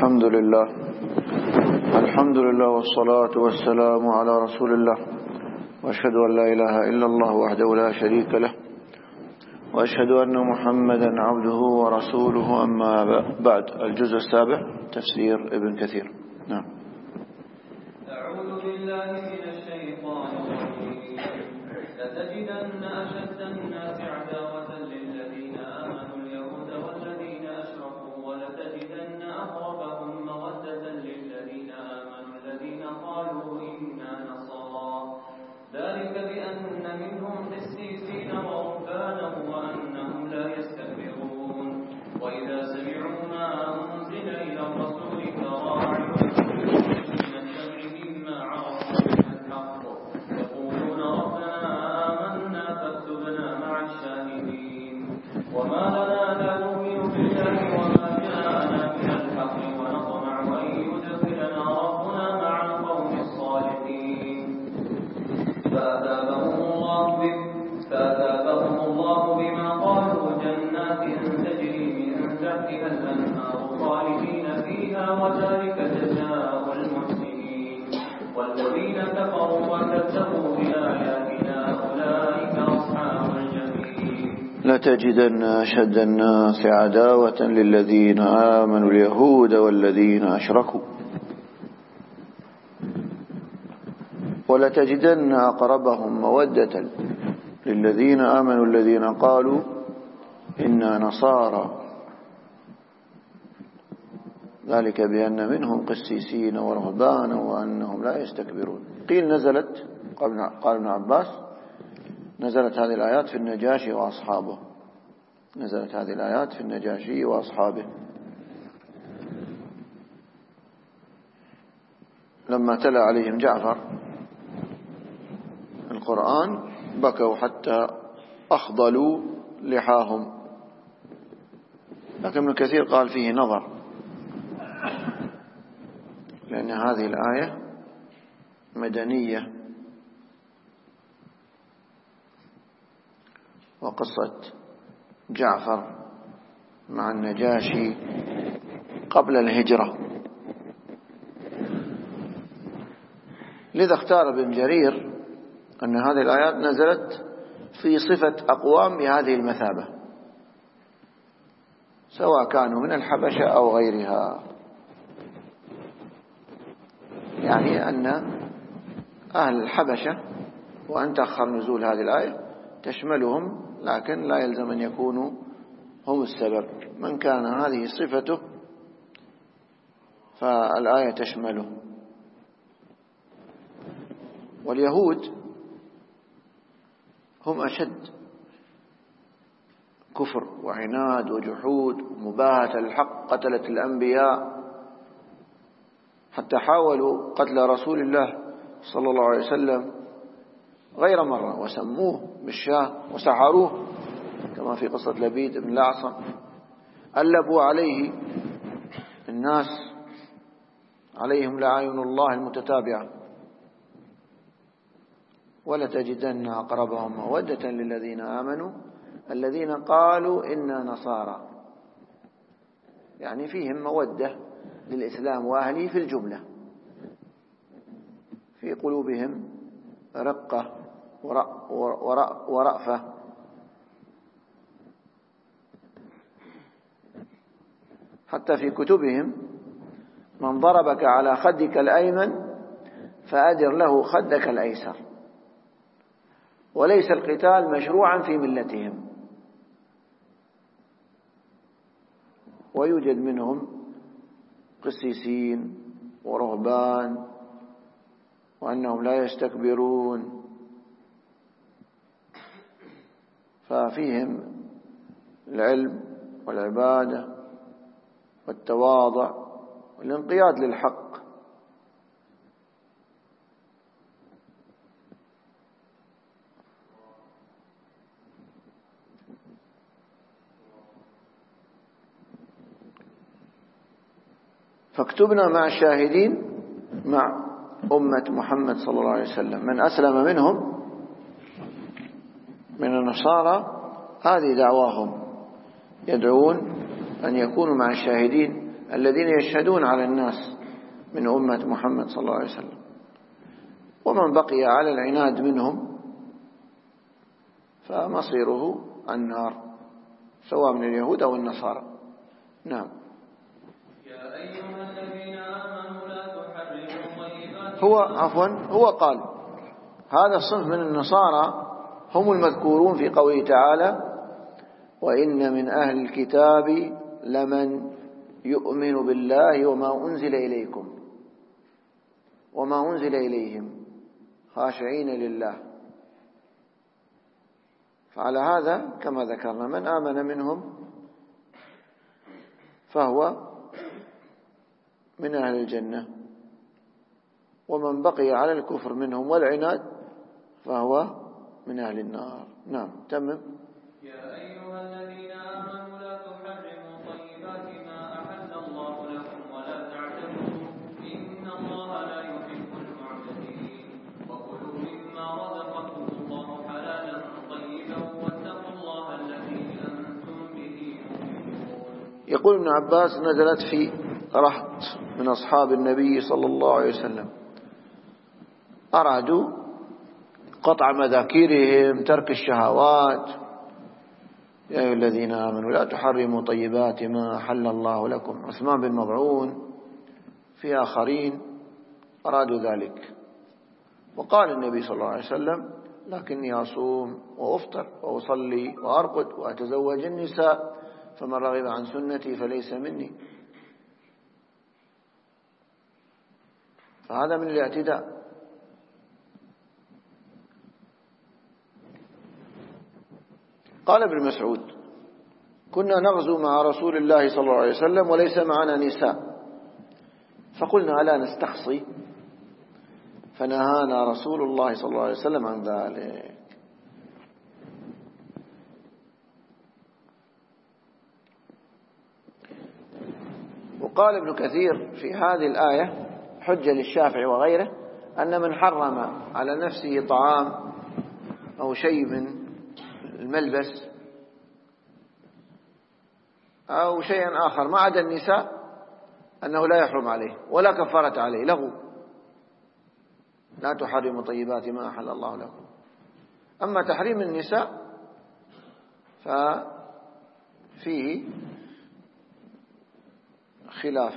الحمد لله والصلاة والسلام على رسول الله، وأشهد أن لا إله إلا الله وحده لا شريك له، وأشهد أن محمدا عبده ورسوله. أما بعد، الجزء السابع تفسير ابن كثير. نعم. أعوذ بالله من الشيطان الرجيم. لتجدن أشد الناس عداوة للذين آمنوا اليهود والذين أشركوا، ولتجدن أقربهم مودة للذين آمنوا الذين قالوا إنا نصارى، ذلك بأن منهم قسيسين ورهبانا وأنهم لا يستكبرون. وإذا سمعوا ما أنزل إلى الرسول ترى أعينهم من الدمع مما عرفوا من الحق، يقولون ربنا آمنا فاكتبنا مع الشاهدين. وما لنا لا نؤمن بالله وما جاءنا من الحق ونطمع أن يدخلنا ربنا مع القوم الصالحين. فأثابهم الله بما قالوا جنات تجري من تحتها الأنهار خالدين فيها، وذلك جزاء المحسنين. والذين كفروا وكذبوا بآياتنا أولئك أصحاب الجحيم. لتجدن أشد الناس عداوة للذين آمنوا اليهود والذين أشركوا، ولتجدن أقربهم مودة للذين آمنوا الذين قالوا إنا نصارى، ذلك بأن منهم قسيسين ورهبانا وأنهم لا يستكبرون. قيل نزلت، قال ابن عباس، نزلت هذه الآيات في النجاشي وأصحابه. نزلت هذه الآيات في النجاشي وأصحابه لما تلا عليهم جعفر القرآن بكوا حتى أخضلوا لحاهم. لكن ابن كثير قال فيه نظر، لأن هذه الآية مدنية، وقصة جعفر مع النجاشي قبل الهجرة، لذا اختار ابن جرير أن هذه الآيات نزلت في صفة أقوام بهذه المثابة، سواء كانوا من الحبشة أو غيرها. يعني أن أهل الحبشة، وأن تأخر نزول هذه الآية تشملهم، لكن لا يلزم أن يكونوا هم السبب. من كان هذه صفته فالآية تشمله. واليهود هم أشد كفر وعناد وجحود ومباهة الحق، قتلت الأنبياء، حتى حاولوا قتل رسول الله صلى الله عليه وسلم غير مرة، وسموه بالشاه وسحروه، كما في قصة لبيد بن الأعصم. ألبوا عليه الناس، عليهم لعين الله المتتابعة. ولتجدن أقربهم مودة للذين آمنوا الذين قالوا إنا نصارى، يعني فيهم مودة للإسلام وأهله في الجملة، في قلوبهم رقة ورأفة. حتى في كتبهم: من ضربك على خدك الأيمن فأدر له خدك الأيسر. وليس القتال مشروعا في ملتهم. ويوجد منهم قسيسين ورهبان وأنهم لا يستكبرون، ففيهم العلم والعبادة والتواضع والانقياد للحق. فاكتبنا مع الشاهدين مع أمة محمد صلى الله عليه وسلم. من أسلم منهم من النصارى هذه دعواهم، يدعون أن يكونوا مع الشاهدين الذين يشهدون على الناس من أمة محمد صلى الله عليه وسلم. ومن بقي على العناد منهم فمصيره النار، سواء من اليهود أو النصارى. نعم. يا أيها الذين آمنوا لا تحرموا طيبات. هو قال هذا الصنف من النصارى هم المذكورون في قوله تعالى: وإن من أهل الكتاب لمن يؤمن بالله وما أنزل إليكم وما أنزل إليهم خاشعين لله. فعلى هذا كما ذكرنا من آمن منهم فهو من أهل الجنة، ومن بقي على الكفر منهم والعناد فهو من أهل النار. نعم. تمم. يا أيها الذين آمنوا لا تحرموا طيبات ما أحل الله لكم ولا تعتدوا إن الله لا يحب المعتدين وكلوا مما رزقكم الله حلالا طيبا واتقوا الله الذي أنتم به مؤمنون. يقول ابن عباس: نزلت في رهط من أصحاب النبي صلى الله عليه وسلم أرادوا قطع مذاكيرهم، ترك الشهوات. يا أيها الذين آمنوا لا تحرموا طيبات ما أحل الله لكم. عثمان بن مظعون في آخرين أرادوا ذلك، وقال النبي صلى الله عليه وسلم: لكني أصوم وأفطر وأصلي وأرقد وأتزوج النساء، فمن رغب عن سنتي فليس مني. فهذا من الاعتداء. قال ابن مسعود: كنا نغزو مع رسول الله صلى الله عليه وسلم وليس معنا نساء، فقلنا: ألا نستخصي؟ فنهانا رسول الله صلى الله عليه وسلم عن ذلك. وقال ابن كثير في هذه الآية حجة للشافعي وغيره أن من حرم على نفسه طعام أو شيء من الملبس أو شيئا آخر ما عدا النساء أنه لا يحرم عليه ولا كفارة عليه، لغو. لا تحرموا طيبات ما أحل الله لكم. أما تحريم النساء ففيه خلاف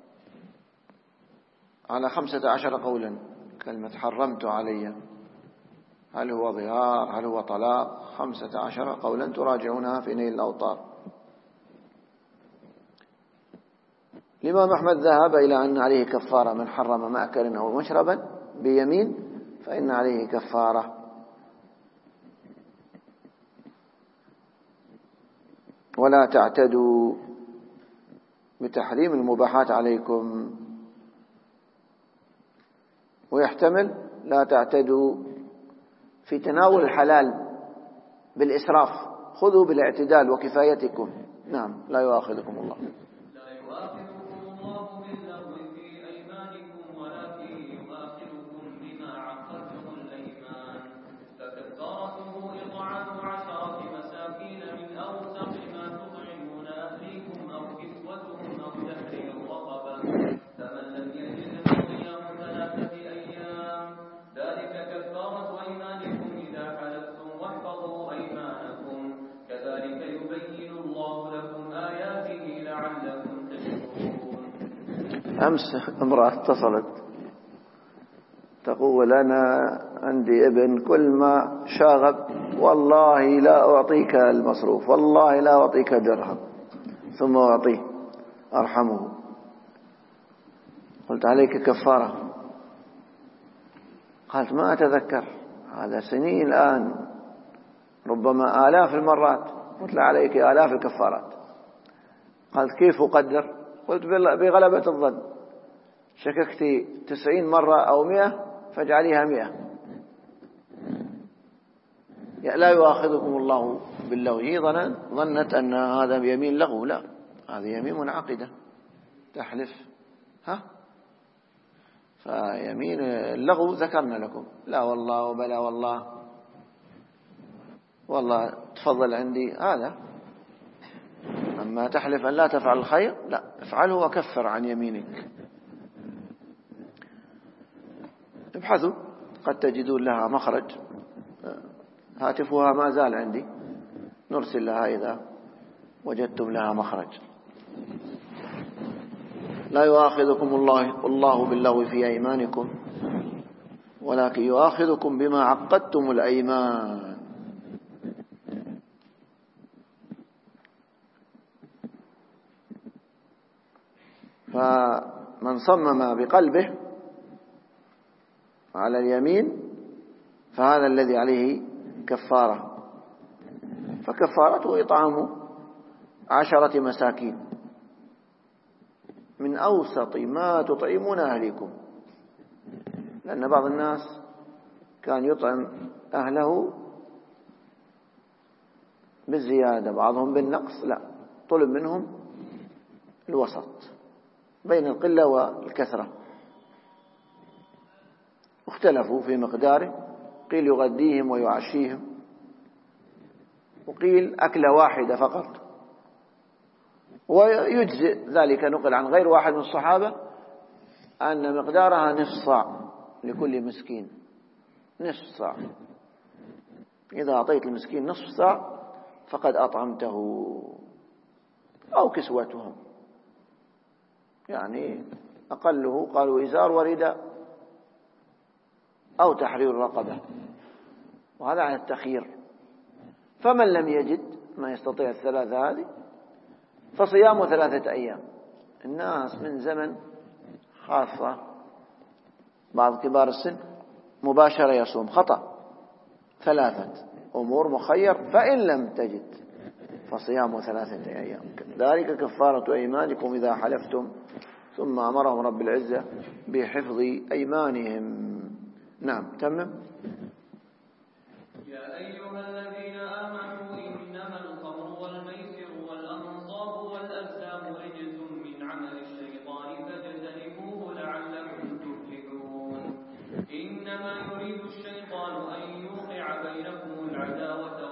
على 15 قولا. كلمة حرمت علي هل هو ظهار، هل هو طلاق؟ 15 قولا تراجعونها في نيل الأوطار. الإمام أحمد ذهب إلى أن عليه كفارة. من حرم مأكلا أو مشربا بيمين فإن عليه كفارة. ولا تعتدوا بتحريم المباحات عليكم، ويحتمل لا تعتدوا في تناول الحلال بالإسراف، خذوا بالاعتدال وكفايتكم. نعم. لا يؤاخذكم الله باللغو في أيمانكم ولكن يؤاخذكم بما عقدتم الأيمان، فكفارته إطعام 10 مساكين من أوسط ما تطعمون أهليكم أو كسوتهم أو تحرير رقبة، فمن لم يجد فصيام 3 أيام، ذلك كفارة أيمانكم إذا حلفتم واحفظوا أيمانكم، كذلك يبين الله لكم آياته لعلكم تشكرون. أمس امرأة اتصلت تقول: أنا عندي ابن كل ما شاغب والله لا أعطيك المصروف، والله لا أعطيك درهم، ثم أعطيه أرحمه. قلت: عليك كفارة. قالت: ما أتذكر، هذا سنين الآن، ربما آلاف المرات. قلت: عليك آلاف الكفارات. قالت: كيف أقدر؟ قلت: بغلبة الظن، شككتي 90 مرة أو 100 فاجعليها 100. لا يؤاخذكم الله باللغو. هي ظنت أن هذا يمين لغو، لا، هذا يمين منعقدة تحلف. فيمين اللغو ذكرنا لكم: لا والله وبلا والله، والله تفضل عندي، هذا. أما تحلف أن لا تفعل الخير، لا، افعله وكفر عن يمينك. ابحثوا قد تجدون لها مخرج. هاتفها ما زال عندي، نرسل لها إذا وجدتم لها مخرج. لا يؤاخذكم الله باللغو في أيمانكم ولكن يؤاخذكم بما عقدتم الأيمان. فمن صمم بقلبه على اليمين فهذا الذي عليه كفارة، فكفارته إطعام 10 مساكين من أوسط ما تطعمون أهلكم. لأن بعض الناس كان يطعم أهله بالزيادة، بعضهم بالنقص، لا، طلب منهم الوسط بين القلة والكثرة. اختلفوا في مقداره، قيل يغديهم ويعشيهم، وقيل أكلة واحدة فقط. ويجزئ ذلك، نقل عن غير واحد من الصحابة أن مقدارها نصف صاع لكل مسكين، نصف صاع. إذا أعطيت المسكين نصف صاع فقد أطعمته. أو كسوتهم، يعني أقله قالوا إزار ورداء أو تحرير رقبة، وهذا عن التخيير. فمن لم يجد ما يستطيع الثلاثة هذه فصيام 3 أيام. الناس من زمن، خاصة بعض كبار السن، مباشرة يصوم، خطأ. 3 أمور مخير، فإن لم تجد فصيام 3 أيام. ذلك كفارة أيمانكم إذا حلفتم. ثم أمرهم رب العزة بحفظ أيمانهم. نعم، تمم. يا أيها الذين آمنوا إنما الخمر والميسر والأنصاب والأزلام رجس من عمل الشيطان فاجتنبوه لعلكم تفلحون. إنما يريد الشيطان أن يوقع بينكم العداوة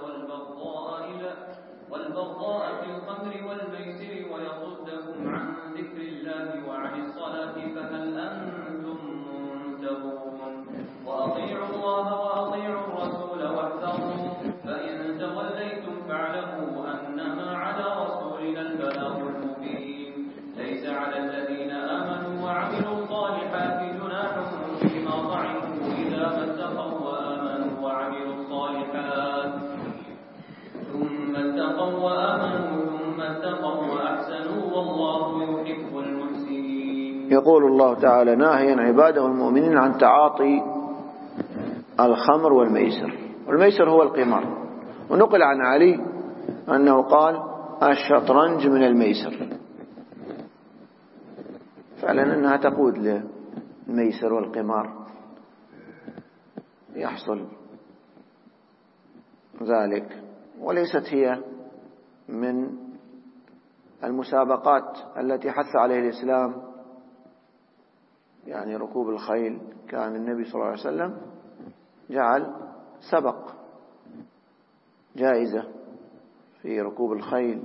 والبغضاء في الخمر والميسر ويصدكم عن ذكر الله وعن الصلاة فهل أنتم منتهون. وأطيعوا الله وأطيعوا الرسول واحذروا، فإن توليتم فاعلموا أنما على رسولنا البلاغ المبين. ليس على الذين آمنوا وعملوا الصالحات جناح فيما طعموا إذا ما اتقوا وآمنوا وعملوا الصالحات ثم اتقوا وأحسنوا والله يحب المحسنين. يقول الله تعالى ناهيا عباده المؤمنين عن تعاطي الخمر والميسر. والميسر هو القمار. ونقل عن علي أنه قال الشطرنج من الميسر، فعلا أنها تقود للميسر والقمار، يحصل ذلك. وليست هي من المسابقات التي حث عليه الإسلام، يعني ركوب الخيل. كان النبي صلى الله عليه وسلم جعل سبق جائزة في ركوب الخيل،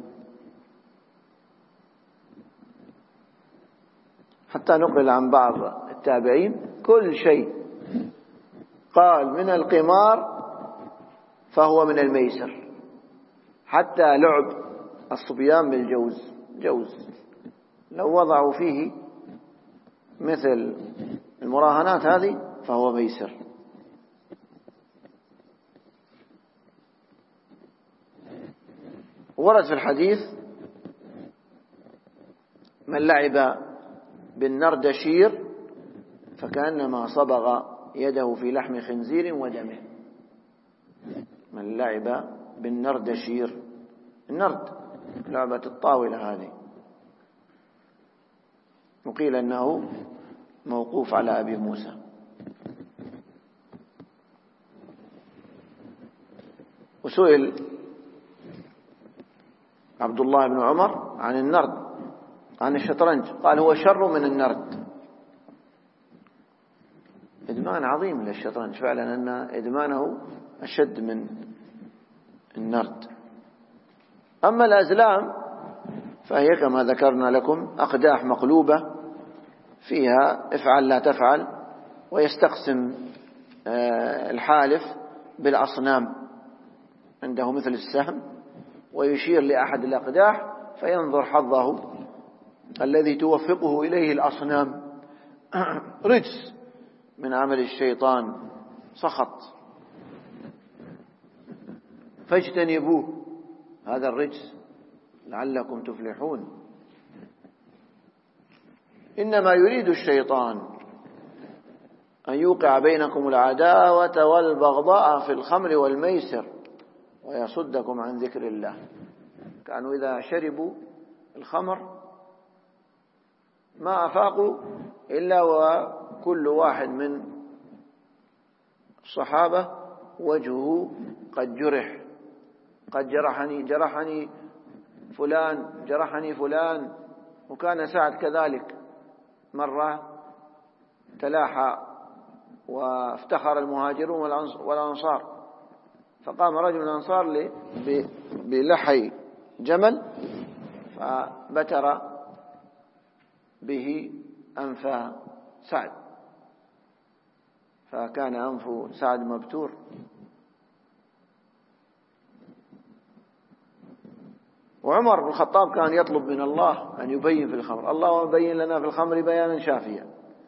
حتى نقل عن بعض التابعين كل شيء قال من القمار فهو من الميسر، حتى لعب الصبيان بالجوز، جوز لو وضعوا فيه مثل المراهنات هذه فهو ميسر. ورد في الحديث من لعب بالنردشير فكأنما صبغ يده في لحم خنزير ودمه. من لعب بالنردشير، النرد لعبة الطاولة هذه، وقيل أنه موقوف على أبي موسى. وسئل عبد الله بن عمر عن النرد، عن الشطرنج، قال هو شر من النرد. إدمان عظيم للشطرنج فعلا، أن إدمانه أشد من النرد. أما الأزلام فهي كما ذكرنا لكم أقداح مقلوبة فيها افعل لا تفعل، ويستقسم الحالف بالأصنام عنده مثل السهم، ويشير لأحد الأقداح فينظر حظه الذي توفقه إليه الأصنام. رجس من عمل الشيطان، سخط، فاجتنبوه هذا الرجس لعلكم تفلحون. إنما يريد الشيطان أن يوقع بينكم العداوة والبغضاء في الخمر والميسر ويصدكم عن ذكر الله. كانوا إذا شربوا الخمر ما أفاقوا إلا وكل واحد من الصحابة وجهه قد جرح، قد جرحني فلان، جرحني فلان. وكان سعد كذلك، مرة تلاحى وافتخر المهاجرون والأنصار، فقام رجل من الأنصار بلحي جمل فبتر به أنف سعد، فكان أنف سعد مبتور. وعمر بن الخطاب كان يطلب من الله أن يبين في الخمر، الله بين لنا في الخمر بيانا شافيا،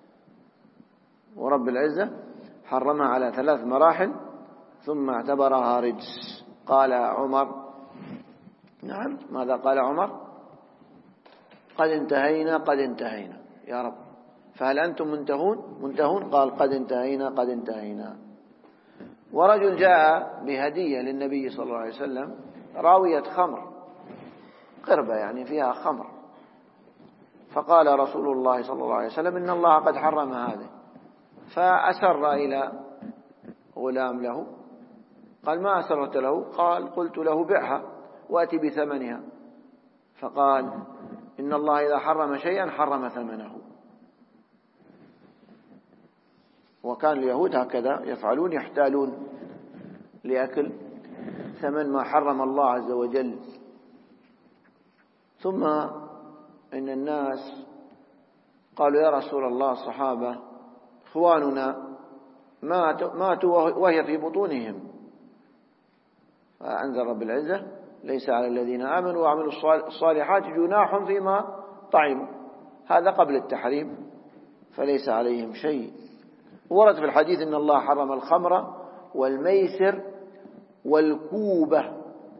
ورب العزة حرمها على 3 مراحل ثم اعتبرها رجس. قال عمر، نعم، ماذا قال عمر؟ قد انتهينا قد انتهينا يا رب، فهل أنتم منتهون؟ قال قد انتهينا قد انتهينا. ورجل جاء بهدية للنبي صلى الله عليه وسلم، راوية خمر، قربة يعني فيها خمر، فقال رسول الله صلى الله عليه وسلم إن الله قد حرم هذه، فأسر إلى غلام له، قال ما أسرت له؟ قال قلت له بيعها وأتي بثمنها، فقال إن الله إذا حرم شيئا حرم ثمنه. وكان اليهود هكذا يفعلون، يحتالون لأكل ثمن ما حرم الله عز وجل. ثم إن الناس قالوا يا رسول الله، الصحابة إخواننا ماتوا وهي في بطونهم، فأنزل رب العزة ليس على الذين آمنوا وعملوا الصالحات جناح فيما طعموا، هذا قبل التحريم، فليس عليهم شيء. ورد في الحديث إن الله حرم الخمر والميسر والكوبة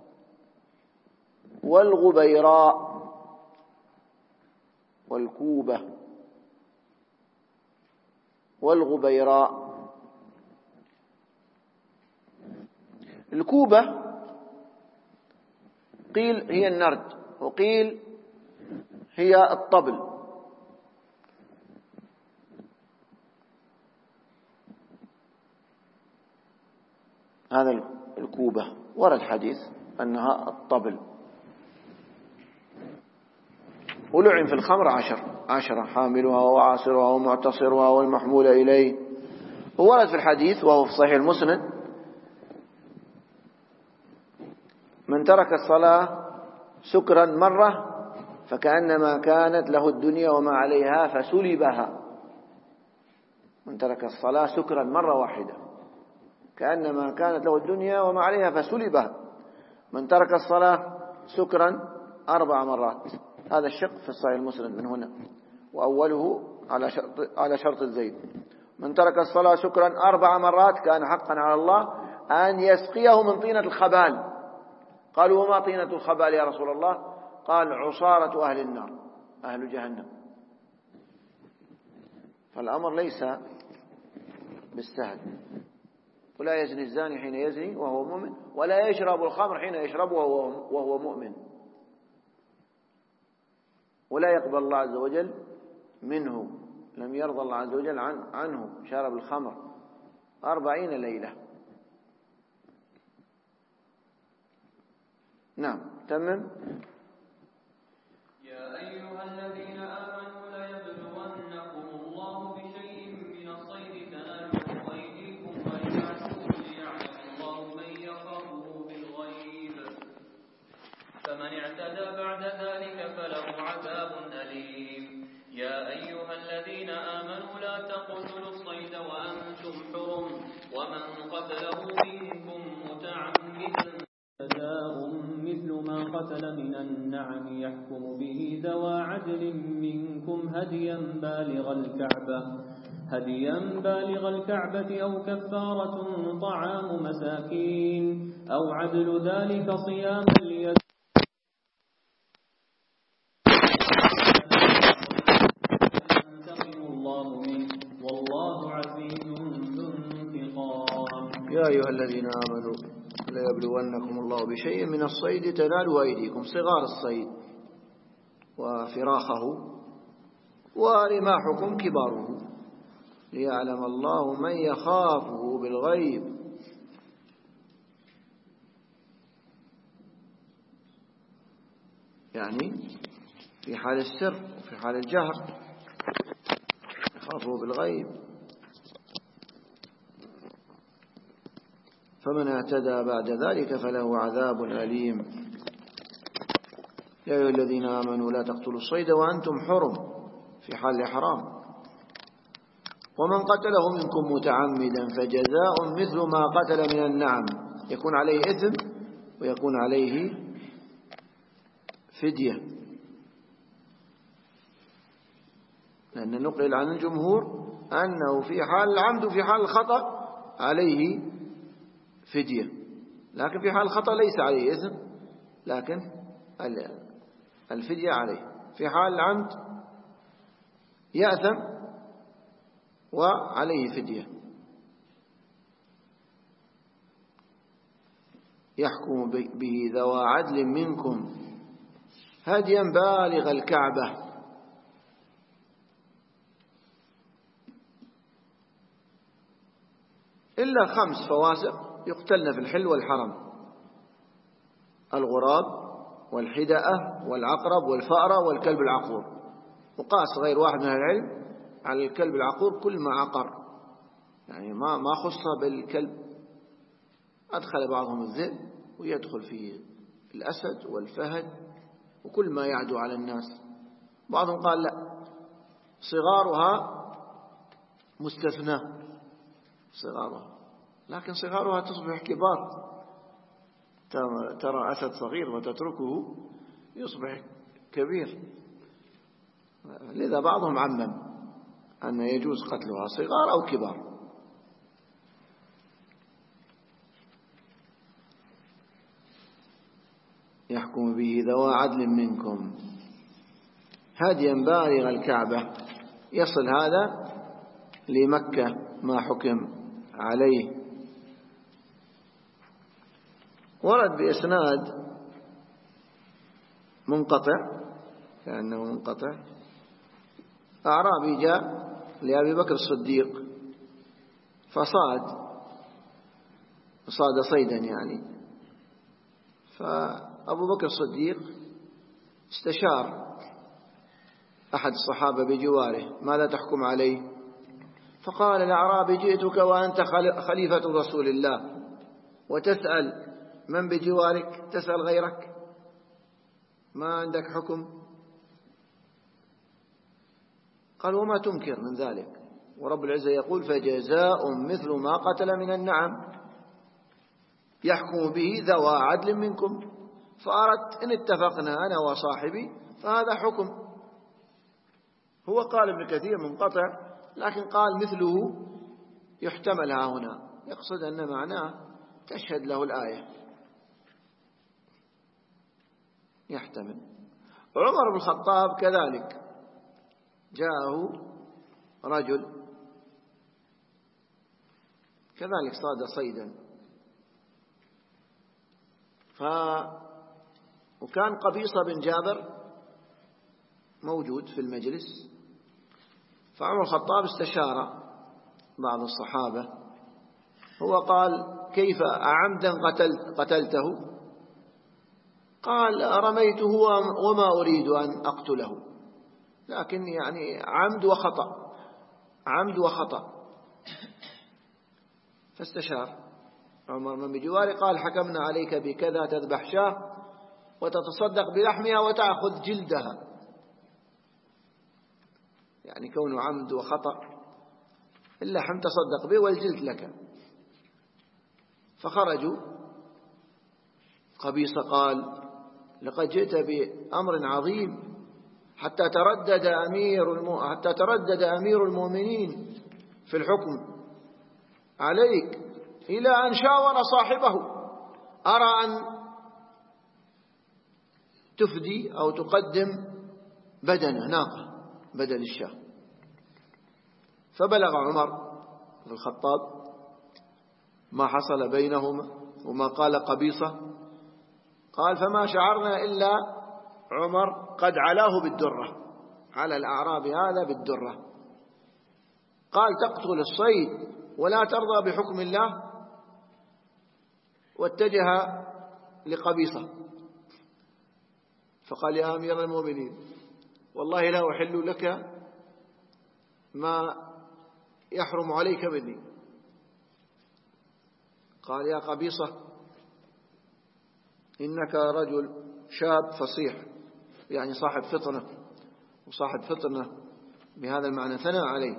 والغبيراء. والكوبة والغبيراء. الكوبة قيل هي النرد، وقيل هي الطبل. هذا الكوبة ورد حديث أنها الطبل. ولعن في الخمر 10 حاملها وعاصرها ومعتصرها والمحمول إليه. وورد في الحديث وهو في صحيح المسند من ترك الصلاة سكرا مرة فكأنما كانت له الدنيا وما عليها فسلبها. من ترك الصلاة سكرا مرة واحدة كأنما كانت له الدنيا وما عليها فسلبها. من ترك الصلاة سكرا 4 مرات. هذا الشق في الصحيح المسند من هنا، وأوله على شرط الزيد. من ترك الصلاة سكرا 4 مرات كان حقا على الله أن يسقيه من طينة الخبال. قالوا وما طينة الخبال يا رسول الله؟ قال عصارة أهل النار، أهل جهنم. فالأمر ليس بالسهل. ولا يزني الزاني حين يزني وهو مؤمن، ولا يشرب الخمر حين يشربه وهو مؤمن، ولا يقبل الله عز وجل منه. لم يرضى الله عز وجل عنه شارب الخمر 40 ليلة. نعم، تمم. يا أيها الذين آمنوا ليبلونكم الله بشيء من الصيد تناله أيديكم ورماحكم ليعلم الله من يخافه بالغيب، فمن اعتدى بعد ذلك فلا ومن قتله منكم متعمدا جزاء مثل ما قتل من النعم يحكم به ذوى عدل منكم هديا بالغ الكعبة أو كفارة طعام مساكين أو عدل ذلك صياما لينتقم الله منه والله عزيز ذو انتقام. يا أيها الذين آمنوا ليبلونكم الله بشيء من الصيد تنالوا أيديكم، صغار الصيد وفراخه ورماحكم كباره، ليعلم الله من يخافه بالغيب. يعني في حال السر وفي حال الجهر يخافه بالغيب. فمن اعتدى بعد ذلك فله عذاب أليم. يا أيها الذين آمنوا لا تقتلوا الصيد وأنتم حرم، في حال الإحرام. ومن قتله منكم متعمدا فجزاء مثل ما قتل من النعم، يكون عليه إثم ويكون عليه فدية، لأن نقل عن الجمهور أنه في حال العمد وفي حال الخطأ عليه فدية، لكن في حال الخطأ ليس عليه إثم، لكن الفدية عليه. في حال العمد يأثم وعليه فدية. يحكم به ذوى عدل منكم هديا بالغ الكعبة. إلا 5 فواسق يقتلن في الحل والحرم: الغراب والحدأة والعقرب والفأرة والكلب العقور. وقاس غير واحد من العلم على الكلب العقور كل ما عقر، يعني ما خص بالكلب. أدخل بعضهم الذئب ويدخل فيه الأسد والفهد وكل ما يعدو على الناس. بعضهم قال لا، صغارها مستثنى، صغارها، لكن صغارها تصبح كبار. ترى أسد صغير وتتركه يصبح كبير. لذا بعضهم عمم أن يجوز قتلها صغار أو كبار. يحكم به ذوى عدل منكم هديا بالغ الكعبة. يصل هذا لمكة ما حكم عليه. ورد بإسناد منقطع، كأنه منقطع: أعرابي جاء لأبي بكر الصديق فصاد صيدا يعني، فأبو بكر الصديق استشار أحد الصحابة بجواره: ماذا تحكم عليه؟ فقال الأعرابي: جئتك وأنت خليفة رسول الله وتسأل من بجوارك، تسأل غيرك، ما عندك حكم؟ قال: وما تنكر من ذلك؟ ورب العزة يقول: فجزاء مثل ما قتل من النعم يحكم به ذوى عدل منكم. فأردت إن اتفقنا أنا وصاحبي فهذا حكم. هو قال ابن كثير منقطع، لكن قال مثله يحتمل هنا، يقصد أن معناه تشهد له الآية، يحتمل. عمر بن الخطاب كذلك جاءه رجل كذلك صاد صيدا، وكان قبيصة بن جابر موجود في المجلس. فعمر الخطاب استشار بعض الصحابة، هو قال: كيف أعمدا قتلته؟ قال: رميته وما أريد أن أقتله، لكن يعني عمد وخطأ. فاستشار عمر من بجواره، قال: حكمنا عليك بكذا، تذبح شاة وتتصدق بلحمها وتأخذ جلدها، يعني كونه عمد وخطأ، اللحم تصدق به والجلد لك. فخرجوا. قبيصة قال: لقد جئت بأمر عظيم، حتى تردد أمير المؤمنين في الحكم عليك إلى أن شاور صاحبه، أرى أن تفدي أو تقدم بدنه، ناقة بدل الشاة. فبلغ عمر بن الخطاب ما حصل بينهما وما قال قبيصة. قال: فما شعرنا إلا عمر قد علاه بالدرة، على الأعرابي هذا بالدرة. قال: تقتل الصيد ولا ترضى بحكم الله. واتجه لقبيصة فقال: يا أمير المؤمنين، والله لا أحل لك ما يحرم عليك مني. قال: يا قبيصة، إنك رجل شاب فصيح، يعني صاحب فطنة، وصاحب فطنة بهذا المعنى ثنى عليه.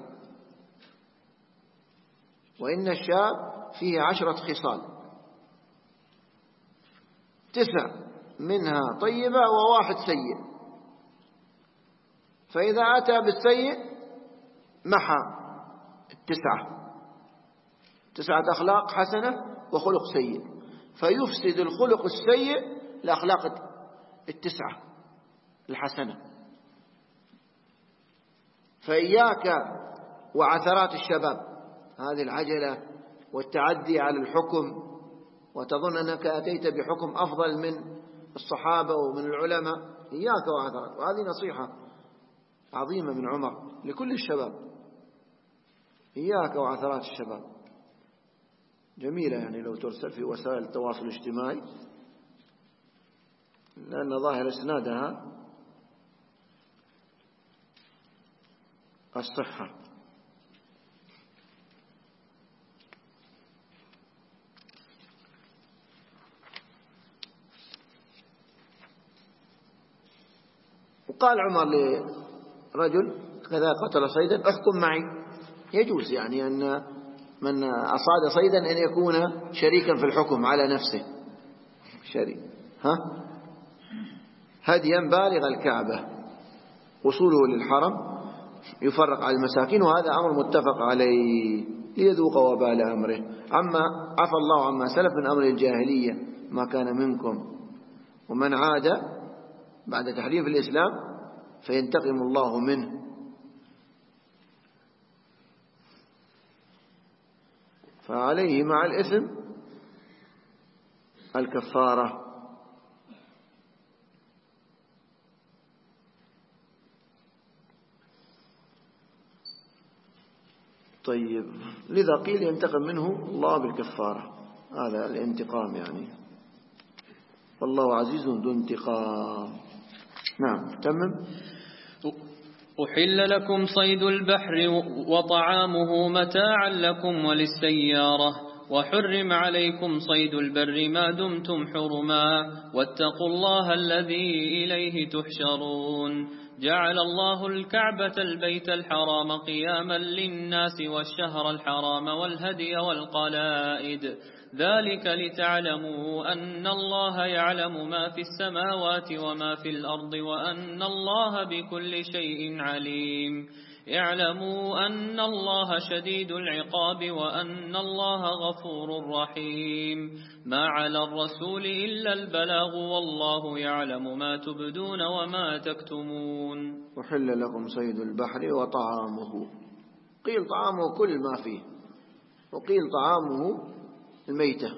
وإن الشاب فيه 10 خصال، 9 منها طيبة و1 سيء، فإذا أتى بالسيء محى 9 أخلاق حسنة وخلق سيء، فيفسد الخلق السيء الأخلاق 9 الحسنة. فإياك وعثرات الشباب، هذه العجلة والتعدي على الحكم، وتظن أنك أتيت بحكم أفضل من الصحابة ومن العلماء. إياك وعثرات. وهذه نصيحة عظيمة من عمر لكل الشباب. إياك وعثرات الشباب، جميلة يعني لو ترسل في وسائل التواصل الاجتماعي، لأن ظاهر إسنادها الصحة. وقال عمر لرجل كذا قتل صيدا: احكم معي. يجوز يعني أن من أصاد صيدا أن يكون شريكا في الحكم على نفسه، شريك. هديا بالغ الكعبة، وصوله للحرم، يفرق على المساكين، وهذا أمر متفق عليه ليذوق وبال أمره. عما عفى الله عما سلف من أمر الجاهلية ما كان منكم، ومن عاد بعد تحريف الإسلام فينتقم الله منه. فعليه مع الإثم الكفارة. طيب، لذا قيل ينتقم منه الله بالكفارة، هذا الانتقام يعني، والله عزيز ذو انتقام. نعم، تمم. أحل لكم صيد البحر وطعامه متاعا لكم وللسيارة، وحرم عليكم صيد البر ما دمتم حرما، واتقوا الله الذي إليه تحشرون. جعل الله الكعبة البيت الحرام قياما للناس والشهر الحرام والهدي والقلائد، ذلك لتعلموا أن الله يعلم ما في السماوات وما في الأرض، وأن الله بكل شيء عليم. اعلموا أن الله شديد العقاب وأن الله غفور رحيم. ما على الرسول إلا البلاغ، والله يعلم ما تبدون وما تكتمون. أحل لكم صيد البحر وطعامه. قيل طعامه كل ما فيه، وقيل طعامه الميتة.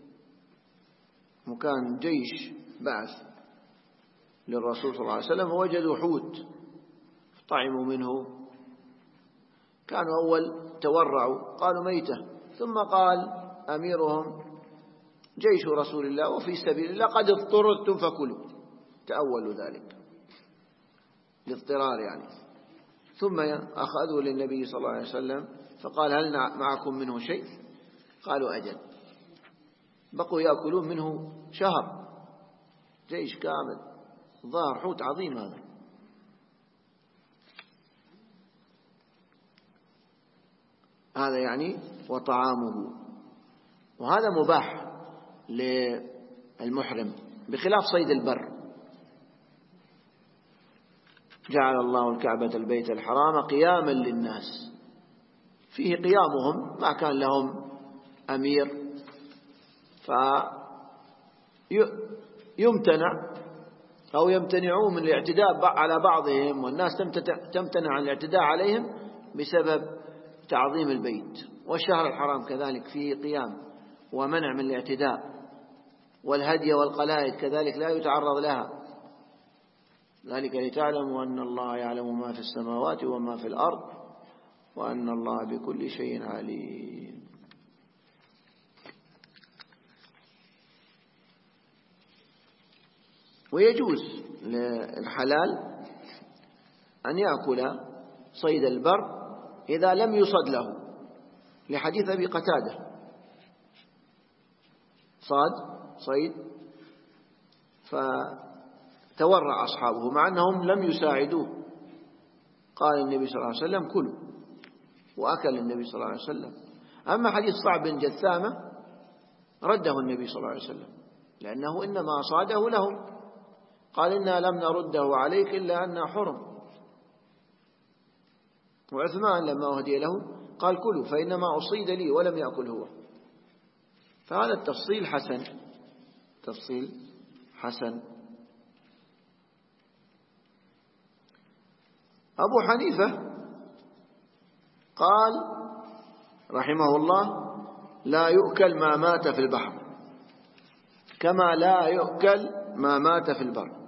وكان جيش بعث للرسول صلى الله عليه وسلم ووجدوا حوت طعموا منه، كانوا أول تورعوا قالوا ميتة، ثم قال أميرهم: جيش رسول الله وفي سبيل الله قد اضطررتم فكلوا، تأولوا ذلك لاضطرار يعني. ثم أخذوا للنبي صلى الله عليه وسلم فقال: هل معكم منه شيء؟ قالوا: أجل. بقوا يأكلون منه شهر، جيش كامل، ظهر حوت عظيم هذا يعني وطعامه. وهذا مباح للمحرم بخلاف صيد البر. جعل الله الكعبة البيت الحرام قياما للناس، فيه قيامهم، ما كان لهم أمير فيمتنع أو يمتنعون من الاعتداء على بعضهم، والناس تمتنع عن الاعتداء عليهم بسبب تعظيم البيت. والشهر الحرام كذلك فيه قيام ومنع من الاعتداء، والهدي والقلائد كذلك لا يتعرض لها، ذلك لتعلموا أن الله يعلم ما في السماوات وما في الأرض وأن الله بكل شيء عليم. ويجوز للحلال أن يأكل صيد البر إذا لم يصد له، لحديث أبي قتادة صيد فتورع أصحابه مع أنهم لم يساعدوه، قال النبي صلى الله عليه وسلم كلوا، وأكل النبي صلى الله عليه وسلم. أما حديث صعب بن جثامة رده النبي صلى الله عليه وسلم، لأنه إنما صاده لهم، قال إنا لم نرده عليك إلا أننا حرم. وعثمان لما أهدي له قال كلوا فإنما أصيد لي ولم يأكل هو. فهذا التفصيل حسن، تفصيل حسن. أبو حنيفة قال رحمه الله لا يؤكل ما مات في البحر كما لا يؤكل ما مات في البر،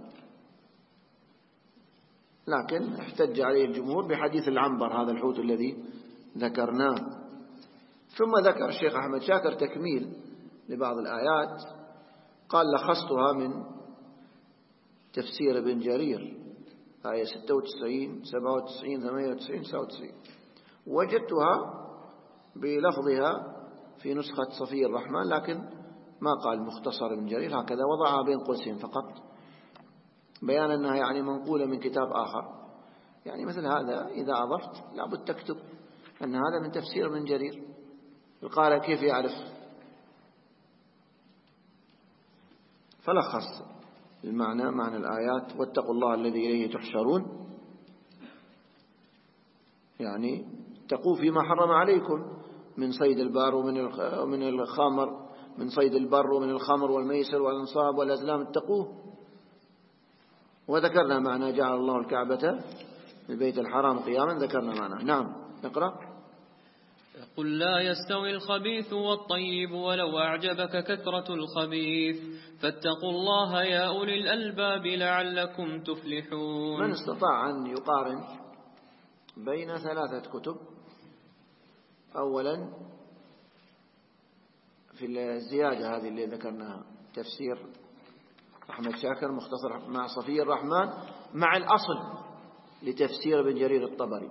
لكن احتج عليه الجمهور بحديث العنبر، هذا الحوت الذي ذكرناه. ثم ذكر الشيخ أحمد شاكر تكميل لبعض الآيات، قال لخصتها من تفسير ابن جرير، آية 96 97 98 99، وجدتها بلفظها في نسخة صفي الرحمن، لكن ما قال مختصر ابن جرير، هكذا وضعها بين قوسين فقط، بيان أنها يعني منقولة من كتاب آخر. يعني مثل هذا إذا أضفت لابد تكتب أن هذا من تفسير ابن جرير، القارئ كيف يعرف؟ فلخص المعنى، معنى الآيات واتقوا الله الذي إليه تحشرون، يعني اتقوا فيما حرم عليكم من صيد البر ومن الخمر، من صيد البر ومن الخمر والميسر والأنصاب والأزلام، اتقوه. وذكرنا معنى جعل الله الكعبة البيت الحرام قياما، ذكرنا معنى. نعم نقرأ. قل لا يستوي الخبيث والطيب ولو أعجبك كثرة الخبيث فاتقوا الله يا أولي الألباب لعلكم تفلحون. من استطاع أن يقارن بين ثلاثة كتب، أولا في الزيادة هذه اللي ذكرناها تفسير أحمد شاكر مختصر مع صفي الرحمن مع الأصل لتفسير ابن جرير الطبري،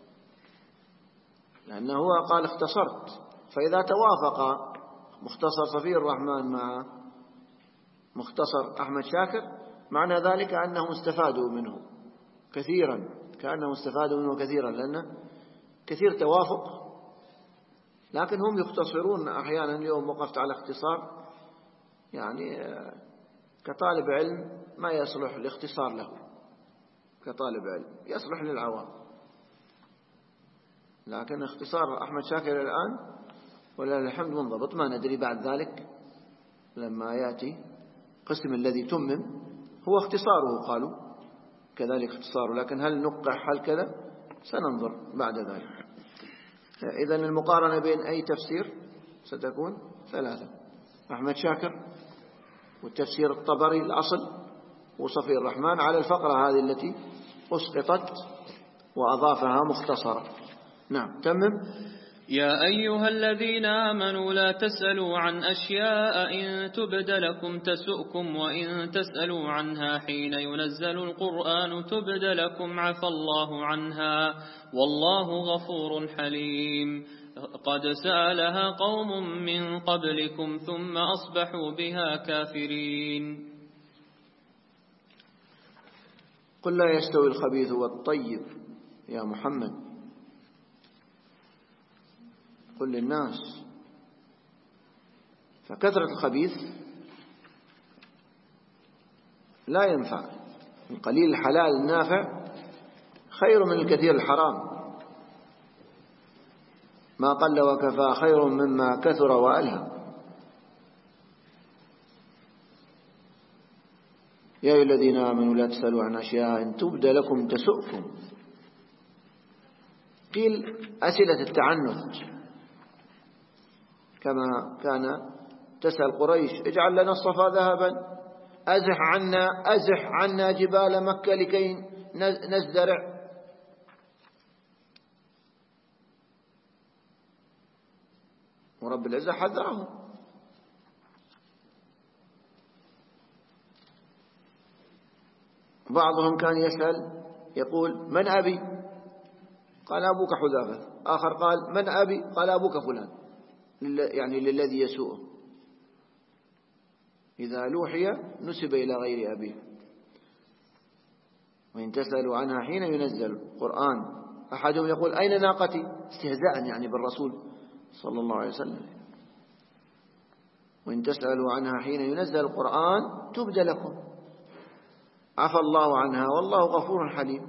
لأنه هو قال اختصرت، فإذا توافق مختصر صفي الرحمن مع مختصر أحمد شاكر معنى ذلك أنهم استفادوا منه كثيرا، كأنهم استفادوا منه كثيرا، لأنه كثير توافق، لكن هم يختصرون أحيانا. اليوم وقفت على اختصار يعني كطالب علم ما يصلح الاختصار له، كطالب علم يصلح للعوام، لكن اختصار أحمد شاكر الآن ولله الحمد منضبط. ما ندري بعد ذلك لما يأتي قسم الذي تمم هو اختصاره، قالوا كذلك اختصاره، لكن هل نقح هل كذا سننظر بعد ذلك. إذن المقارنة بين أي تفسير ستكون ثلاثة: أحمد شاكر والتفسير الطبري الأصل وصفي الرحمن على الفقرة هذه التي أسقطت وأضافها مختصرة. نعم تمم. يا أيها الذين آمنوا لا تسألوا عن أشياء إن تبد لكم تسؤكم وإن تسألوا عنها حين ينزل القرآن تبد لكم عفى الله عنها والله غفور حليم. قد سألها قوم من قبلكم ثم أصبحوا بها كافرين. قل لا يستوي الخبيث والطيب يا محمد، قل للناس فكثرة الخبيث لا ينفع. القليل الحلال النافع خير من الكثير الحرام. ما قل وكفى خير مما كثر وألهى. يا أيها الذين آمنوا لا تسألوا عن أشياء إن تبد لكم تسؤكم. قيل أسئلة التعنت، كما كان تسأل قريش اجعل لنا الصفا ذهبا، أزح عنا جبال مكة لكي نزدرع. ورب العزة حذرهم. بعضهم كان يسأل يقول من أبي؟ قال أبوك حذافة. آخر قال من أبي؟ قال أبوك فلان، يعني للذي يسوءه. إذا لوحي نسب إلى غير أبيه. وإن تسألوا عنها حين ينزل القرآن أحدهم يقول أين ناقتي؟ استهزاء يعني بالرسول صلى الله عليه وسلم. وإن تسألوا عنها حين ينزل القرآن تبد لكم، عفى الله عنها والله غفور حليم.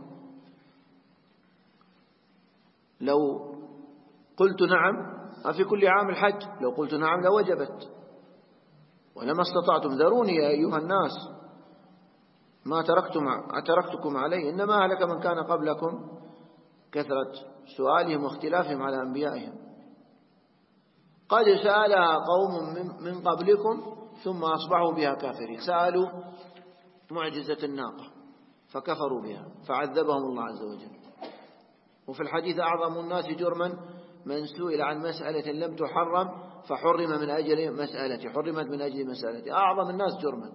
لو قلت نعم أفي كل عام الحج، لو قلت نعم لوجبت، ولما استطعتم ذروني يا أيها الناس ما تركتكم عليه، إنما أهلك من كان قبلكم كثرة سؤالهم واختلافهم على أنبيائهم. قد سألها قوم من قبلكم ثم أصبحوا بها كافرين. سألوا معجزة الناقة فكفروا بها فعذبهم الله عز وجل. وفي الحديث أعظم الناس جرما من سئل عن مسألة لم تحرم فحرم من أجل مسألة، حرمت من أجل مسألة. أعظم الناس جرما.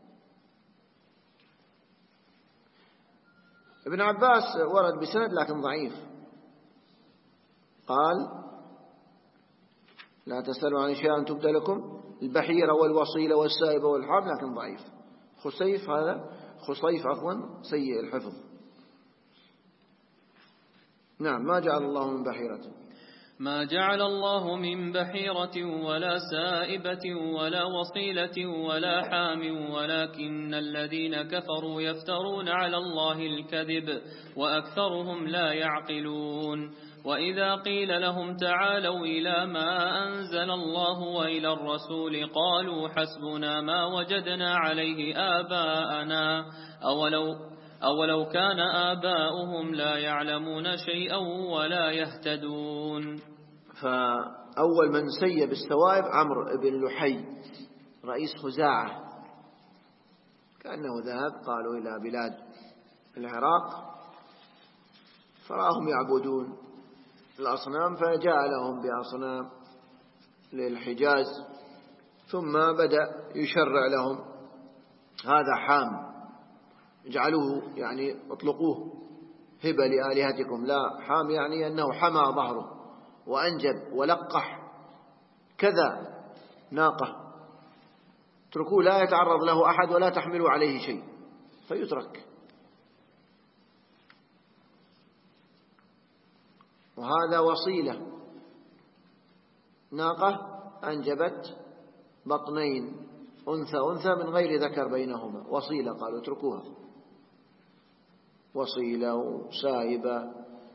ابن عباس ورد بسند لكن ضعيف، قال لا تسألوا عن أشياء أن تبدى لكم، البحيرة والوصيلة والسائبة والحام، لكن ضعيف. خصيف سيء الحفظ. نعم. ما جعل الله من بحيرة، ما جعل الله من بحيرة ولا سائبة ولا وصيلة ولا حام، ولكن الذين كفروا يفترون على الله الكذب وأكثرهم لا يعقلون. وإذا قيل لهم تعالوا إلى ما أنزل الله وإلى الرسول قالوا حسبنا ما وجدنا عليه آباءنا أولو كان آباؤهم لا يعلمون شيئا ولا يهتدون. فأول من سيب السوائب عمرو بن لحي رئيس خزاعة، كأنه ذهب قالوا إلى بلاد العراق فراهم يعبدون الأصنام فجاء لهم بأصنام للحجاز، ثم بدأ يشرع لهم هذا حام اجعلوه يعني اطلقوه هبة لآلهتكم، لا حام يعني أنه حمى ظهره وأنجب ولقح كذا ناقة، اتركوه لا يتعرض له أحد ولا تحملوا عليه شيء فيترك. وهذا وصيلة، ناقة أنجبت بطنين أنثى من غير ذكر بينهما، وصيلة قالوا اتركوها. وصيلة وسائبة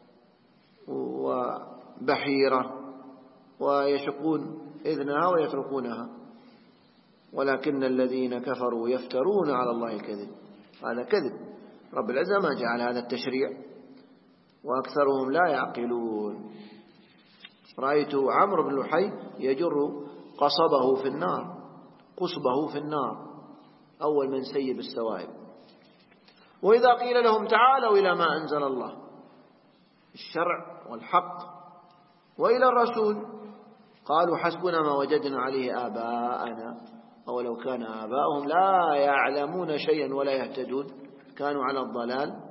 وبحيرة ويشقون إذنها ويتركونها. ولكن الذين كفروا يفترون على الله الكذب، هذا كذب. رب العزة ما جعل هذا التشريع، وأكثرهم لا يعقلون. رأيت عمرو بن لحي يجر قصبه في النار أول من سيب السوائب. وإذا قيل لهم تعالوا إلى ما أنزل الله، الشرع والحق، وإلى الرسول قالوا حسبنا ما وجدنا عليه آباءنا أولو كان آباؤهم لا يعلمون شيئا ولا يهتدون، كانوا على الضلال.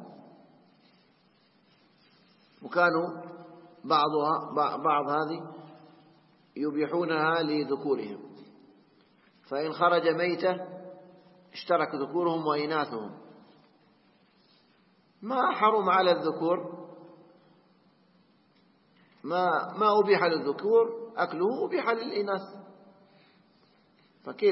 وكانوا بعض هذه يبيحونها لذكورهم، فإن خرج ميتة اشترك ذكورهم وإناثهم، ما حرم على الذكور ما أبيح للذكور أكله أبيح للإناث. فكيف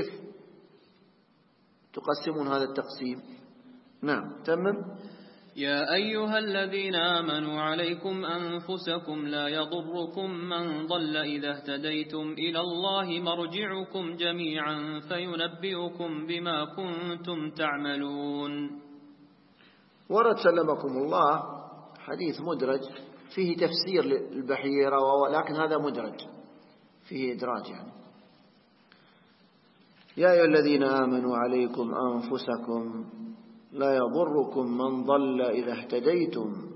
تقسمون هذا التقسيم؟ نعم تمم. يا أيها الذين آمنوا عليكم أنفسكم لا يضركم من ضل إذا اهتديتم إلى الله مرجعكم جميعا فينبئكم بما كنتم تعملون. ورد سلمكم الله حديث مدرج فيه تفسير للبحيرة، ولكن هذا مدرج فيه إدراج يعني. يا أيها الذين آمنوا عليكم أنفسكم لا يضركم من ضل إذا اهتديتم.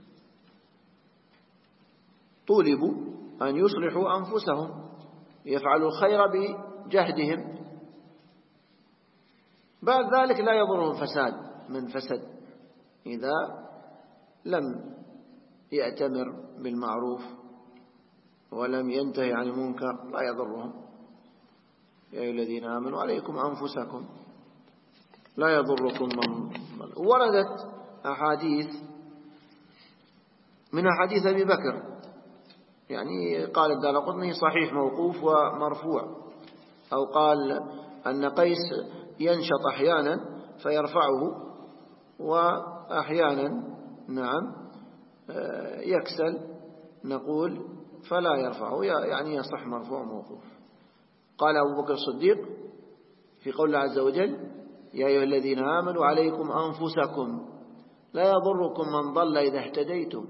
طولبوا أن يصلحوا أنفسهم، يفعلوا الخير بجهدهم، بعد ذلك لا يضرهم فساد من فسد إذا لم يأتمر بالمعروف ولم ينتهي عن المنكر لا يضرهم. يا أيها الذين آمنوا عليكم أنفسكم لا يضركم من. وردت أحاديث من أحاديث أبي بكر، يعني قال الدارقطني صحيح موقوف ومرفوع، أو قال أن قيس ينشط أحيانا فيرفعه وأحيانا نعم يكسل نقول فلا يرفعه، يعني يصح مرفوع موقوف. قال أبو بكر الصديق في قول الله عز وجل يا أيها الذين آمنوا عليكم أنفسكم لا يضركم من ضل إذا اهتديتم.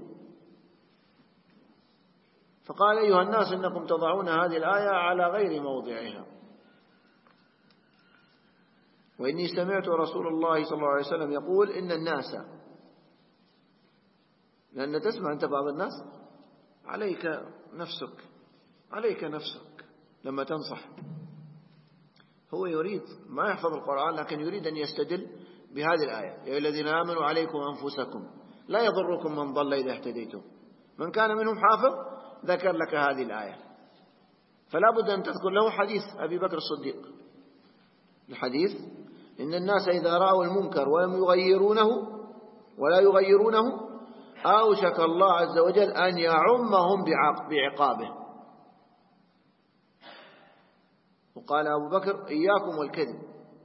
فقال أيها الناس إنكم تضعون هذه الآية على غير موضعها، وإني سمعت رسول الله صلى الله عليه وسلم يقول إن الناس، لأن تسمع أنت بعض الناس عليك نفسك لما تنصح، هو يريد ما يحفظ القرآن لكن يريد أن يستدل بهذه الآية يا أيها الذين آمنوا عليكم أنفسكم لا يضركم من ضل إذا اهتديتم. من كان منهم حافظ ذكر لك هذه الآية، فلا بد أن تذكر له حديث أبي بكر الصديق، الحديث إن الناس إذا رأوا المنكر ولا يغيرونه أوشك الله عز وجل أن يعمهم بعقابه. وقال أبو بكر إياكم والكذب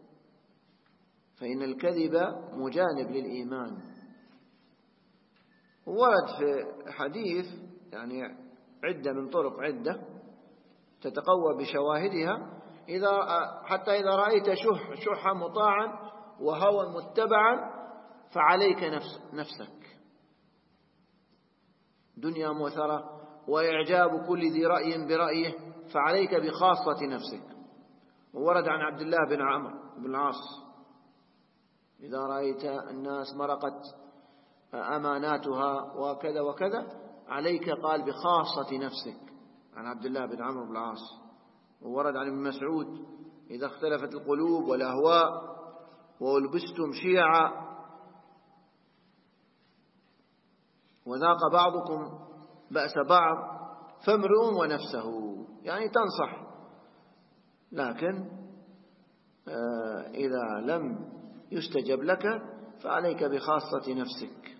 فإن الكذب مجانب للإيمان. ورد في حديث يعني عدة من طرق عدة تتقوى بشواهدها حتى إذا رأيت شحا مطاعا وهوى متبعا فعليك نفسك، دنيا موثرة وإعجاب كل ذي رأي برأيه فعليك بخاصة نفسك. وورد عن عبد الله بن عمرو بن العاص إذا رأيت الناس مرقت أماناتها وكذا وكذا عليك قال بخاصة نفسك، عن عبد الله بن عمرو بن العاص. وورد عن ابن مسعود إذا اختلفت القلوب والأهواء ولبستم شيعا وذاق بعضكم بأس بعض فامرؤ ونفسه، يعني تنصح، لكن إذا لم يستجب لك فعليك بخاصة نفسك.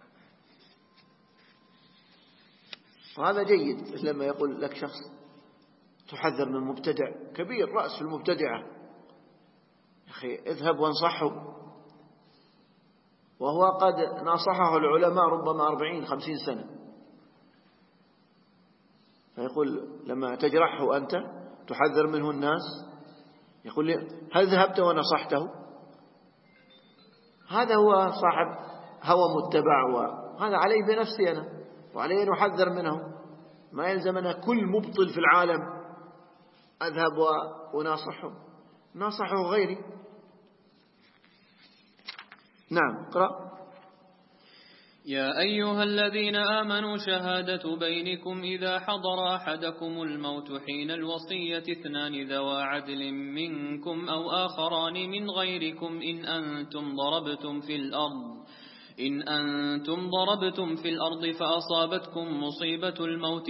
وهذا جيد لما يقول لك شخص تحذر من مبتدع كبير رأس في المبتدعة، أخي اذهب وانصحه، وهو قد ناصحه العلماء ربما 40-50 سنة، فيقول لما تجرحه أنت تحذر منه الناس يقول لي هل ذهبت ونصحته؟ هذا هو صاحب هوى متبع، وهذا عليه بنفسي أنا وعليه أن أحذر منه. ما يلزمنا كل مبطل في العالم أذهب وناصحه غيري. نعم اقرأ. يا أيها الذين آمنوا شهادة بينكم إذا حضر أحدكم الموت حين الوصية 2 ذوى عدل منكم أو آخران من غيركم إن أنتم ضربتم في الأرض فأصابتكم مصيبة الموت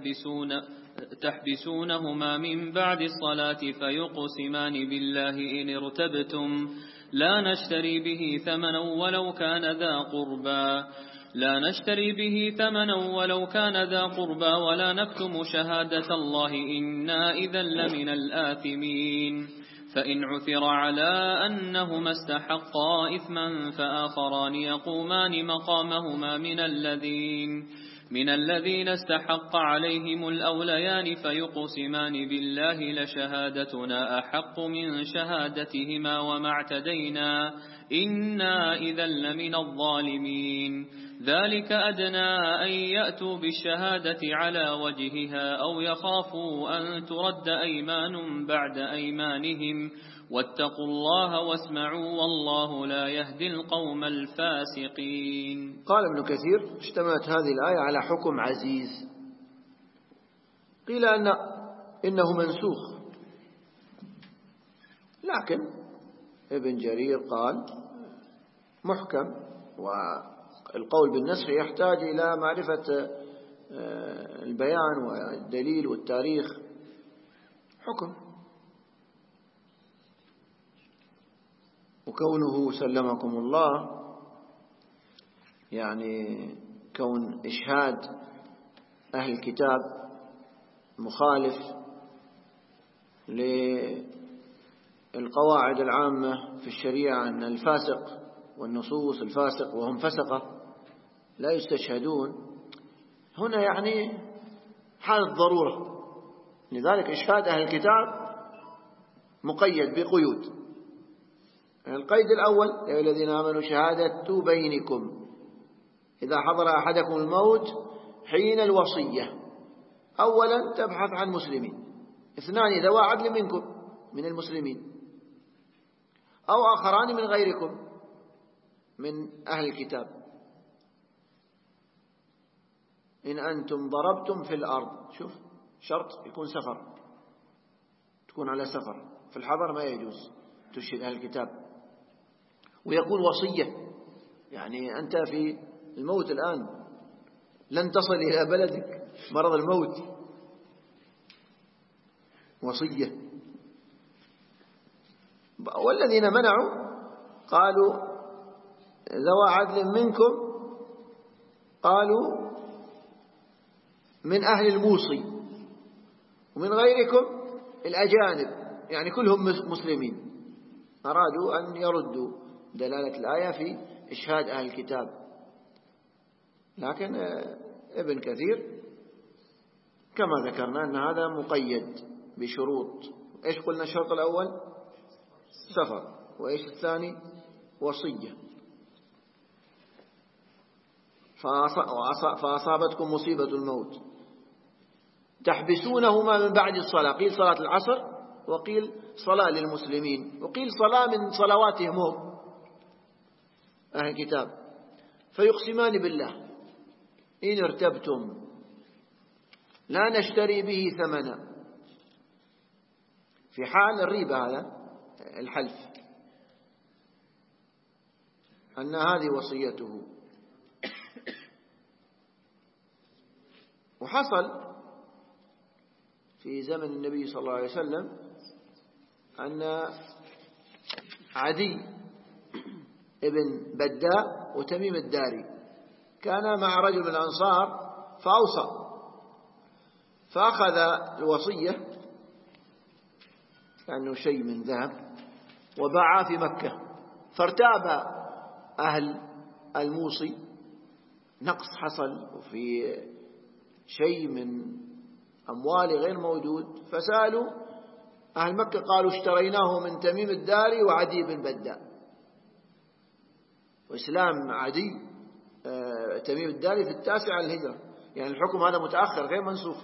تحبسونهما من بعد الصلاة فيقسمان بالله إن ارتبتم لا نشتري به ثمنا ولو كان ذا قربى ولا نكتم شهادة الله إنا إذا لمن الآثمين. فإن عثر على أنهما استحقا إثما فآخران يقومان مقامهما من الذين استحق عليهم الأوليان فيقسمان بالله لشهادتنا أحق من شهادتهما وما اعتدينا إنا إذا لمن الظالمين. ذلك أدنى أن يأتوا بالشهادة على وجهها أو يخافوا أن ترد أيمان بعد أيمانهم واتقوا الله واسمعوا والله لا يهدي القوم الفاسقين. قال ابن كثير: اشتملت هذه الآية على حكم عزيز، قيل إنه منسوخ، لكن ابن جرير قال محكم، والقول بالنسخ يحتاج إلى معرفة البيان والدليل والتاريخ. حكم، وكونه سلمكم الله يعني كون إشهاد أهل الكتاب مخالف للقواعد العامة في الشريعة أن الفاسق والنصوص الفاسق وهم فسقة لا يستشهدون، هنا يعني حالة ضرورة، لذلك إشهاد أهل الكتاب مقيد بقيود. القيد الأول: يا الذين آمنوا شهادة بينكم إذا حضر أحدكم الموت حين الوصية. أولا تبحث عن مسلمين، اثنان ذوى عدل منكم من المسلمين أو آخران من غيركم من أهل الكتاب إن أنتم ضربتم في الأرض. شوف شرط يكون سفر، تكون على سفر، في الحضر ما يجوز تشهد أهل الكتاب. ويكون وصية، يعني أنت في الموت الآن لن تصل إلى بلدك، مرض الموت، وصية. والذين منعوا قالوا ذوى عدل منكم، قالوا من أهل الموصي، ومن غيركم الأجانب، يعني كلهم مسلمين. أرادوا أن يردوا دلالة الآية في إشهاد أهل الكتاب، لكن ابن كثير كما ذكرنا أن هذا مقيد بشروط. إيش قلنا؟ الشرط الأول سفر، وإيش الثاني؟ وصية. فأصابتكم مصيبة الموت تحبسونهما من بعد الصلاة، قيل صلاة العصر، وقيل صلاة للمسلمين، وقيل صلاة من صلواتهم هم أهل الكتاب، فيقسمان بالله إن ارتبتم لا نشتري به ثمنا، في حال الريبة، هذا الحلف، أن هذه وصيته. وحصل في زمن النبي صلى الله عليه وسلم أن عدي ابن بداء وتميم الداري كان مع رجل من الأنصار فأوصى، فأخذ الوصية كأنه شيء من ذهب وباعه في مكة، فارتاب أهل الموصي، نقص حصل وفي شيء من أموال غير موجود، فسألوا أهل مكة قالوا اشتريناه من تميم الداري وعدي بن بداء. وإسلام عدي تميم الداري في 9 الهجرة، يعني الحكم هذا متأخر غير منسوخ.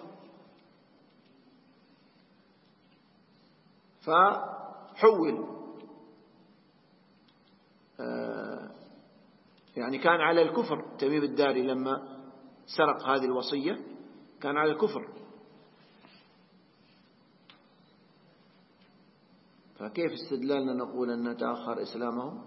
فحول، يعني كان على الكفر تميم الداري لما سرق هذه الوصية، كان على الكفر، فكيف استدلالنا نقول أن تأخر إسلامهم؟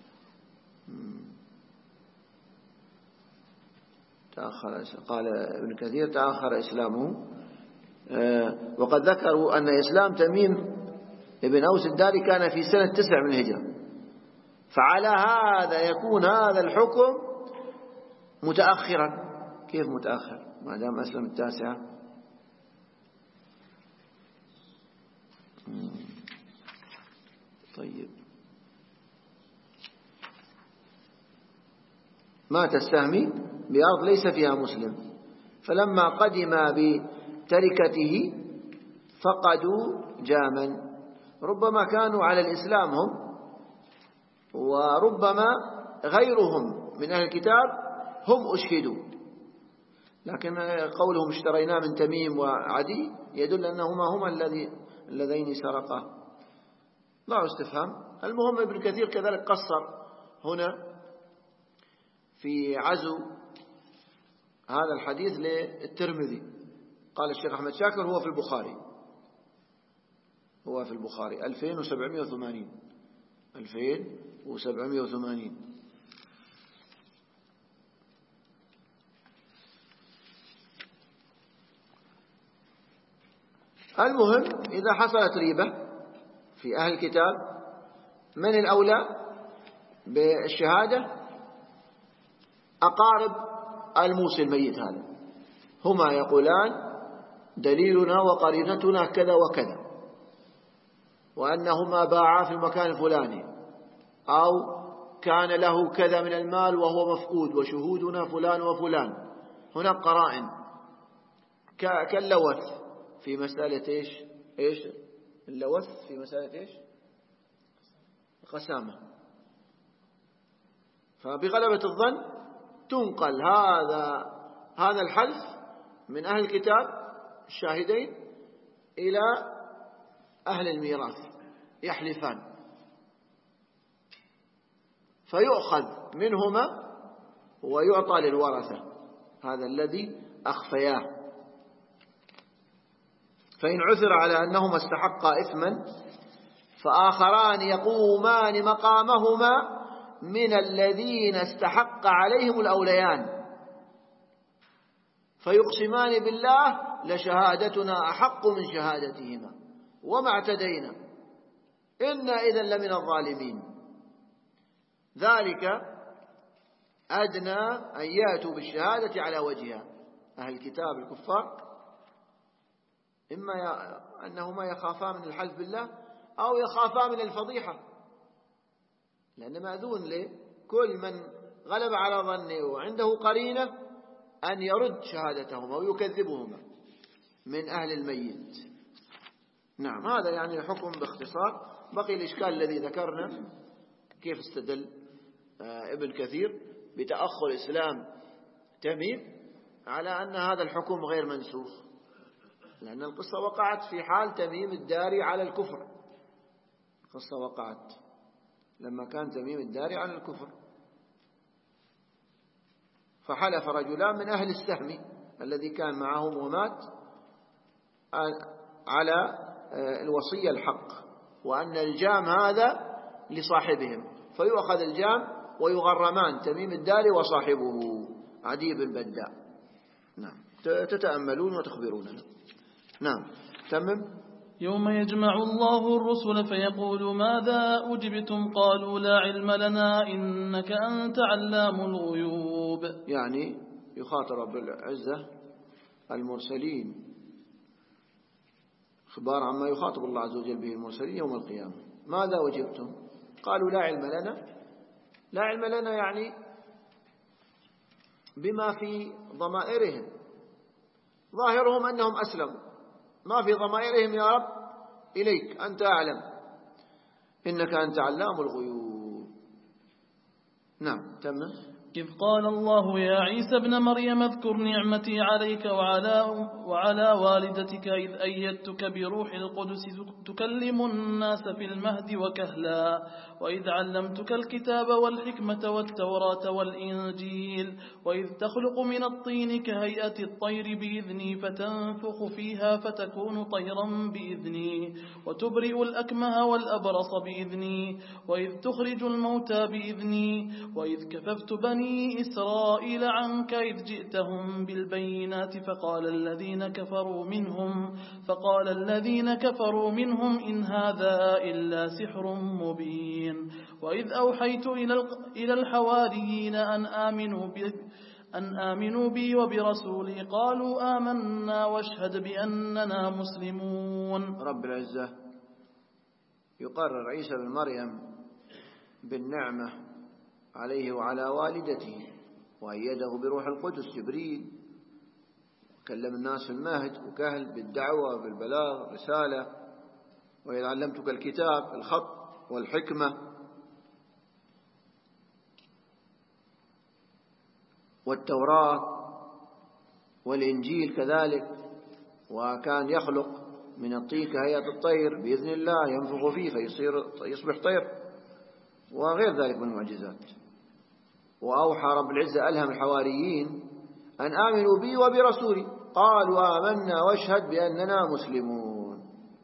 قال ابن كثير تأخر إسلامه. وقد ذكروا أن إسلام تميم ابن أوس الداري كان في سنة 9 من الهجرة، فعلى هذا يكون هذا الحكم متأخرا. كيف متأخر ما دام أسلم 9؟ طيب، مات السهمي بأرض ليس فيها مسلم، فلما قدم بتركته فقدوا جاما، ربما كانوا على الإسلام هم، وربما غيرهم من أهل الكتاب هم أشهدوا، لكن قولهم اشتريناه من تميم وعدي يدل أنهما هما اللذين سرقا. ضعوا استفهام. المهم ابن كثير كذلك قصر هنا في عزو هذا الحديث للترمذي. قال الشيخ أحمد شاكر هو في البخاري 2780. المهم إذا حصلت ريبة في أهل الكتاب من الأولى بالشهادة؟ أقارب الموصي الميت هذا، هما يقولان دليلنا وقرينتنا كذا وكذا، وأنهما باعا في المكان الفلاني، أو كان له كذا من المال وهو مفقود وشهودنا فلان وفلان. هناك قرائن كاللوث في مسألة إيش اللوث في مسألة إيش؟ قسامة. فبغلبة الظن تنقل هذا الحلف من أهل الكتاب الشاهدين إلى أهل الميراث يحلفان، فيؤخذ منهما ويعطى للورثة هذا الذي أخفياه. فإن عثر على أنهما استحقا إثما فآخران يقومان مقامهما من الذين استحق عليهم الأوليان، فيقسمان بالله لشهادتنا أحق من شهادتهما وما اعتدينا إنا إذا لمن الظالمين. ذلك أدنى أن يأتوا بالشهادة على وجهها. أهل الكتاب الكفار إما أنهما يخافا من الحلف بالله أو يخافا من الفضيحة، لأن مأذون لكل من غلب على ظنه وعنده قرينة أن يرد شهادتهما ويكذبهما من أهل الميت. نعم، هذا يعني الحكم باختصار. بقي الإشكال الذي ذكرنا كيف استدل ابن كثير بتأخر إسلام تميم على أن هذا الحكم غير منسوخ، لأن القصة وقعت في حال تميم الداري على الكفر. القصة وقعت لما كان تميم الداري على الكفر، فحلف رجلان من أهل السهم الذي كان معهم ومات على الوصية الحق، وأن الجام هذا لصاحبهم، فيؤخذ الجام ويغرمان تميم الداري وصاحبه عدي بن بداء. نعم، تتأملون وتخبروننا. نعم، تمم. يوم يجمع الله الرسل فيقول ماذا أجبتم قالوا لا علم لنا إنك أنت علام الغيوب. يعني يخاطب رب العزة المرسلين إخبار عما يخاطب الله عز وجل به المرسلين يوم القيامة. ماذا أجبتم؟ قالوا لا علم لنا. لا علم لنا يعني بما في ضمائرهم، ظاهرهم أنهم أسلموا، ما في ضمائرهم يا رب إليك أنت أعلم إنك أنت علام الغيوب. نعم، تمام. إذ قال الله يا عيسى ابن مريم اذكر نعمتي عليك وعلى والدتك إذ أيدتك بروح القدس تكلم الناس في المهد وكهلا وإذ علمتك الكتاب والحكمة والتوراة والإنجيل وإذ تخلق من الطين كهيئة الطير بإذني فتنفخ فيها فتكون طيرا بإذني وتبرئ الأكمه والأبرص بإذني وإذ تخرج الموتى بإذني وإذ كففت بني إسرائيل عنك إذ جئتهم بالبينات فقال الذين كفروا منهم إن هذا إلا سحر مبين وإذ أوحيت إلى الحواريين أن آمنوا بي وبرسولي قالوا آمنا واشهد بأننا مسلمون. رب العزة يقرر عيسى بن مريم بالنعمة عليه وعلى والدته، وأيده بروح القدس جبريل، كلم الناس في المهد وكهل بالدعوة بالبلاغ رسالة، وإذ علمتك الكتاب الخط والحكمة والتوراة والإنجيل كذلك، وكان يخلق من الطين كهيئة الطير بإذن الله ينفخ فيه فيصبح طير، وغير ذلك من المعجزات. وأوحى رب العزة ألهم الحواريين أن آمنوا بي وبرسولي، قالوا آمنا واشهد بأننا مسلمون،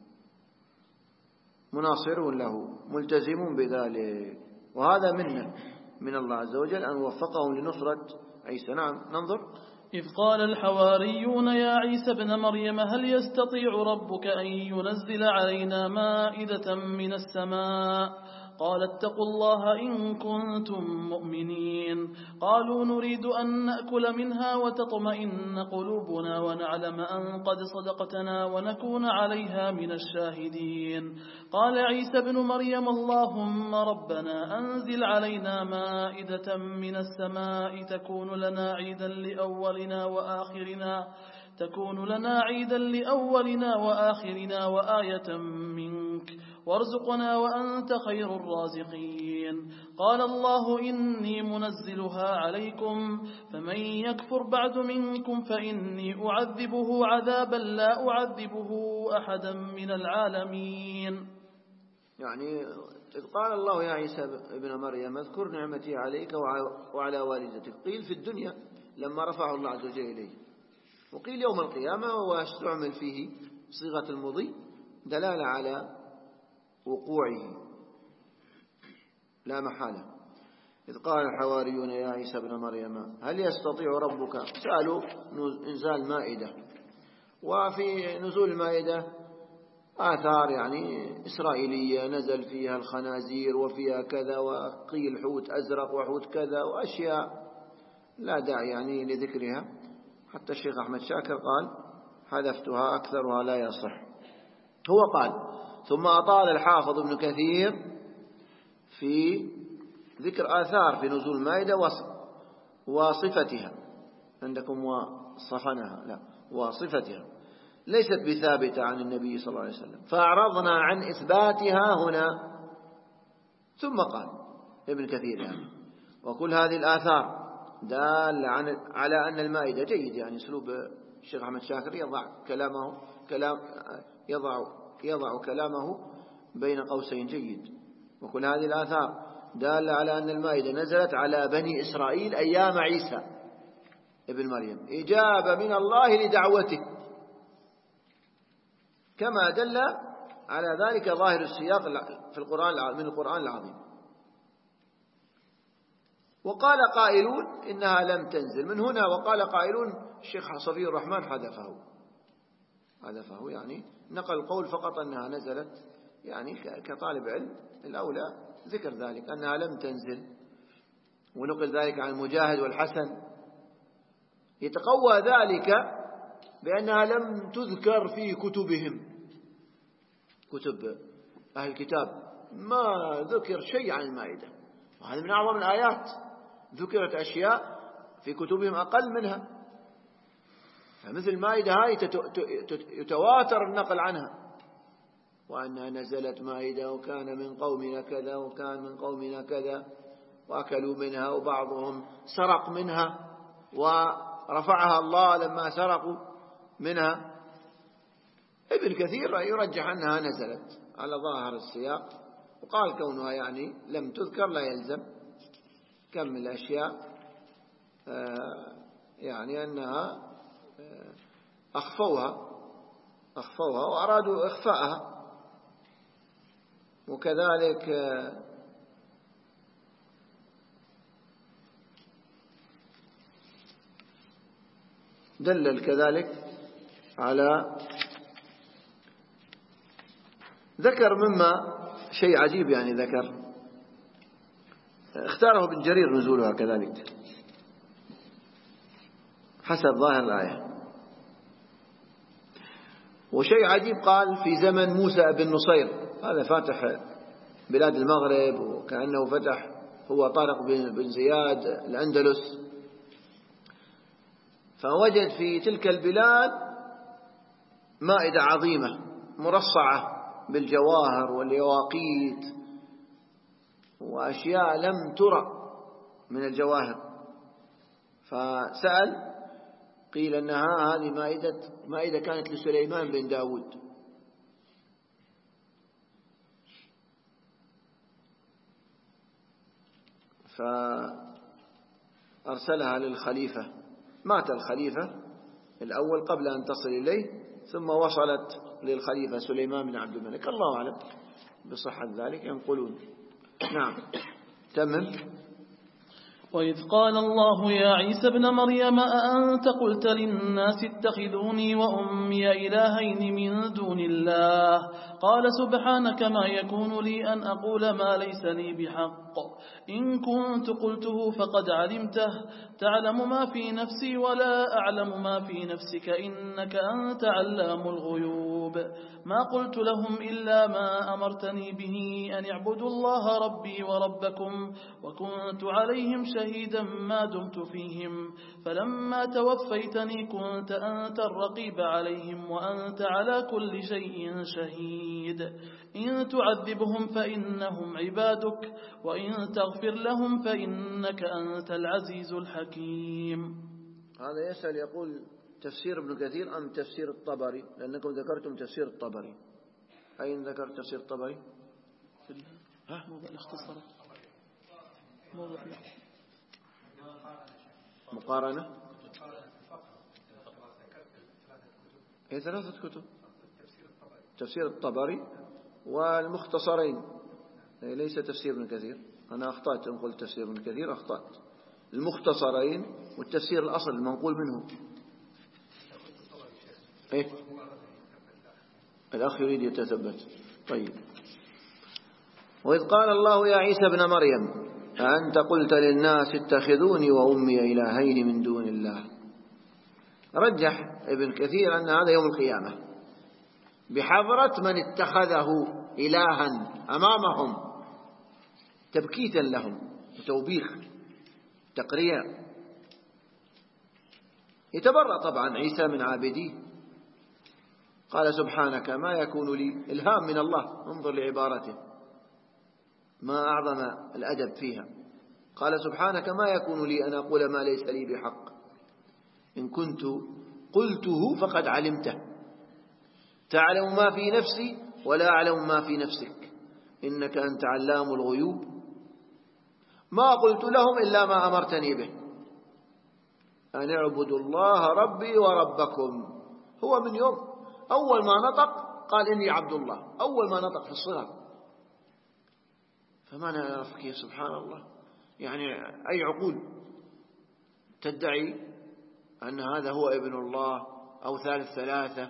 مناصرون له ملتزمون بذلك. وهذا من الله عز وجل أن وفقهم لنصرة عيسى. نعم ننظر. إذ قال الحواريون يا عيسى ابن مريم هل يستطيع ربك أن ينزل علينا مائدة من السماء؟ قال اتقوا الله إن كنتم مؤمنين. قالوا نريد أن نأكل منها وتطمئن قلوبنا ونعلم أن قد صدقتنا ونكون عليها من الشاهدين. قال عيسى ابن مريم اللهم ربنا أنزل علينا مائدة من السماء تكون لنا عيدا لأولنا وآخرنا وآية منك وارزقنا وأنت خير الرازقين. قال الله إني منزلها عليكم فمن يكفر بعد منكم فإني أعذبه عذابا لا أعذبه أحدا من العالمين. يعني إذ قال الله يا عيسى ابن مريم اذكر نعمتي عليك وعلى والدتك، قيل في الدنيا لما رفعه الله عز وجل إليه، وقيل يوم القيامة، واستعمل فيه صيغة المضي دلالة على وقوعه لا محالة. إذ قال الحواريون يا عيسى ابن مريم هل يستطيع ربك، سألوا إنزال مائدة، وفي نزول المائدة آثار يعني إسرائيلية نزل فيها الخنازير وفيها كذا، وقيل حوت أزرق وحوت كذا، وأشياء لا داعي يعني لذكرها، حتى الشيخ أحمد شاكر قال حذفتها أكثرها لا يصح. هو قال ثم أطال الحافظ ابن كثير في ذكر آثار في نزول المائدة وصفتها، عندكم وصفنها، لا وصفتها ليست بثابتة عن النبي صلى الله عليه وسلم، فأعرضنا عن إثباتها هنا. ثم قال ابن كثير يعني وكل هذه الآثار دال على أن المائدة جيد، يعني أسلوب الشيخ أحمد شاكر يضع كلامه بين قوسين جيد. وكل هذه الآثار دال على أن المائدة نزلت على بني إسرائيل أيام عيسى ابن مريم إجابة من الله لدعوته، كما دل على ذلك ظاهر السياق في القرآن من القرآن العظيم. وقال قائلون إنها لم تنزل من هنا، وقال قائلون الشيخ صفي الرحمن حذفه يعني نقل القول فقط أنها نزلت، يعني كطالب علم الأولى ذكر ذلك أنها لم تنزل، ونقل ذلك عن مجاهد والحسن. يتقوى ذلك بأنها لم تذكر في كتبهم، كتب أهل الكتاب ما ذكر شيء عن المائدة، وهذا من أعظم الآيات، ذكرت أشياء في كتبهم أقل منها، فمثل المائدة هاي يتواتر النقل عنها، وأنها نزلت مائدة وكان من قومنا كذا وكان من قومنا كذا وأكلوا منها وبعضهم سرق منها ورفعها الله لما سرقوا منها. ابن كثير يرجح أنها نزلت على ظاهر السياق، وقال كونها يعني لم تذكر لا يلزم، كم من الأشياء يعني أنها أخفوها وأرادوا إخفاءها. وكذلك دلل كذلك على ذكر مما شيء عجيب، يعني ذكر اختاره ابن جرير نزولها كذلك حسب ظاهر الآية. وشيء عجيب قال في زمن موسى بن نصير هذا فاتح بلاد المغرب، وكأنه فتح هو طارق بن زياد الأندلس، فوجد في تلك البلاد مائدة عظيمة مرصعة بالجواهر واليواقيت وأشياء لم ترى من الجواهر، فسأل، قيل أنها هذه مائدة كانت لسليمان بن داود. فأرسلها للخليفة، مات الخليفة الأول قبل أن تصل إليه، ثم وصلت للخليفة سليمان بن عبد الملك، الله أعلم بصحة ذلك، ينقلون. نعم تمم. وإذ قال الله يا عيسى ابن مريم أأنت قلت للناس اتخذوني وأمي إلهين من دون الله قال سبحانك ما يكون لي أن أقول ما ليس لي بحق إن كنت قلته فقد علمته تعلم ما في نفسي ولا أعلم ما في نفسك إنك أنت علام الغيوب ما قلت لهم إلا ما أمرتني به أن اعبدوا الله ربي وربكم وكنت عليهم شهيدا ما دمت فيهم فلما توفيتني كنت أنت الرقيب عليهم وأنت على كل شيء شهيد إن تعذبهم فإنهم عبادك وإن تغفر لهم فإنك أنت العزيز الحكيم. هذا يسأل يقول تفسير ابن كثير أم تفسير الطبري؟ لأنكم ذكرتم تفسير الطبري. أين ذكرت تفسير الطبري؟ موضع الاختصار، موضع مقارنة. هي 3 كتب، تفسير الطبري والمختصرين، ليس تفسير ابن كثير. أنا أخطأت أن قلت تفسير ابن كثير، أخطأت. المختصرين والتفسير الأصل المنقول منه. إيه؟ الأخ يريد يتثبت. طيب. وإذ قال الله يا عيسى ابن مريم أأنت قلت للناس اتخذوني وأمي إلهين من دون الله. رجح ابن كثير أن هذا يوم القيامة بحضرة من اتخذه إلها أمامهم تبكيتا لهم وتوبيخ تقريع. يتبرأ طبعا عيسى من عابديه، قال سبحانك ما يكون لي، إلهام من الله، انظر لعبارته ما أعظم الأدب فيها. قال سبحانك ما يكون لي أن أقول ما ليس لي بحق إن كنت قلته فقد علمته تعلم ما في نفسي ولا أعلم ما في نفسك إنك أنت علام الغيوب ما قلت لهم إلا ما أمرتني به أن اعبدوا الله ربي وربكم. هو من يوم أول ما نطق قال إني عبد الله، أول ما نطق في الصغر. فما نعرف كيف، سبحان الله، يعني أي عقول تدعي أن هذا هو ابن الله أو ثالث ثلاثة؟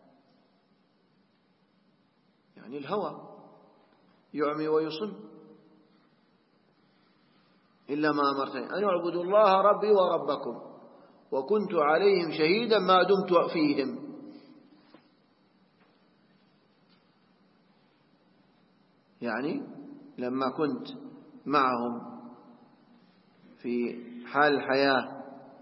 يعني الهوى يعمي ويصم. إلا ما أمرتني أن اعبدوا الله ربي وربكم وكنت عليهم شهيدا ما دمت فيهم. يعني لما كنت معهم في حال الحياة،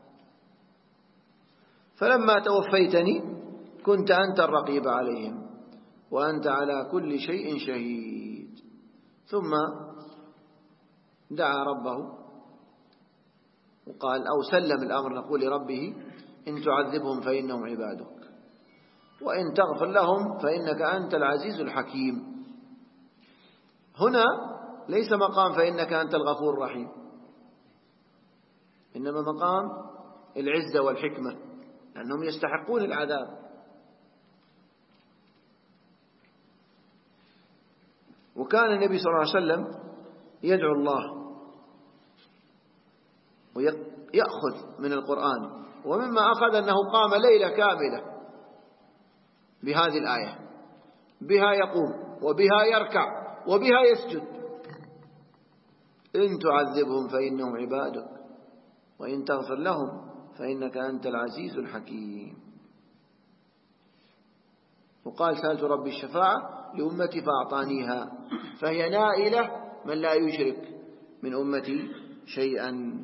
فلما توفيتني كنت أنت الرقيب عليهم وأنت على كل شيء شهيد. ثم دعا ربه وقال أو سلم الأمر نقول لربه إن تعذبهم فإنهم عبادك وإن تغفر لهم فإنك أنت العزيز الحكيم. هنا ليس مقام فإنك أنت الغفور الرحيم، إنما مقام العزة والحكمة، لأنهم يستحقون العذاب. وكان النبي صلى الله عليه وسلم يدعو الله ويأخذ من القرآن، ومما أخذ أنه قام ليلة كاملة بهذه الآية، بها يقوم وبها يركع وبها يسجد. إن تعذبهم فإنهم عبادك وإن تغفر لهم فإنك أنت العزيز الحكيم. وقال سألت ربي الشفاعة لأمتي فأعطانيها، فهي نائلة من لا يشرك من أمتي شيئا.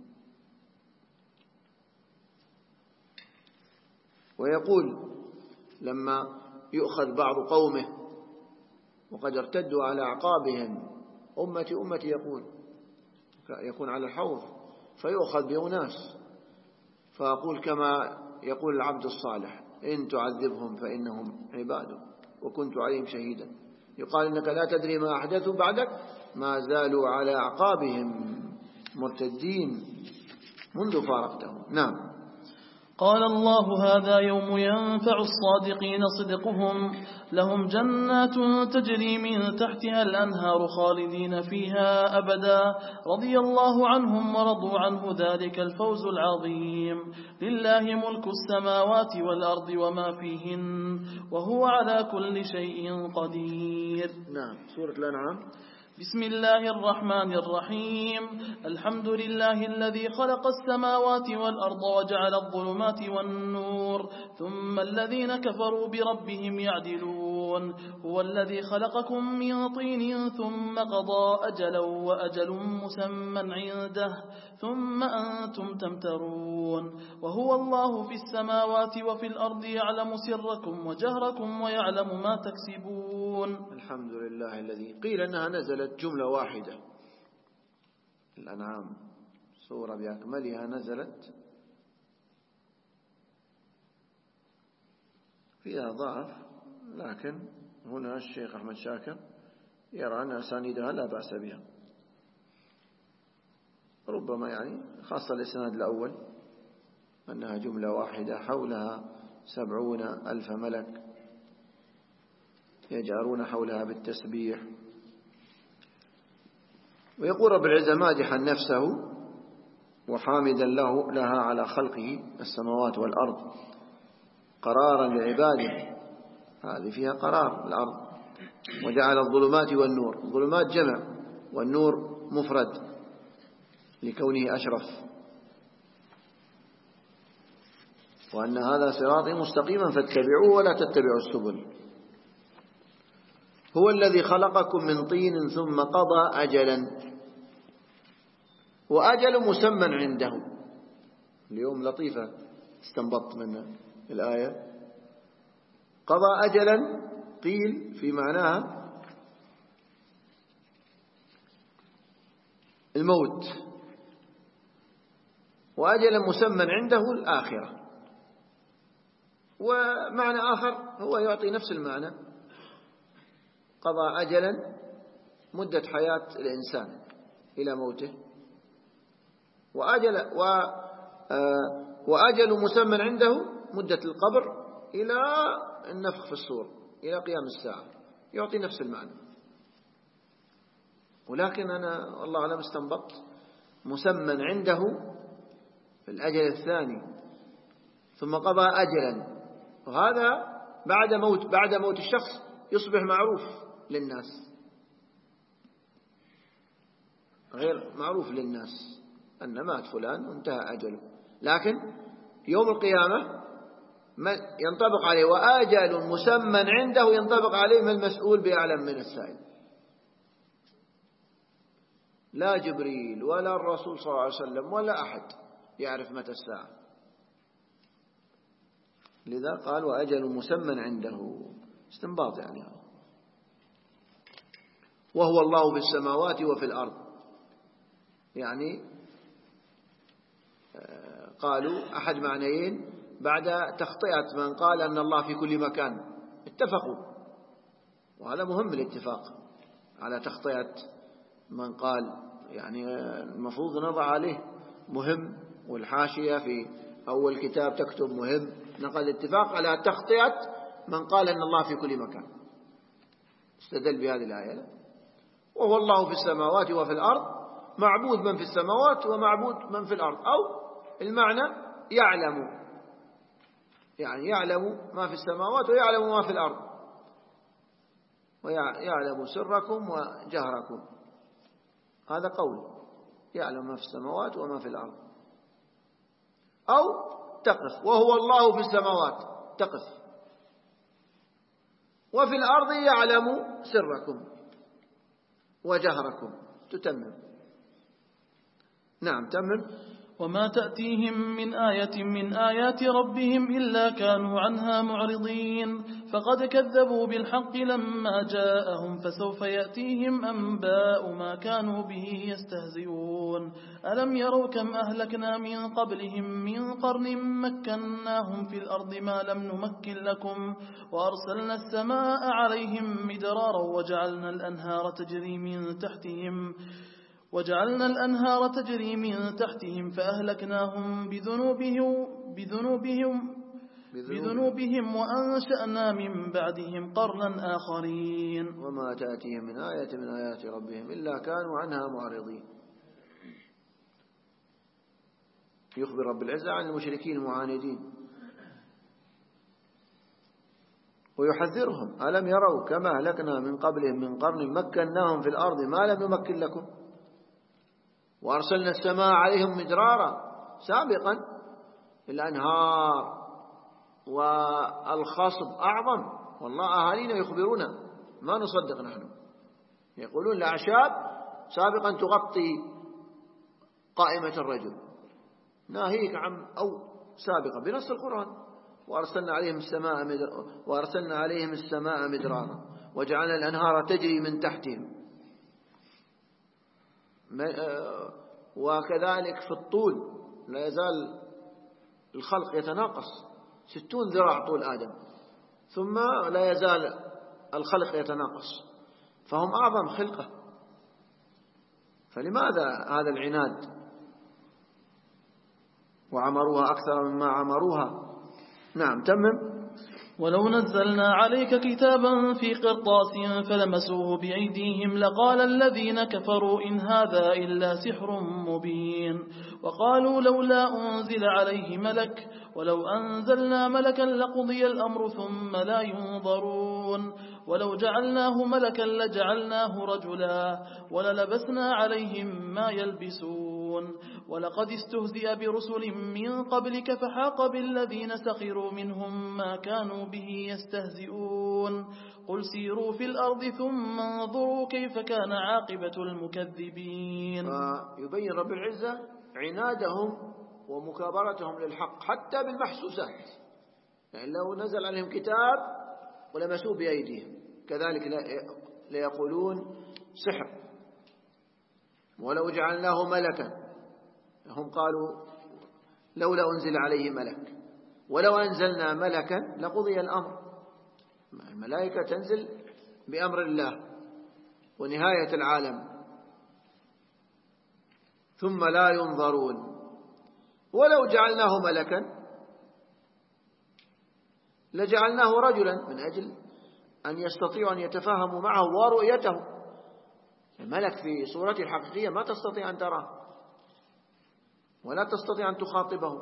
ويقول لما يؤخذ بعض قومه وقد ارتدوا على أعقابهم أمتي أمتي، يكون على الحوض فيؤخذ بأناس، فأقول كما يقول العبد الصالح إن تعذبهم فإنهم عبادك وكنت عليهم شهيدا. يقال إنك لا تدري ما أحدثوا بعدك، ما زالوا على أعقابهم مرتدين منذ فارقتهم. نعم. قال الله هذا يوم ينفع الصادقين صدقهم، لهم جنات تجري من تحتها الأنهار خالدين فيها أبدا، رضي الله عنهم ورضوا عنه، ذلك الفوز العظيم. لله ملك السماوات والأرض وما فيهن وهو على كل شيء قدير. نعم. سورة الأنعام. بسم الله الرحمن الرحيم. الحمد لله الذي خلق السماوات والأرض وجعل الظلمات والنور، ثم الذين كفروا بربهم يعدلون. هو الذي خلقكم من طين ثم قضى أجلا وأجل مسمى عنده، ثم أنتم تمترون. وهو الله في السماوات وفي الأرض، يعلم سركم وجهركم ويعلم ما تكسبون. الحمد لله الذي قيل أنها نزلت جملة واحدة. الأنعام سورة بأكملها نزلت، فيها ضعف، لكن هنا الشيخ أحمد شاكر يرى أن أسانيدها لا بأس بها، ربما يعني خاصة الإسناد الأول أنها جملة واحدة حولها 70,000 ملك يجارون حولها بالتسبيح. ويقول رب العزة مادحا نفسه وحامدا لها على خلقه السماوات والأرض قرارا لعباده، هذه فيها قرار الأرض. وجعل الظلمات والنور، الظلمات جمع والنور مفرد لكونه أشرف، وأن هذا صراطي مستقيما فاتبعوه ولا تتبعوا السبل. هو الذي خلقكم من طين ثم قضى أجلا، وأجل مسمى عنده. اليوم لطيفة استنبطت من الآية، قضى أجلا قيل في معناها الموت، وأجلا مسمى عنده الآخرة. ومعنى آخر هو يعطي نفس المعنى، قضى أجلا مدة حياة الإنسان إلى موته، وأجل مسمى عنده مدة القبر إلى النفخ في الصور إلى قيام الساعة، يعطي نفس المعنى. ولكن أنا والله أعلم استنبطت مسمى عنده في الأجل الثاني ثم قضى أجلا، وهذا بعد موت الشخص يصبح معروف للناس، غير معروف للناس أن مات فلان وانتهى أجله، لكن يوم القيامة ينطبق عليه وآجل مسمى عنده، ينطبق عليه ما المسؤول بأعلم من السائل. لا جبريل ولا الرسول صلى الله عليه وسلم ولا أحد يعرف متى الساعة، لذا قال وأجل مسمى عنده، استنباط يعني. وهو الله في السماوات وفي الأرض، يعني قالوا أحد معنيين بعد تخطئة من قال أن الله في كل مكان، اتفقوا، وهذا مهم الاتفاق على تخطئة من قال، يعني المفروض نضع عليه مهم، والحاشية في أول كتاب تكتب مهم، نقل الاتفاق على تخطئة من قال أن الله في كل مكان، استدل بهذه الآية. وهو الله في السماوات وفي الأرض، معبود من في السماوات ومعبود من في الأرض، أو المعنى يعلم، يعني يعلم ما في السماوات ويعلم ما في الأرض، ويعلم سركم وجهركم، هذا قول يعلم ما في السماوات وما في الأرض. أو تقف وهو الله في السماوات، تقف وفي الأرض يعلم سركم وجهركم. تتمم. نعم تمم. وما تأتيهم من آية من آيات ربهم إلا كانوا عنها معرضين فقد كذبوا بالحق لما جاءهم فسوف يأتيهم أنباء ما كانوا به يستهزئون ألم يروا كم أهلكنا من قبلهم من قرن مكناهم في الأرض ما لم نمكن لكم وأرسلنا السماء عليهم مدرارا وجعلنا الأنهار تجري من تحتهم فأهلكناهم بذنوبهم وأنشأنا من بعدهم قرنا آخرين. وما تأتيهم من آية من آيات ربهم إلا كانوا عنها معرضين. يخبر رب العزة عن المشركين المعاندين ويحذرهم ألم يروا كما أهلكنا من قبلهم من قرن مكناهم في الأرض ما لم نمكن لكم وأرسلنا السماء عليهم مدرارا سابقا. الأنهار والخصب أعظم، والله أهالينا يخبرونا ما نصدق نحن، يقولون الأعشاب سابقا تغطي قائمة الرجل، ناهيك عن أو سابقا بنص القرآن. وأرسلنا عليهم السماء مدرارا وجعلنا الأنهار تجري من تحتهم. وكذلك في الطول لا يزال الخلق يتناقص، 60 ذراع طول آدم، ثم لا يزال الخلق يتناقص، فهم أعظم خلقة. فلماذا هذا العناد وعمروها أكثر مما عمروها؟ نعم تمم. ولو نزلنا عليك كتابا في قرطاس فلمسوه بأيديهم لقال الذين كفروا إن هذا إلا سحر مبين وقالوا لولا أنزل عليه ملك ولو أنزلنا ملكا لقضي الأمر ثم لا ينظرون ولو جعلناه ملكا لجعلناه رجلا وللبسنا عليهم ما يلبسون ولقد استهزئ برسل من قبلك فحاق بالذين سخروا منهم ما كانوا به يستهزئون قل سيروا في الأرض ثم انظروا كيف كان عاقبة المكذبين. يبين رب العزة عنادهم ومكابرتهم للحق حتى بالمحسوسات، يعني لو نزل عليهم كتاب ولمسوه بأيديهم كذلك ليقولون سحر. ولو جعلناه ملكا هم قالوا لولا أنزل عليه ملك ولو أنزلنا ملكا لقضي الأمر. الملائكة تنزل بأمر الله ونهاية العالم ثم لا ينظرون. ولو جعلناه ملكا لجعلناه رجلا من أجل أن يستطيعوا أن يتفاهموا معه ورؤيته. الملك في صورته الحقيقية ما تستطيع أن تراه ولا تستطيع أن تخاطبه.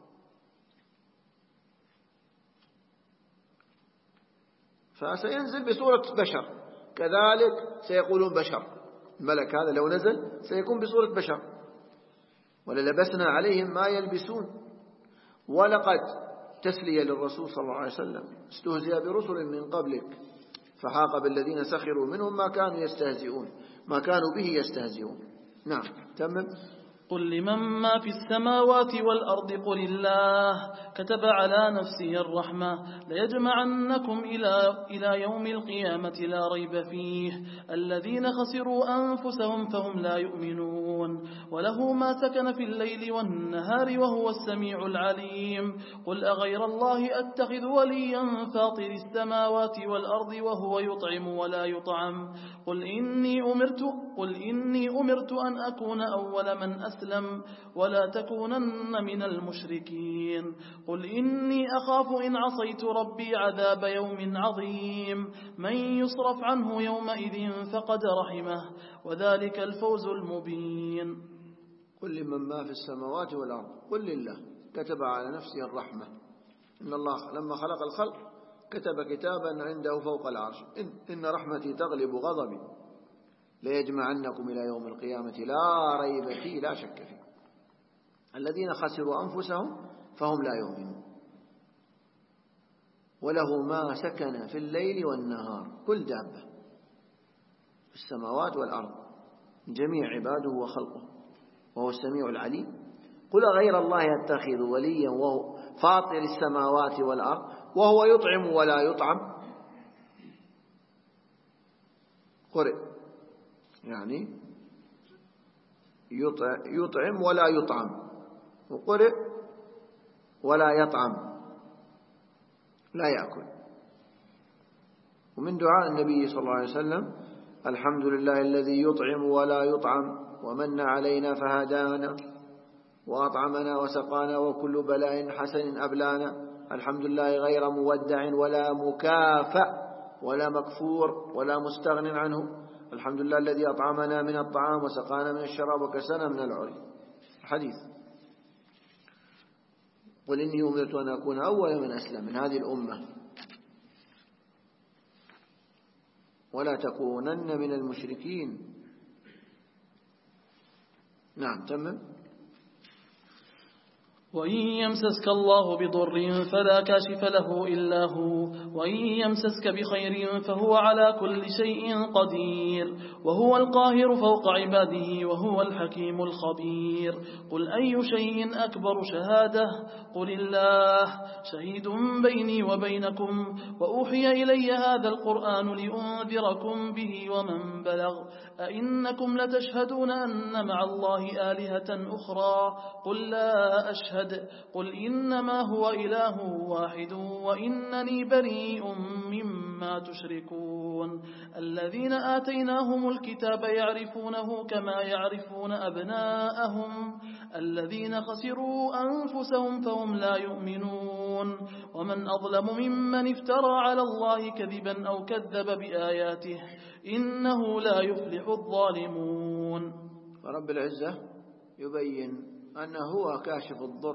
فسينزل بصورة بشر، كذلك سيقولون بشر. الملك هذا لو نزل سيكون بصورة بشر. وللبسنا عليهم ما يلبسون. ولقد تسلية للرسول صلى الله عليه وسلم استهزئ برسل من قبلك فحاق بالذين سخروا منهم ما كانوا به يستهزئون. نعم تمام. قل لمن ما في السماوات والأرض قل الله كتب على نفسه الرحمة ليجمعنكم إلى يوم القيامة لا ريب فيه الذين خسروا أنفسهم فهم لا يؤمنون وله ما سكن في الليل والنهار وهو السميع العليم. قل أغير الله أتخذ وليا فاطر السماوات والأرض وهو يطعم ولا يطعم قل إني أمرت أن أكون أول من أسلم ولا تكونن من المشركين. قل إني أخاف إن عصيت ربي عذاب يوم عظيم من يصرف عنه يومئذ فقد رحمه وذلك الفوز المبين. قل لمن ما في السماوات والأرض قل لله كتب على نفسه الرحمة إن الله لما خلق الخلق كتب كتابا عنده فوق العرش إن رحمتي تغلب غضبي ليجمعنكم إلى يوم القيامة لا ريب فيه لا شك فيه الذين خسروا أنفسهم فهم لا يؤمنون. وله ما سكن في الليل والنهار، كل دابة في السماوات والأرض، جميع عباده وخلقه، وهو السميع العليم. قل غير الله يتخذ وليا وهو فاطر السماوات والأرض وهو يطعم ولا يطعم. قرئ يعني يطعم ولا يطعم، وقرئ ولا يطعم، لا يأكل. ومن دعاء النبي صلى الله عليه وسلم: الحمد لله الذي يطعم ولا يطعم ومن علينا فهدانا وأطعمنا وسقانا وكل بلاء حسن أبلانا. الحمد لله غير مودع ولا مكافأ ولا مكفور ولا مستغن عنه. الحمد لله الذي أطعمنا من الطعام وسقانا من الشراب وكسانا من العري. الحديث. قل إني أمرت أن أكون أول من أسلم من هذه الأمة ولا تكونن من المشركين. نعم تمام. وإن يمسسك الله بضر فلا كاشف له إلا هو، وإن يمسسك بخير فهو على كل شيء قدير، وهو القاهر فوق عباده وهو الحكيم الخبير. قل أي شيء أكبر شهادة؟ قل الله شهيد بيني وبينكم، وأوحي إلي هذا القرآن لأنذركم به ومن بلغ. أئنكم لتشهدون أن مع الله آلهة أخرى؟ قل لا أشهد. قل إنما هو إله واحد وإنني بريء مما تشركون. الذين آتيناهم الكتاب يعرفونه كما يعرفون أبناءهم، الذين خسروا أنفسهم فهم لا يؤمنون. ومن أظلم ممن افترى على الله كذبا أو كذب بآياته، إنه لا يفلح الظالمون. رب العزة يبين أنه هو كاشف الضر،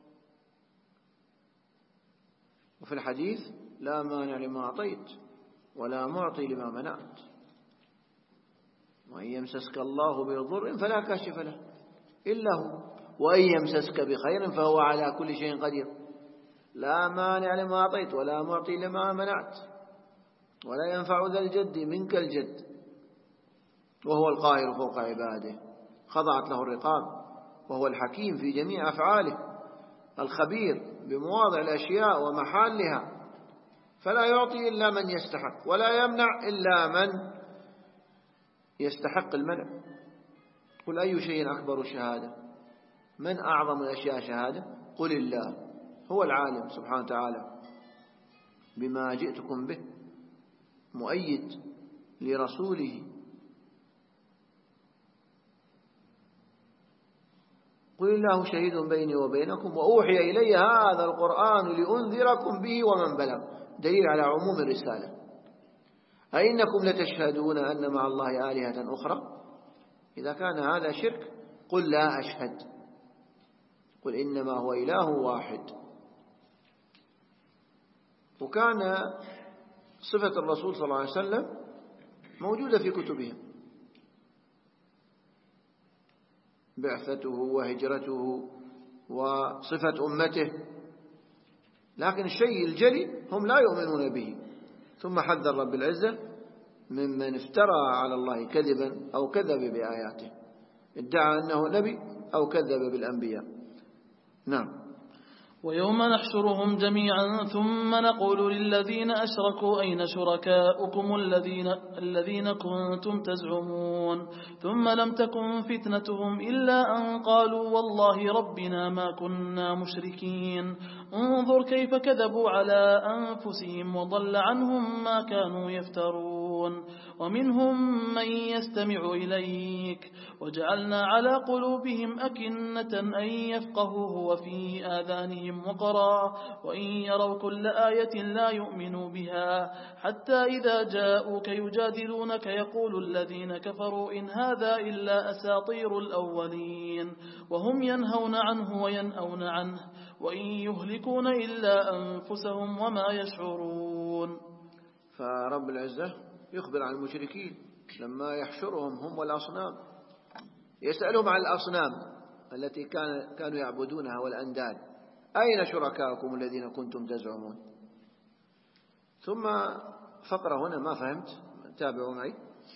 وفي الحديث: لا مانع لما أعطيت ولا معطي لما منعت، وإن يمسسك الله بضر فلا كاشف له إلا هو، وإن يمسسك بخير فهو على كل شيء قدير. لا مانع لما أعطيت ولا معطي لما منعت ولا ينفع ذا الجد منك الجد، وهو القاهر فوق عباده، خضعت له الرقاب، وهو الحكيم في جميع أفعاله، الخبير بمواضع الأشياء ومحالها، فلا يعطي إلا من يستحق ولا يمنع إلا من يستحق المنع. قل أي شيء أكبر شهادة؟ من أعظم الأشياء شهادة؟ قل الله، هو العالم سبحانه وتعالى بما جئتكم به، مؤيد لرسوله. قل الله شهيد بيني وبينكم وأوحي إلي هذا القرآن لأنذركم به ومن بلغ، دليل على عموم الرسالة. أئنكم لتشهدون أن مع الله آلهة أخرى؟ إذا كان هذا شرك قل لا أشهد، قل إنما هو إله واحد. وكان صفة الرسول صلى الله عليه وسلم موجودة في كتبهم، بعثته وهجرته وصفة أمته، لكن الشيء الجلي هم لا يؤمنون به. ثم حذر رب العزة ممن افترى على الله كذبا أو كذب بآياته، ادعى أنه نبي أو كذب بالأنبياء. نعم. ويوم نحشرهم جميعا ثم نقول للذين أشركوا أين شركاؤكم الذين كنتم تزعمون ثم لم تكن فتنتهم إلا أن قالوا والله ربنا ما كنا مشركين. انظر كيف كذبوا على أنفسهم وضل عنهم ما كانوا يفترون. ومنهم من يستمع إليك وجعلنا على قلوبهم أكنة أن يفقهوه وفي آذانهم وقرا وإن يروا كل آية لا يؤمنوا بها حتى إذا جاءوك يجادلونك يقول الذين كفروا إن هذا إلا أساطير الأولين وهم ينهون عنه وينأون عنه وإن يهلكون إلا أنفسهم وما يشعرون. فرب العزة يخبر عن المشركين لما يحشرهم هم والأصنام، يسألهم عن الأصنام التي كانوا يعبدونها والأنداد: أين شركاؤكم الذين كنتم تزعمون؟ ثم فقرة هنا ما فهمت، تابعوا معي.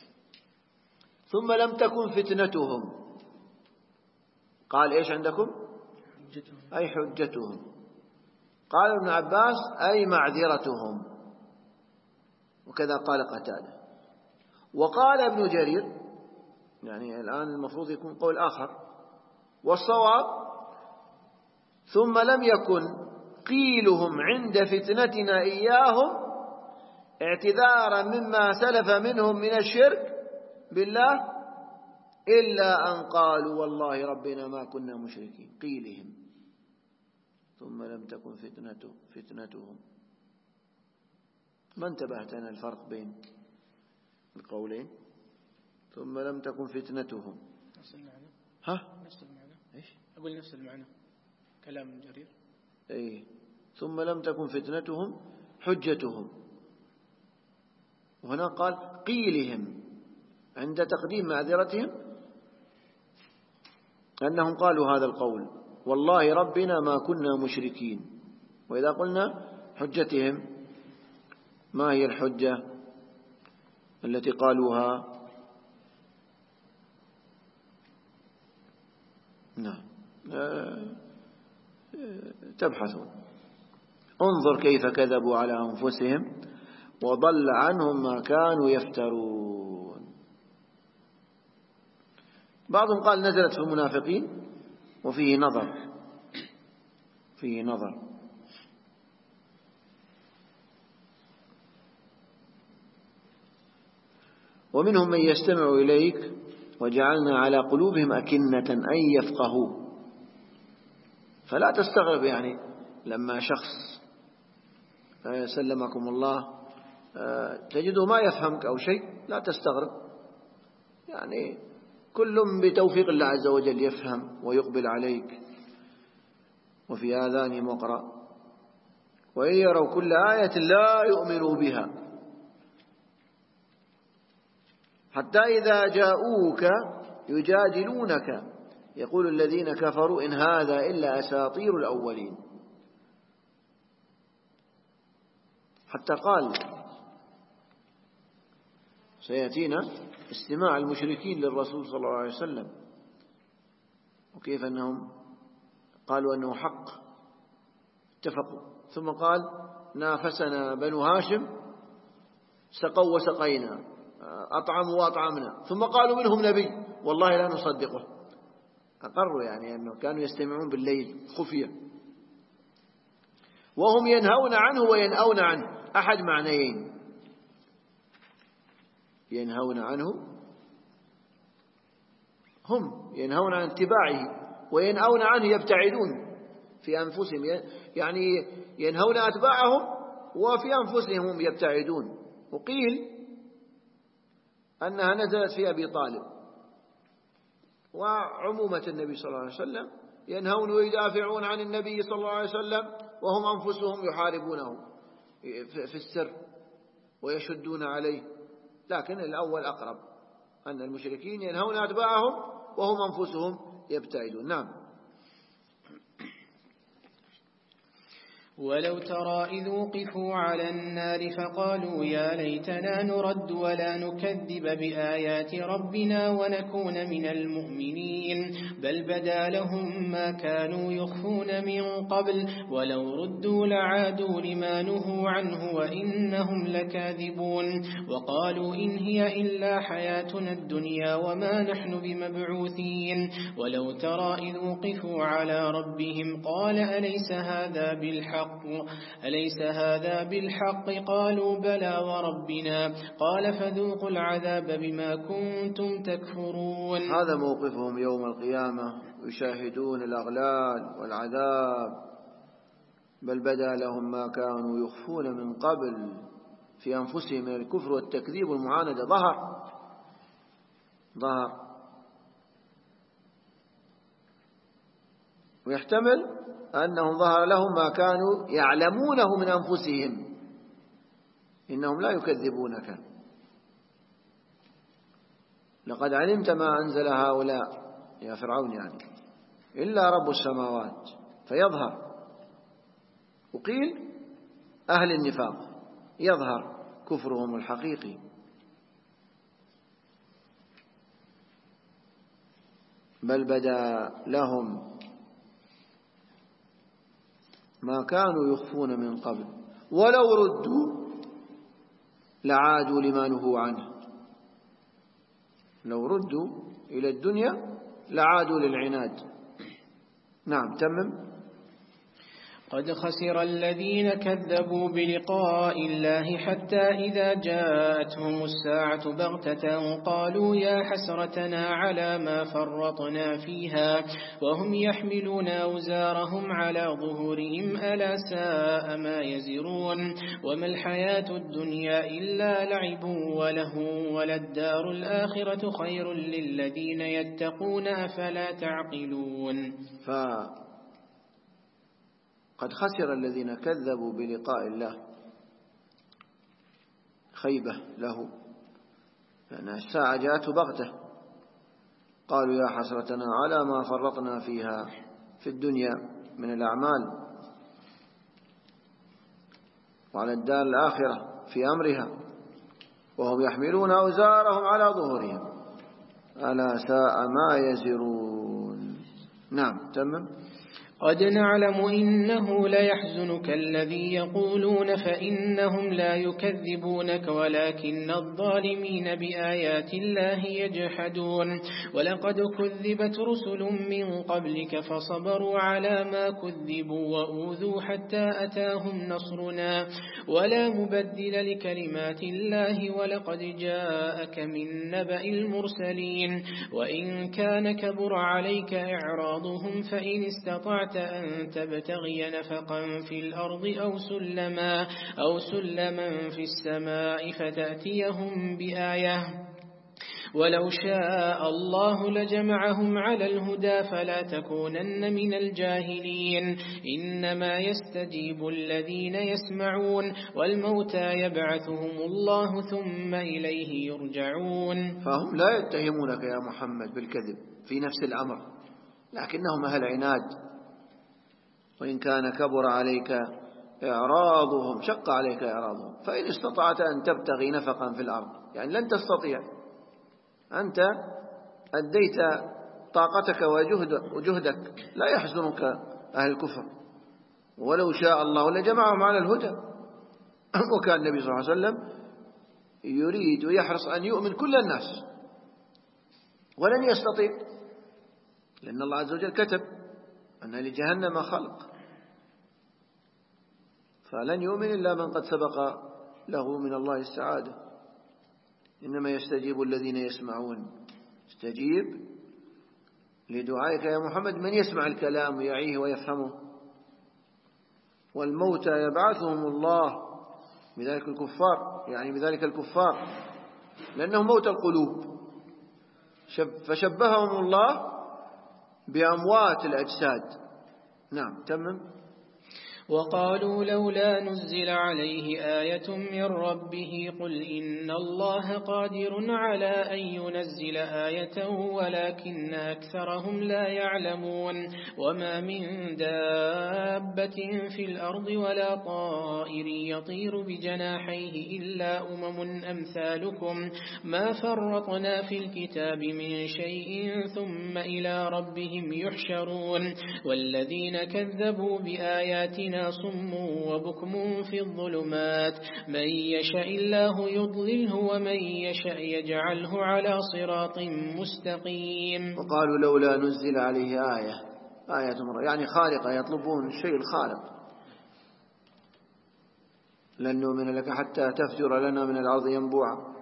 ثم لم تكن فتنتهم، قال إيش عندكم؟ أي حجتهم. قال ابن عباس أي معذرتهم، وكذا قال قتادة. وقال ابن جرير، يعني الآن المفروض يكون قول آخر، والصواب ثم لم يكن قيلهم عند فتنتنا إياهم اعتذارا مما سلف منهم من الشرك بالله إلا أن قالوا والله ربنا ما كنا مشركين. قيلهم ثم لم تكن فتنتهم. ما انتبهت أنا الفرق بين القولين. ثم لم تكن فتنتهم نفس المعنى. نفس المعنى. إيش؟ أقول نفس المعنى كلام جرير. أي ثم لم تكن فتنتهم حجتهم. وهنا قال قيلهم عند تقديم معذرتهم أنهم قالوا هذا القول والله ربنا ما كنا مشركين. وإذا قلنا حجتهم، ما هي الحجة التي قالوها؟ نعم، تبحثون. انظر كيف كذبوا على أنفسهم وضل عنهم ما كانوا يفترون. بعضهم قال نزلت في المنافقين، وفيه نظر. ومنهم من يستمع إليك وجعلنا على قلوبهم أكنة أن يفقهوا. فلا تستغرب يعني لما شخص سلمكم الله تجده ما يفهمك أو شيء، لا تستغرب، يعني كل بتوفيق الله عز وجل يفهم ويقبل عليك. وفي آذانهم وقرا وإن يروا كل آية لا يؤمنوا بها حتى إذا جاءوك يجادلونك يقول الذين كفروا إن هذا إلا أساطير الأولين. حتى قال سيأتينا استماع المشركين للرسول صلى الله عليه وسلم، وكيف أنهم قالوا أنه حق، اتفقوا. ثم قال نافسنا بنو هاشم سقوا وسقينا، أطعموا وأطعمنا. ثم قالوا منهم نبي والله لا نصدقه. أقروا يعني أنه كانوا يستمعون بالليل خفية. وهم ينهون عنه وينأون عنه، أحد معنيين، ينهون عنه، هم ينهون عن اتباعه، وينأون عنه يبتعدون في أنفسهم، يعني ينهون أتباعهم وفي أنفسهم هم يبتعدون. وقيل أنها نزلت في أبي طالب وعمومة النبي صلى الله عليه وسلم، ينهون ويدافعون عن النبي صلى الله عليه وسلم وهم أنفسهم يحاربونه في السر ويشدون عليه. لكن الأول أقرب، أن المشركين ينهون أتباعهم وهم أنفسهم يبتعدون. نعم. ولو ترى إذ وقفوا على النار فقالوا يا ليتنا نرد ولا نكذب بآيات ربنا ونكون من المؤمنين بل بدا لهم ما كانوا يخفون من قبل ولو ردوا لعادوا لما نهوا عنه وإنهم لكاذبون. وقالوا إن هي إلا حياتنا الدنيا وما نحن بمبعوثين. ولو ترى إذ وقفوا على ربهم قال أليس هذا بالحق قالوا بلى وربنا قال فذوقوا العذاب بما كنتم تكفرون. هذا موقفهم يوم القيامة، يشاهدون الأغلال والعذاب. بل بدا لهم ما كانوا يخفون من قبل في أنفسهم من الكفر والتكذيب والمعاندة. ظهر ويحتمل أنهم ظهر لهم ما كانوا يعلمونه من أنفسهم، إنهم لا يكذبونك لقد علمت ما أنزل هؤلاء يا فرعون يعني إلا رب السماوات. فيظهر. وقيل أهل النفاق يظهر كفرهم الحقيقي. بل بدا لهم ما كانوا يخفون من قبل ولو ردوا لعادوا لما نهوا عنه. لو ردوا إلى الدنيا لعادوا للعناد. نعم تمم. قد خسر الذين كذبوا بلقاء الله حتى إذا جاءتهم الساعة بغتة قالوا يا حسرتنا على ما فرطنا فيها وهم يحملون أوزارهم على ظهورهم ألا ساء ما يزرون. وما الحياة الدنيا إلا لعب وله وللدار الآخرة خير للذين يتقون أفلا تعقلون. قد خسر الذين كذبوا بلقاء الله، خيبة له، لأن الساعة جاءته بغتة. قالوا يا حسرتنا على ما فرطنا فيها في الدنيا من الأعمال وعلى الدار الآخرة في أمرها وهم يحملون أوزارهم على ظهورهم ألا ساء ما يزرون. نعم تمام. قد نعلم إنه ليحزنك الذي يقولون فإنهم لا يكذبونك ولكن الظالمين بآيات الله يجحدون. ولقد كذبت رسل من قبلك فصبروا على ما كذبوا وأوذوا حتى أتاهم نصرنا ولا مبدل لكلمات الله ولقد جاءك من نبأ المرسلين. وإن كان كبر عليك إعراضهم فإن استطعت أن تبتغي نفقا في الأرض أو سلما في السماء فتأتيهم بآية ولو شاء الله لجمعهم على الهدى فلا تكونن من الجاهلين. إنما يستجيب الذين يسمعون والموتى يبعثهم الله ثم إليه يرجعون. فهم لا يتهمونك يا محمد بالكذب في نفس الأمر، لكنهم أهل عناد. وإن كان كبر عليك إعراضهم، شق عليك إعراضهم، فإن استطعت أن تبتغي نفقا في الأرض، يعني لن تستطيع. أنت أديت طاقتك وجهدك، لا يحزنك أهل الكفر. ولو شاء الله لجمعهم على الهدى. وكان النبي صلى الله عليه وسلم يريد ويحرص أن يؤمن كل الناس ولن يستطيع، لأن الله عز وجل كتب أن لجهنم خلق، فلن يؤمن إلا من قد سبق له من الله السعادة. إنما يستجيب الذين يسمعون. استجيب لدعائك يا محمد من يسمع الكلام ويعيه ويفهمه. والموتى يبعثهم الله بذلك الكفار، يعني بذلك الكفار، لأنهم موت القلوب، فشبههم الله بأموات الأجساد. نعم تمم. وقالوا لولا نزل عليه آية من ربه قل إن الله قادر على أن ينزل آية ولكن أكثرهم لا يعلمون. وما من دابة في الأرض ولا طائر يطير بجناحيه إلا أمثالكم ما فرطنا في الكتاب من شيء ثم إلى ربهم يحشرون. والذين كذبوا بآياتنا صم وبكم في الظلمات من يشاء الله يضلله ومن يشاء يجعله على صراط مستقيم. وقالوا لولا نزل عليه آية مرة، يعني خالقة، يطلبون الشيء الخالق. لن نؤمن لك حتى تفجر لنا من الأرض ينبوعا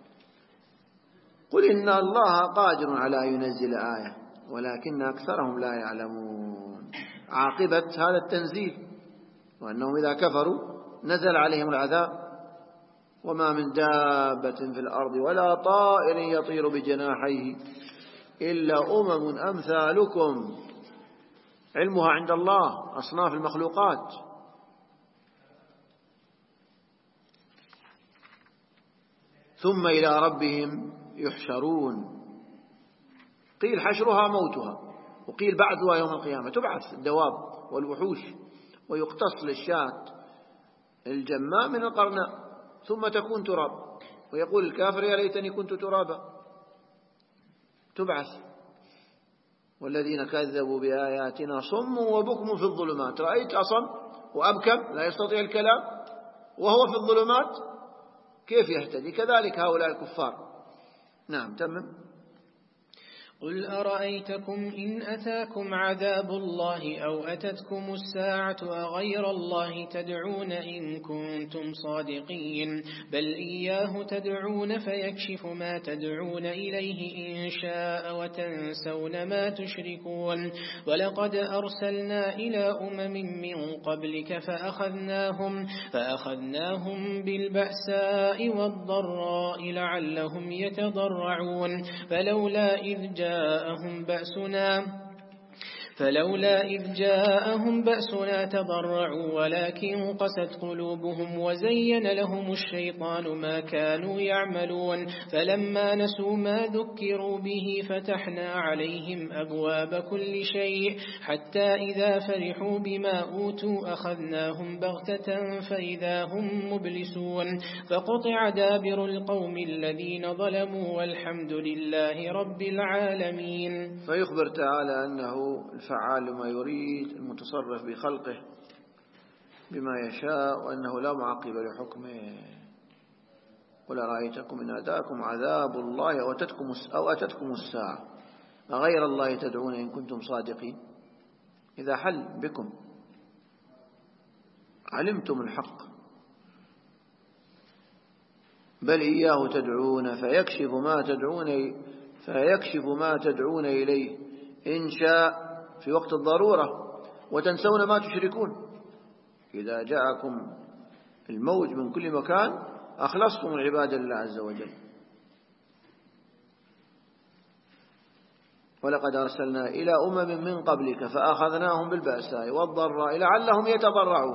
قل إن الله قادر على أن ينزل آية ولكن أكثرهم لا يعلمون. عاقبة هذا التنزيل وأنهم إذا كفروا نزل عليهم العذاب. وما من دابة في الأرض ولا طائر يطير بجناحيه إلا أمثالكم. علمها عند الله، أصناف المخلوقات. ثم إلى ربهم يحشرون. قيل حشرها موتها، وقيل بعثها يوم القيامة. تبعث الدواب والوحوش ويقتص للشاة الجماء من القرناء ثم تكون تراب، ويقول الكافر يا ليتني كنت ترابا. تبعث. والذين كذبوا بآياتنا صم وبكم في الظلمات. رأيت أصم وأبكم لا يستطيع الكلام وهو في الظلمات، كيف يهتدي؟ كذلك هؤلاء الكفار. نعم تمم. قل أرأيتكم إن أتاكم عذاب الله أو أتتكم الساعة أغير الله تدعون إن كنتم صادقين بل إياه تدعون فيكشف ما تدعون إليه إن شاء وتنسون ما تشركون. ولقد أرسلنا إلى من قبلك فأخذناهم بالبأساء والضراء لعلهم يتضرعون. فلولا إذ جاءهم بأسنا تضرعوا ولكن قست قلوبهم وزين لهم الشيطان ما كانوا يعملون. فلما نسوا ما ذكروا به فتحنا عليهم أبواب كل شيء حتى إذا فرحوا بما أوتوا أخذناهم بغتة فإذا هم مبلسون. فقطع دابر القوم الذين ظلموا والحمد لله رب العالمين. فيخبر تعالى أنه الفعال لما يريد، المتصرف بخلقه بما يشاء، وأنه لا معقب لحكمه. قل أرأيتكم إن أتاكم عذاب الله أو أتتكم الساعة أغير الله تدعون إن كنتم صادقين. إذا حل بكم علمتم الحق بل إياه تدعون فيكشف ما تدعون إليه إن شاء في وقت الضرورة وتنسون ما تشركون. إذا جاءكم الموج من كل مكان أخلصتم العبادة لله عز وجل. ولقد أرسلنا إلى من قبلك فأخذناهم بالبأساء والضراء لعلهم يتضرعون.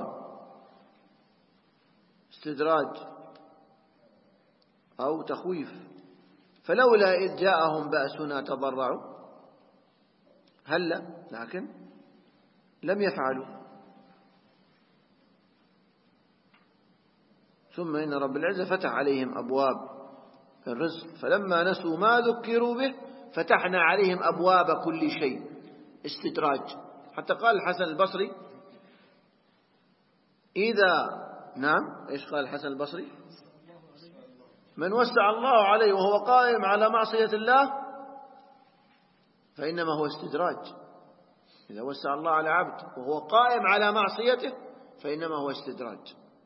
استدراج أو تخويف. فلولا إذ جاءهم بأسنا تضرعوا، هلا لكن لم يفعلوا. ثم إن رب العزة فتح عليهم أبواب الرزق فلما نسوا ما ذكروا به فتحنا عليهم أبواب كل شيء. استدراج. حتى قال الحسن البصري إيش قال الحسن البصري؟ من وسع الله عليه وهو قائم على معصية الله فإنما هو استدراج. إذا وسع الله على عبد وهو قائم على معصيته فإنما هو استدراج.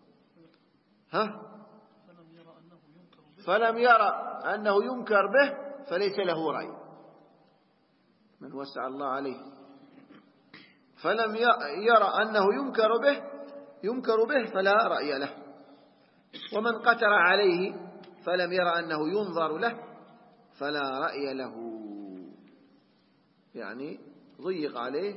فلم يرى أنه ينكر به فليس له رأي. من وسع الله عليه فلم يرى أنه ينكر به فلا رأي له. ومن قتر عليه فلم يرى أنه ينظر له فلا رأي له. يعني ضيق عليه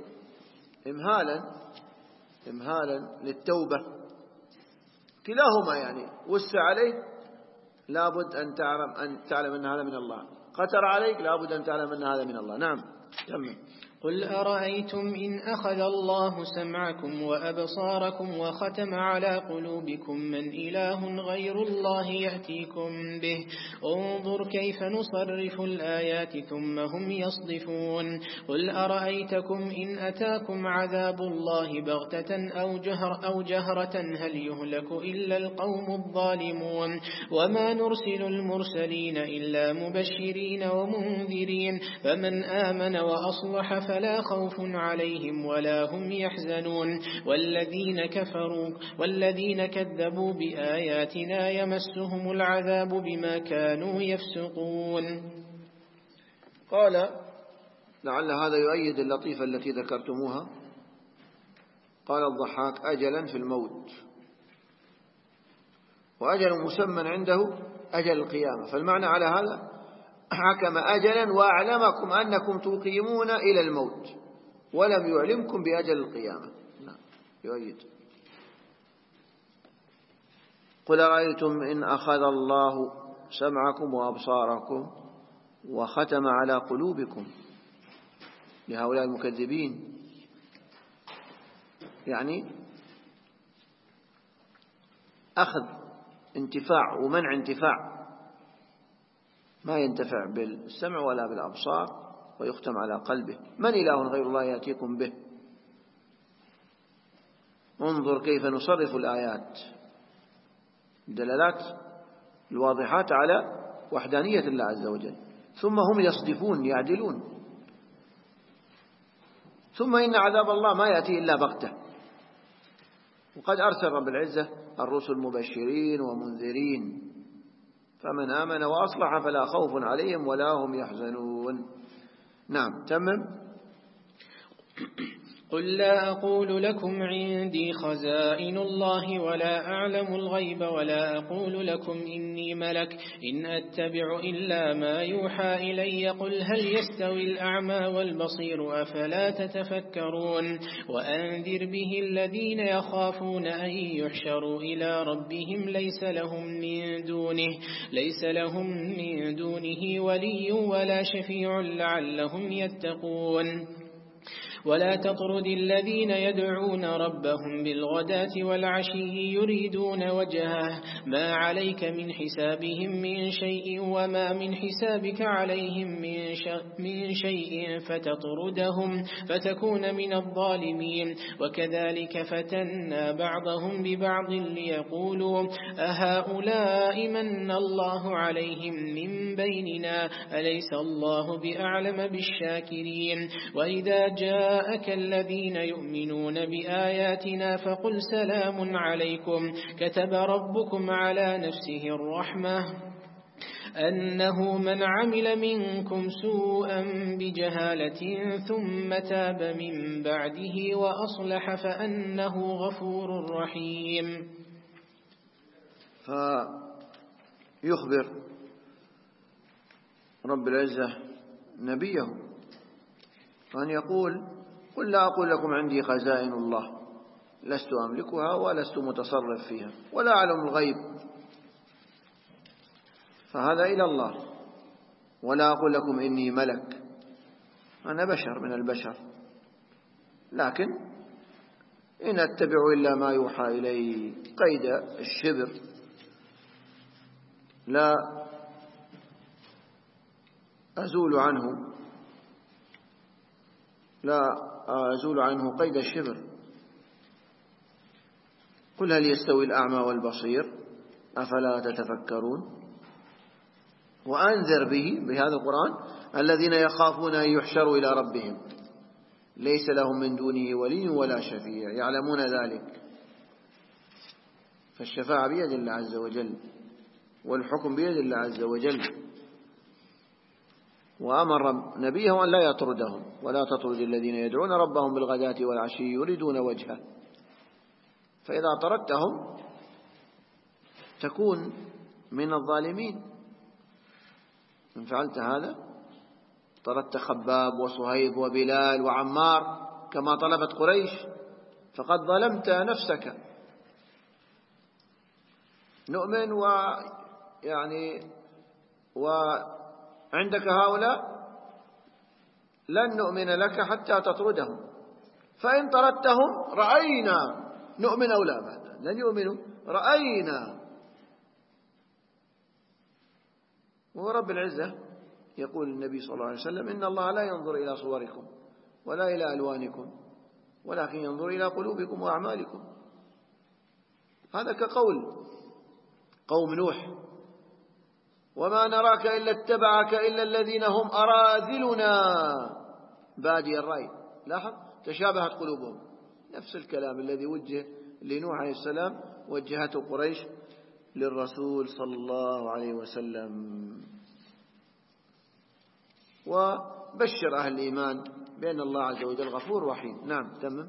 إمهالا للتوبة. كلاهما يعني وسع عليه لابد أن تعلم أن هذا من الله، قتر عليك لابد أن تعلم أن هذا من الله. نعم كمل. قل أرأيتم إن أخذ الله سمعكم وأبصاركم وختم على قلوبكم من إله غير الله يأتيكم به انظر كيف نصرف الآيات ثم هم يصدفون. قل أرأيتكم إن أتاكم عذاب الله بغتة أو جهرة هل يهلك إلا القوم الظالمون. وما نرسل المرسلين إلا مبشرين ومنذرين فمن آمن وأصلح فلا خوف عليهم ولا هم يحزنون. والذين كذبوا بآياتنا يمسهم العذاب بما كانوا يفسقون. قال لعل هذا يؤيد اللطيفة التي ذكرتموها. قال الضحاك أجلا في الموت، وأجل مسمى عنده أجل القيامة. فالمعنى على هذا حكم أجلا وأعلمكم أنكم تقيمون إلى الموت ولم يعلمكم بأجل القيامة. نعم يؤيد. قل رأيتم إن أخذ الله سمعكم وأبصاركم وختم على قلوبكم لهؤلاء المكذبين، يعني أخذ انتفاع ومنع انتفاع، ما ينتفع بالسمع ولا بالأبصار ويختم على قلبه. من إله غير الله يأتيكم به؟ انظر كيف نصرف الآيات، الدلالات الواضحات على وحدانية الله عز وجل، ثم هم يصدفون يعدلون. ثم إن عذاب الله ما يأتي إلا بغتة، وقد أرسل رب العزة الرسل مبشرين ومنذرين، فمن آمن وأصلح فلا خوف عليهم ولا هم يحزنون. نعم تمم. قل لا أقول لكم عندي خزائن الله ولا أعلم الغيب ولا أقول لكم إني ملك إن أتبع إلا ما يوحى إلي قل هل يستوي الأعمى والبصير أفلا تتفكرون وأنذر به الذين يخافون أن يحشروا إلى ربهم ليس لهم من دونه ولي ولا شفيع لعلهم يتقون ولا تطرد الذين يدعون ربهم بالغداة والعشي يريدون وجهه ما عليك من حسابهم من شيء وما من حسابك عليهم من شيء فتطردهم فتكون من الظالمين وكذلك فتنا بعضهم ببعض ليقولوا أهؤلاء من الله عليهم من بيننا أليس الله بأعلم بالشاكرين وإذا جاءك الذين يؤمنون بآياتنا فقل سلام عليكم كتب ربكم على نفسه الرحمة أنه من عمل منكم سوءا بجهالة ثم تاب من بعده وأصلح فأنه غفور رحيم. فيخبر رب العزة نبيه أن يقول قل لا أقول لكم عندي خزائن الله لست أملكها ولست متصرف فيها ولا أعلم الغيب، فهذا إلى الله. ولا أقول لكم إني ملك، أنا بشر من البشر، لكن إن أتبع إلا ما يوحى إلي قيد الشبر، لا أزول عنه قيد الشبر. قل هل يستوي الأعمى والبصير أفلا تتفكرون وأنذر به بهذا القرآن الذين يخافون أن يحشروا إلى ربهم ليس لهم من دونه ولي ولا شفيع يعلمون ذلك. فالشفاعة بيد الله عز وجل والحكم بيد الله عز وجل. وأمر نبيه أن لا يطردهم ولا تطرد الذين يدعون ربهم بالغداة والعشي يريدون وجهه، فإذا طردتهم تكون من الظالمين. إن فعلت هذا طردت خباب وصهيب وبلال وعمار كما طلبت قريش فقد ظلمت نفسك. نؤمن وعندك هؤلاء لن نؤمن لك حتى تطردهم، فإن طردتهم رأينا نؤمن أو لا بعد لن يؤمنوا رأينا. ورب العزة يقول النبي صلى الله عليه وسلم إن الله لا ينظر إلى صوركم ولا إلى ألوانكم ولكن ينظر إلى قلوبكم وأعمالكم. هذا كقول قوم نوح وما نراك إلا اتبعك إلا الذين هم أراذلنا بادي الرأي. لاحظ تشابهت قلوبهم، نفس الكلام الذي وجه لنوح عليه السلام وجهته قريش للرسول صلى الله عليه وسلم. وبشر أهل الإيمان بأن الله عز وجل غفور رحيم. نعم تمام.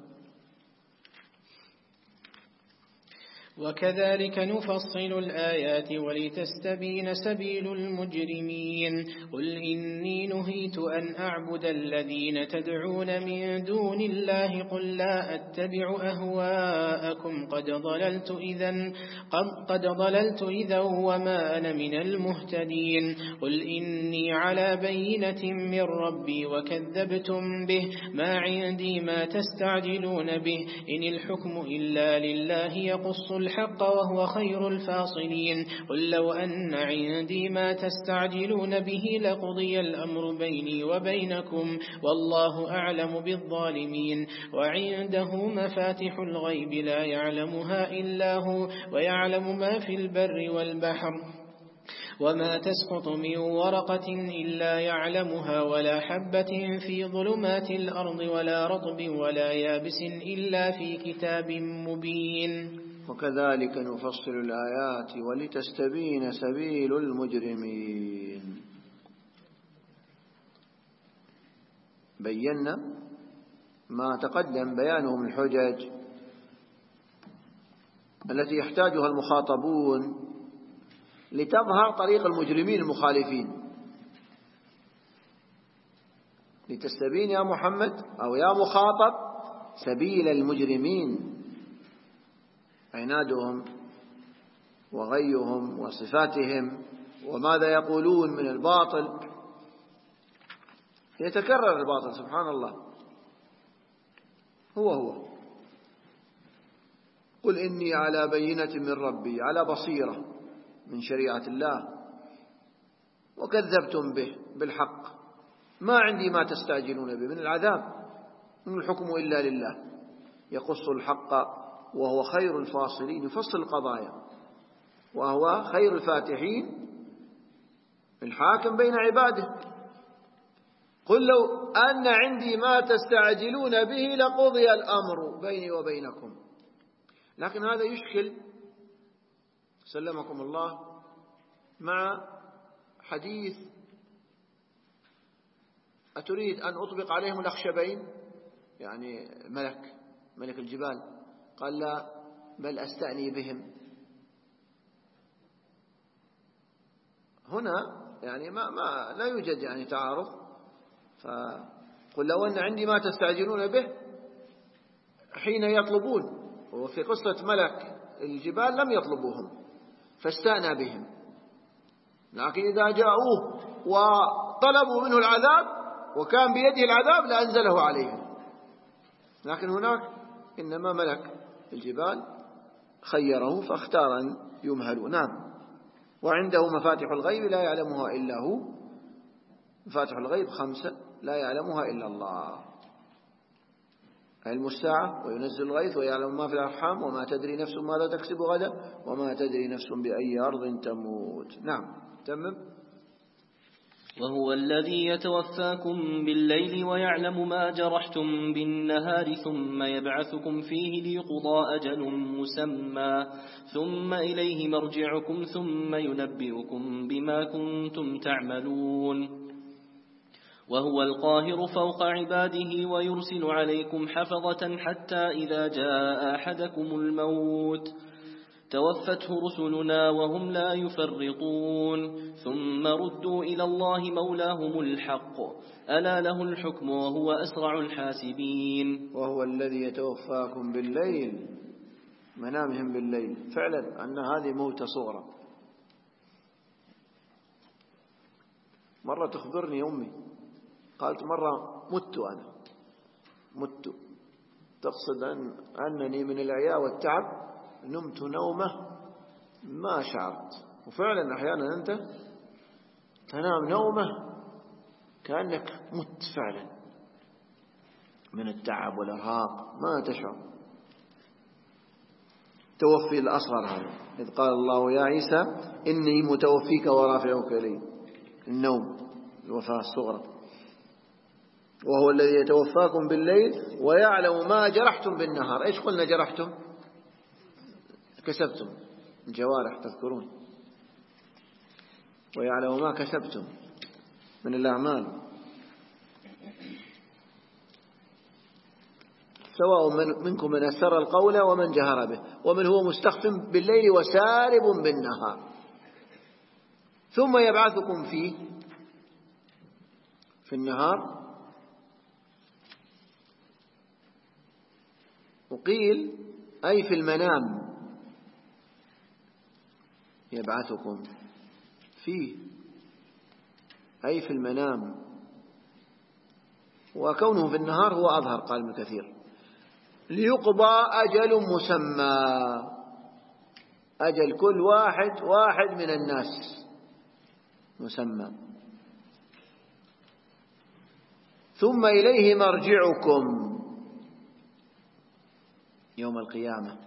وكذلك نفصل الآيات ولتستبين سبيل المجرمين. قل إني نهيت أن أعبد الذين تدعون من دون الله قل لا أتبع أهواءكم قد ضللت إذا وما أنا من المهتدين. قل إني على بينة من ربي وكذبتم به ما عندي ما تستعجلون به إن الحكم إلا لله يقص الحق وهو خير الفاصلين قل لو أن عندي ما تستعجلون به لقضي الأمر بيني وبينكم والله أعلم بالظالمين وعنده مفاتح الغيب لا يعلمها إلا هو ويعلم ما في البر والبحر وما تسقط من ورقة إلا يعلمها ولا حبة في ظلمات الأرض ولا رطب ولا يابس إلا في كتاب مبين وكذلك نفصل الآيات ولتستبين سبيل المجرمين. بينا ما تقدم بيانه من الحجج التي يحتاجها المخاطبون لتظهر طريق المجرمين المخالفين. لتستبين يا محمد أو يا مخاطب سبيل المجرمين، عنادهم وغيهم وصفاتهم وماذا يقولون من الباطل. يتكرر الباطل سبحان الله هو قل إني على بينة من ربي على بصيرة من شريعة الله وكذبتم به بالحق ما عندي ما تستعجلون به من العذاب إن الحكم إلا لله يقص الحق وهو خير الفاصلين يفصل القضايا وهو خير الفاتحين الحاكم بين عباده. قل لو أن عندي ما تستعجلون به لقضي الأمر بيني وبينكم. لكن هذا يشكل سلمكم الله مع حديث أتريد أن أطبق عليهم الأخشبين يعني ملك الجبال قال لا بل أستعني بهم. هنا يعني ما لا يوجد يعني تعارض. فقل لو أن عندي ما تستعجلون به حين يطلبون وفي قصة ملك الجبال لم يطلبوهم فاستأنى بهم لكن إذا جاءوه وطلبوا منه العذاب وكان بيده العذاب لأنزله عليهم. لكن هناك إنما ملك الجبال خيره فاختار أن يمهلوا. نعم وعنده مفاتح الغيب لا يعلمها إلا هو. مفاتح الغيب 5 لا يعلمها إلا الله. علم الساعة وينزل الغيث ويعلم ما في الأرحام وما تدري نفس ماذا تكسب غدا وما تدري نفس بأي أرض تموت. نعم تمم. وهو الذي يتوفاكم بالليل ويعلم ما جرحتم بالنهار ثم يبعثكم فيه ليقضى أجل مسمى ثم إليه مرجعكم ثم ينبئكم بما كنتم تعملون. وهو القاهر فوق عباده ويرسل عليكم حفظة حتى إذا جاء أحدكم الموت توفته رسلنا وهم لا يفرطون ثم ردوا إلى الله مولاهم الحق ألا له الحكم وهو أسرع الحاسبين. وهو الذي يتوفاكم بالليل منامهم بالليل. فعلا أن هذه موتة صغرى. مرة تخبرني أمي قالت مرة مت تقصد أنني من العياء والتعب نمت نومة ما شعرت. وفعلا أحيانا أنت تنام نومة كأنك مت فعلا من التعب والإرهاق ما تشعر. توفي الأصغر هذا إذ قال الله يا عيسى إني متوفيك ورافعك إلي. النوم الوفاة الصغرى. وهو الذي يتوفاكم بالليل ويعلم ما جرحتم بالنهار. إيش قلنا جرحتم؟ كسبتم الجوارح تذكرون. ويعلم ما كسبتم من الأعمال سواء منكم من أسر القول ومن جهر به ومن هو مستخف بالليل وسارب بالنهار ثم يبعثكم فيه في النهار. وقيل أي في المنام يبعثكم فيه أي في المنام. وكونه في النهار هو أظهر قال ابن كثير ليقضى أجل مسمى أجل كل واحد من الناس مسمى. ثم إليه مرجعكم يوم القيامة،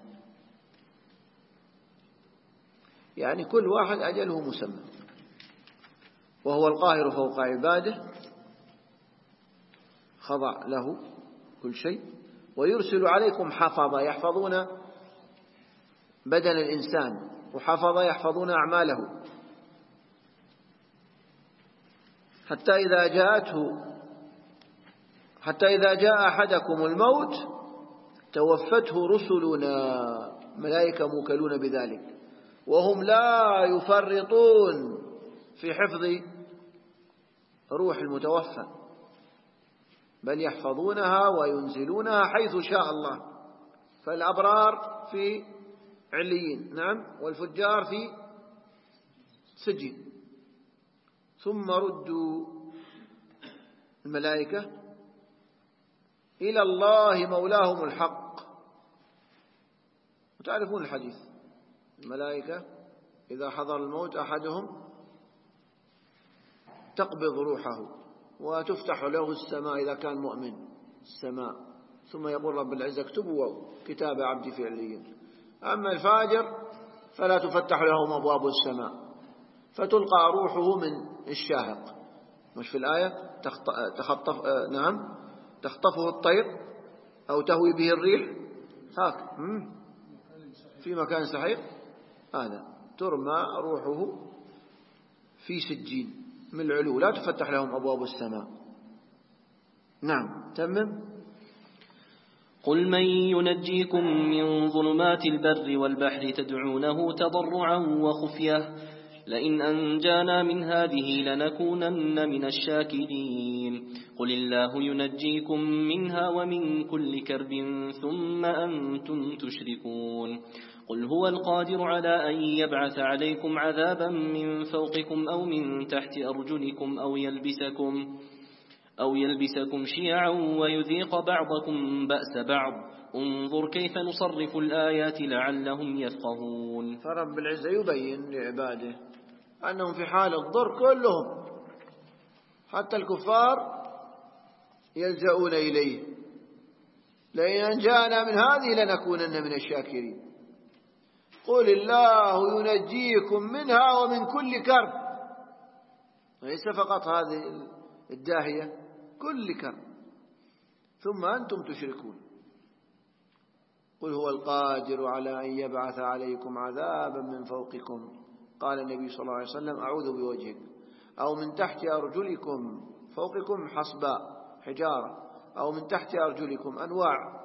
يعني كل واحد أجله مسمى، وهو القاهر فوق عباده، خضع له كل شيء، ويرسل عليكم حفظة يحفظون بدن الإنسان، وحفظة يحفظون أعماله، حتى إذا جاء أحدكم الموت توفته رسلنا، ملائكة موكلون بذلك، وهم لا يفرطون في حفظ روح المتوفى، بل يحفظونها وينزلونها حيث شاء الله. فالأبرار في عليين، نعم، والفجار في سجين. ثم ردوا الملائكة إلى الله مولاهم الحق. وتعرفون الحديث، الملائكة إذا حضر الموت أحدهم تقبض روحه وتفتح له السماء إذا كان مؤمن السماء، ثم يقول رب العزة اكتبوا كتاب عبدي في عليين. أما الفاجر فلا تفتح لهم أبواب السماء، فتلقى روحه من الشاهق، مش في الآية تخطفه الطير أو تهوي به الريح، هاك في مكان سحيق، هذا ترمى روحه في سجين من العلو، لا تفتح لهم أبواب السماء. نعم، تمم. قل من ينجيكم من ظلمات البر والبحر تدعونه تضرعا وخفية لئن أنجانا من هذه لنكونن من الشاكرين. قل الله ينجيكم منها ومن كل كرب ثم أنتم تشركون. قل هو القادر على أن يبعث عليكم عذابا من فوقكم أو من تحت أرجلكم أو يلبسكم شيعا ويذيق بعضكم بأس بعض. انظر كيف نصرف الآيات لعلهم يفقهون. فرب العزة يبين لعباده أنهم في حال الضر كلهم، حتى الكفار يلجؤون إليه، لئن أنجانا من هذه لنكونن من الشاكرين. قل الله ينجيكم منها ومن كل كرب، ليس فقط هذه الداهية، كل كرب، ثم أنتم تشركون. قل هو القادر على أن يبعث عليكم عذابا من فوقكم، قال النبي صلى الله عليه وسلم أعوذ بوجهك، أو من تحت أرجلكم، فوقكم حصباء حجارة، أو من تحت أرجلكم أنواع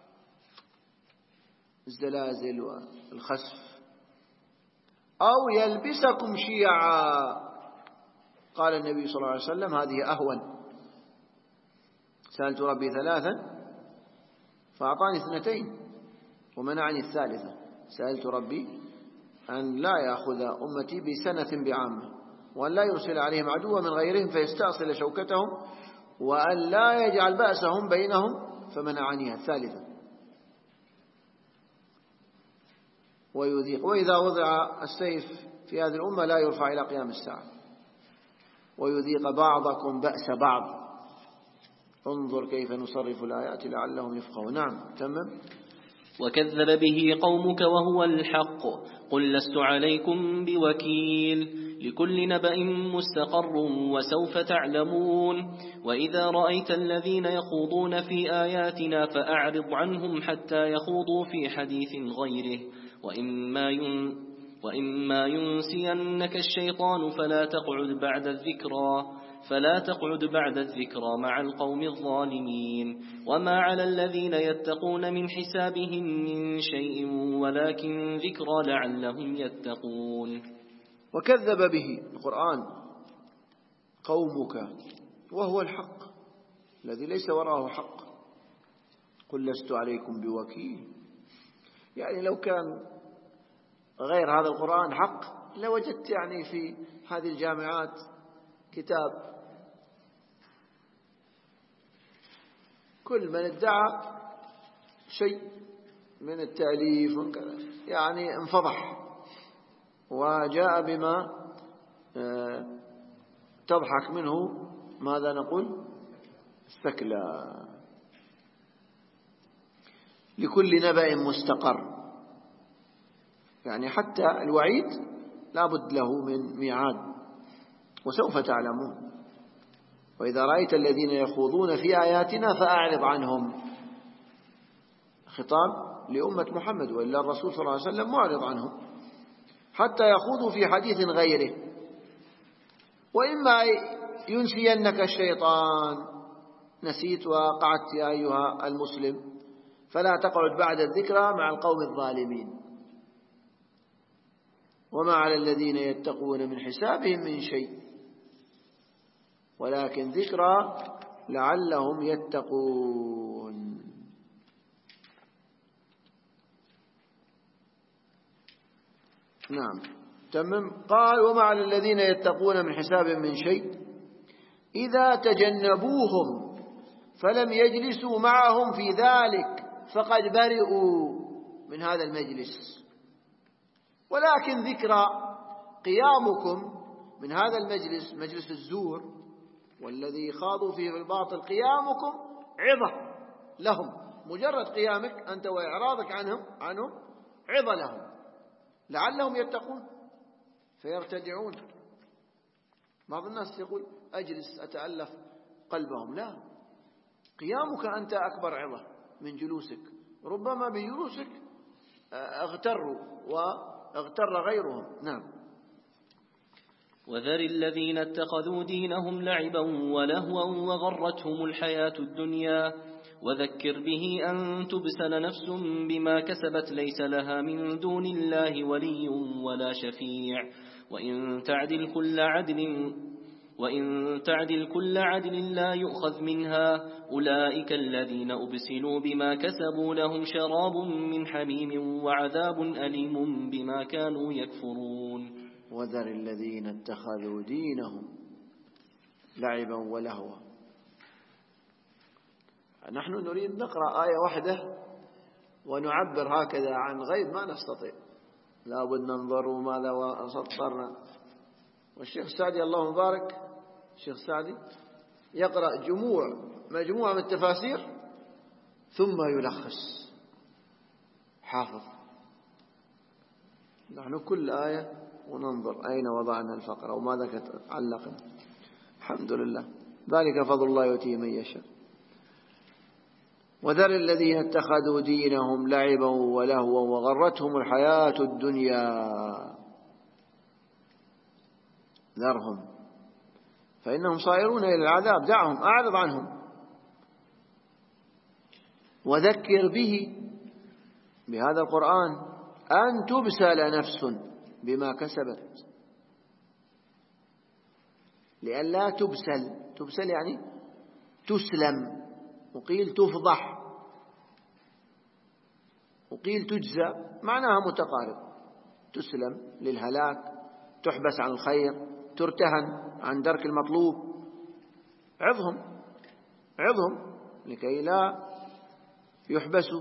الزلازل والخسف، أو يلبسكم شيعا، قال النبي صلى الله عليه وسلم هذه أهون. سألت ربي 3 فأعطاني 2 ومنعني 3. سألت ربي أن لا يأخذ أمتي بسنة بعامة، وأن لا يرسل عليهم عدوا من غيرهم فيستأصل شوكتهم، وأن لا يجعل بأسهم بينهم، فمنعني 3. ويذيق، وإذا وضع السيف في هذه الأمة لا يرفع إلى قيام الساعة. ويذيق بعضكم بأس بعض، انظر كيف نصرف الآيات لعلهم يفقهون. نعم، تمام. وكذب به قومك وهو الحق قل لست عليكم بوكيل لكل نبأ مستقر وسوف تعلمون. وإذا رأيت الذين يخوضون في آياتنا فأعرض عنهم حتى يخوضوا في حديث غيره وإما ينسينك الشيطان فلا تقعد بعد الذكرى مع القوم الظالمين. وما على الذين يتقون من حسابهم من شيء ولكن ذكرى لعلهم يتقون. وكذب به القرآن قومك وهو الحق الذي ليس وراءه حق. قل لست عليكم بوكيل، يعني لو كان غير هذا القرآن حق لوجدت يعني في هذه الجامعات كتاب كل من ادعى شيء من التأليف يعني انفضح وجاء بما تضحك منه ماذا نقول الثكلى. لكل نبأ مستقر، يعني حتى الوعيد لابد له من ميعاد، وسوف تعلمون. وإذا رأيت الذين يخوضون في آياتنا فأعرض عنهم. خطاب لأمة محمد، وإلا الرسول صلى الله عليه وسلم معرض عنهم حتى يخوضوا في حديث غيره. وإما ينسينك الشيطان، نسيت وقعت يا أيها المسلم، فلا تقعد بعد الذكرى مع القوم الظالمين. وما على الذين يتقون من حسابهم من شيء، ولكن ذكرى لعلهم يتقون. نعم تمم. قال وما على الذين يتقون من حسابهم من شيء إذا تجنبوهم فلم يجلسوا معهم في ذلك فقد برئوا من هذا المجلس. ولكن ذكرى قيامكم من هذا المجلس، مجلس الزور والذي خاضوا فيه في الباطل، قيامكم عظة لهم. مجرد قيامك أنت وإعراضك عنهم عظة لهم لعلهم يتقون فيرتدعون. بعض الناس يقول أجلس أتألف قلبهم، لا، قيامك أنت أكبر عظة من جلوسك. ربما بجلوسك اغتروا واغتر غيرهم. نعم. وذر الذين اتخذوا دينهم لعبا ولهوا وغرتهم الحياة الدنيا وذكر به أن تبسل نفس بما كسبت ليس لها من دون الله ولي ولا شفيع وإن تعدل كل عدل لا يؤخذ منها أولئك الذين أبسلوا بما كسبوا لهم شراب من حميم وعذاب أليم بما كانوا يكفرون. وذر الذين اتخذوا دينهم لعبا ولهوا. نحن نريد نقرأ آية واحدة ونعبر هكذا عن غيب ما نستطيع، لا بد ننظر ماذا وسطرنا. والشيخ السعدي الله مبارك، الشيخ السعدي يقرأ مجموعة من التفاسير ثم يلخص، حافظ. نحن كل آية وننظر أين وضعنا الفقرة وماذا علقنا. الحمد لله، ذلك فضل الله يؤتيه من يشاء. وذر الذين اتخذوا دينهم لعبا ولهوا وغرتهم الحياة الدنيا، ذرهم فإنهم صائرون إلى العذاب، دعهم، أعرض عنهم. وذكر به، بهذا القرآن، أن تبسل نفس بما كسبت، لئلا تبسل يعني تسلم، وقيل تفضح، وقيل تجزى، معناها متقارب. تسلم للهلاك، تحبس عن الخير، ترتهن عن درك المطلوب. عظهم لكي لا يحبسوا.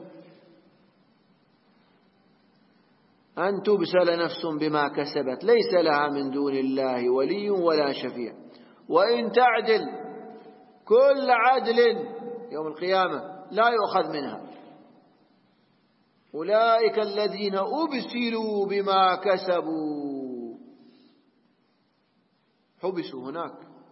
أن تبسل نفس بما كسبت ليس لها من دون الله ولي ولا شفيع وإن تعدل كل عدل يوم القيامة لا يؤخذ منها أولئك الذين أبسلوا بما كسبوا، حبسوا هناك،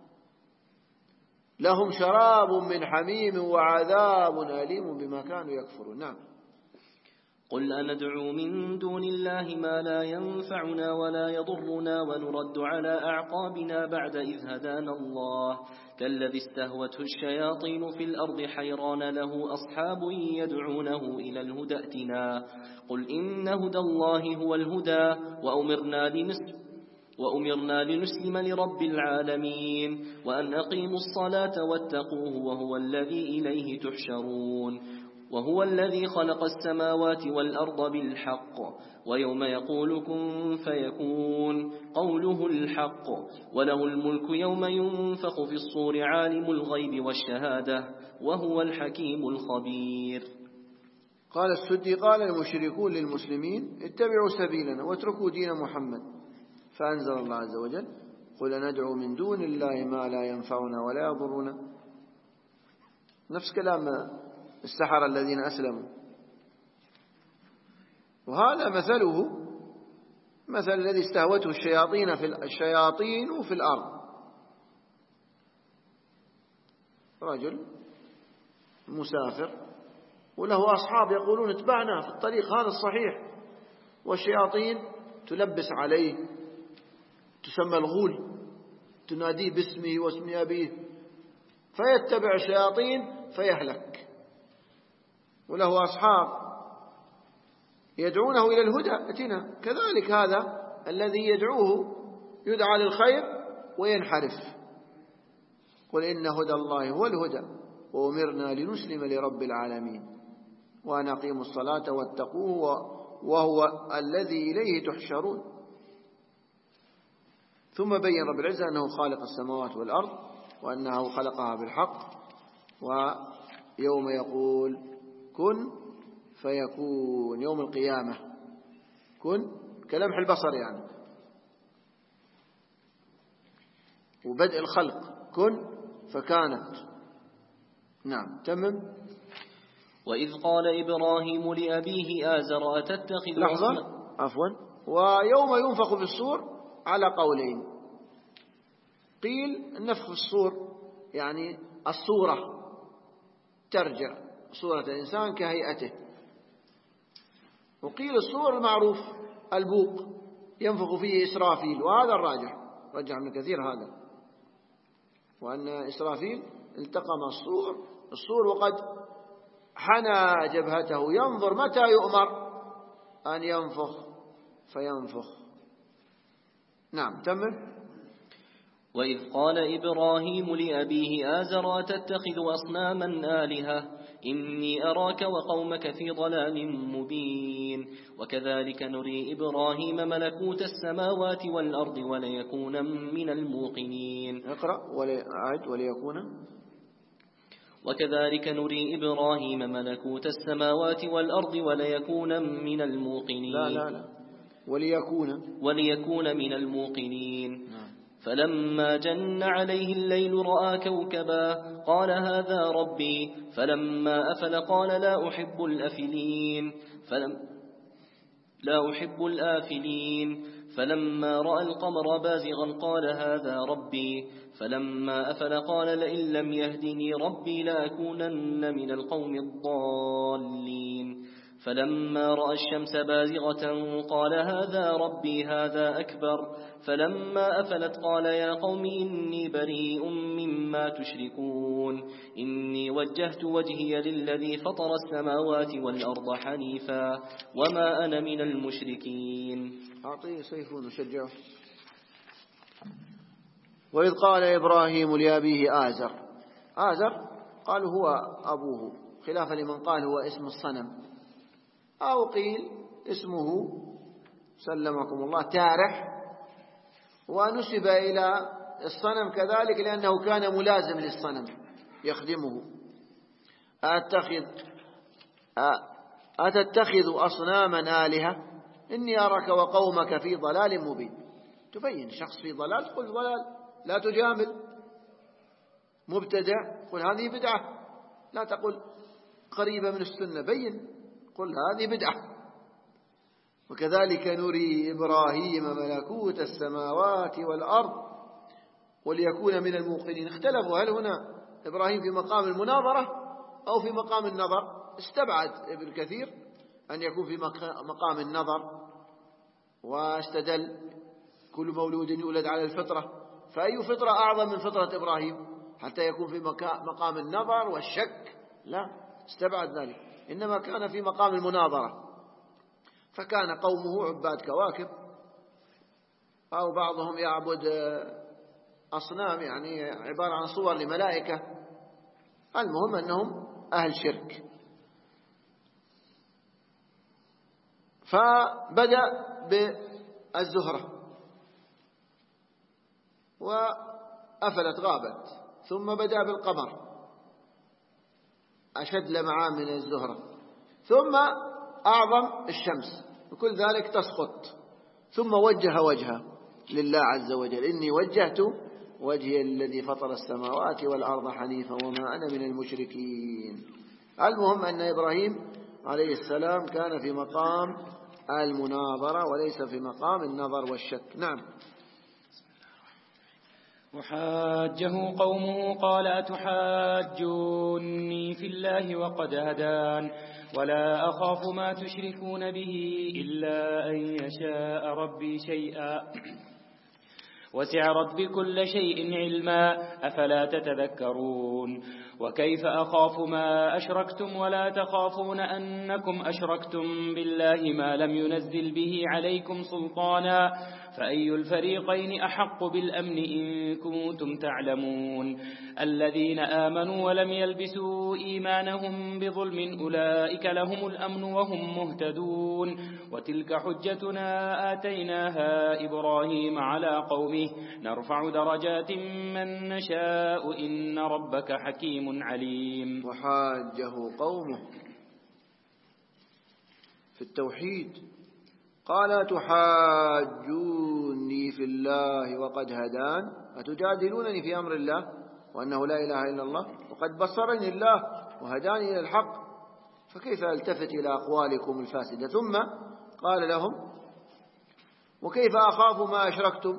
لهم شراب من حميم وعذاب أليم بما كانوا يكفرون. نعم. قل أندعو من دون الله ما لا ينفعنا ولا يضرنا ونرد على أعقابنا بعد إذ هدانا الله كالذي استهوته الشياطين في الأرض حيران له أصحاب يدعونه إلى الهدى ائتنا قل إن هدى الله هو الهدى وأمرنا لنسلم لرب العالمين وأن أقيموا الصلاة واتقوه وهو الذي إليه تحشرون وهو الذي خلق السماوات والأرض بالحق ويوم يقول كن فيكون قوله الحق وله الملك يوم ينفخ في الصور عالم الغيب والشهادة وهو الحكيم الخبير. قال السدي قال المشركون للمسلمين اتبعوا سبيلنا واتركوا دين محمد فأنزل الله عز وجل قل ندعو من دون الله ما لا ينفعنا ولا يضرنا. نفس كلام السحرة الذين أسلموا. وهذا مثله مثل الذي استهوته الشياطين في الأرض. رجل مسافر وله أصحاب يقولون اتبعنا في الطريق هذا الصحيح، والشياطين تلبس عليه، تسمى الغول، تناديه باسمه واسم أبيه، فيتبع الشياطين فيهلك. وله أصحاب يدعونه إلى الهدى اتنا، كذلك هذا الذي يدعوه يدعى للخير وينحرف. قل إن هدى الله هو الهدى وأمرنا لنسلم لرب العالمين وأن أقيموا الصلاة واتقوه وهو الذي إليه تحشرون. ثم بين رب العزة أنه خالق السماوات والأرض وأنه خلقها بالحق، ويوم يقول كن فيكون، يوم القيامة كن كلمح البصر يعني، وبدء الخلق كن فكانت. نعم تمم. وإذ قال إبراهيم لأبيه آزر أتتخذ لحظة عفوا. ويوم ينفخ في الصور على قولين، قيل النفخ في الصور يعني الصورة ترجع صورة الإنسان كهيئته، وقيل الصور المعروف البوق ينفخ فيه إسرافيل، وهذا الراجح، رجح ابن كثير هذا، وأن إسرافيل التقم الصور وقد حنى جبهته ينظر متى يؤمر أن ينفخ فينفخ. نعم تمام. وإذ قال إبراهيم لأبيه آزر أتتخذ أصناما آلهة إني أراك وقومك في ضلال مبين وكذلك نري إبراهيم ملكوت السماوات والأرض وليكون من الموقنين. اقرأ وليكون. وكذلك نري إبراهيم ملكوت السماوات والأرض وليكون من الموقنين. لا وليكون من الموقنين. فلما جن عليه الليل رأى كوكبا قال هذا ربي فلما أفل قال لا أحب الآفلين فلما رأى القمر بازغا قال هذا ربي فلما أفل قال لئن لم يهدني ربي لأكونن من القوم الضالين فلما رأى الشمس بازغة قال هذا ربي هذا أكبر فلما أفلت قال يا قوم إني بريء مما تشركون إني وجهت وجهي للذي فطر السماوات والأرض حنيفا وما أنا من المشركين. أعطيه سيف وشجعه. وإذ قال إبراهيم لأبيه آزر قال هو أبوه، خلافا لمن قال هو اسم الصنم، أو قيل اسمه سلمكم الله تارح، ونسب إلى الصنم كذلك لأنه كان ملازم للصنم يخدمه. أتتخذ أصناما آلهة إني أراك وقومك في ضلال مبين. تبين شخص في ضلال قل ضلال، لا تجامل. مبتدع قل هذه بدعة، لا تقل قريبة من السنة، بين قل هذه بدعة. وكذلك نري إبراهيم ملكوت السماوات والأرض وليكون من الموقنين. اختلفوا هل هنا إبراهيم في مقام المناظرة أو في مقام النظر. استبعد ابن كثير أن يكون في مقام النظر، واستدل كل مولود يولد على الفطرة، فأي فطرة أعظم من فطرة إبراهيم حتى يكون في مقام النظر والشك؟ لا، استبعد ذلك، إنما كان في مقام المناظرة. فكان قومه عباد كواكب، أو بعضهم يعبد أصنام يعني عبارة عن صور لملائكة. المهم أنهم أهل شرك. فبدأ بالزهرة وأفلت غابت، ثم بدأ بالقمر أشد لمعان من الزهرة، ثم أعظم الشمس، وكل ذلك تسقط، ثم وجهه لله عز وجل: إني وجهت وجهي الذي فطر السماوات والأرض حنيفا وما أنا من المشركين. المهم أن إبراهيم عليه السلام كان في مقام المناظرة وليس في مقام النظر والشك. نعم. وحاجه قومه قال أتحاجوني في الله وقد هدان ولا أخاف ما تشركون به إلا أن يشاء ربي شيئا وسع ربي كل شيء علما أفلا تتذكرون وكيف أخاف ما أشركتم ولا تخافون أنكم أشركتم بالله ما لم ينزل به عليكم سلطانا فأي الفريقين أحق بالأمن إن كنتم تعلمون الذين آمنوا ولم يلبسوا إيمانهم بظلم أولئك لهم الأمن وهم مهتدون وتلك حجتنا آتيناها إبراهيم على قومه نرفع درجات من نشاء إن ربك حكيم عليم. وحاجه قومه في التوحيد قال تحاجوني في الله وقد هدان أتجادلونني في أمر الله وأنه لا إله إلا الله وقد بصرني الله وهداني إلى الحق فكيف ألتفت إلى أقوالكم الفاسدة. ثم قال لهم وكيف أخاف ما أشركتم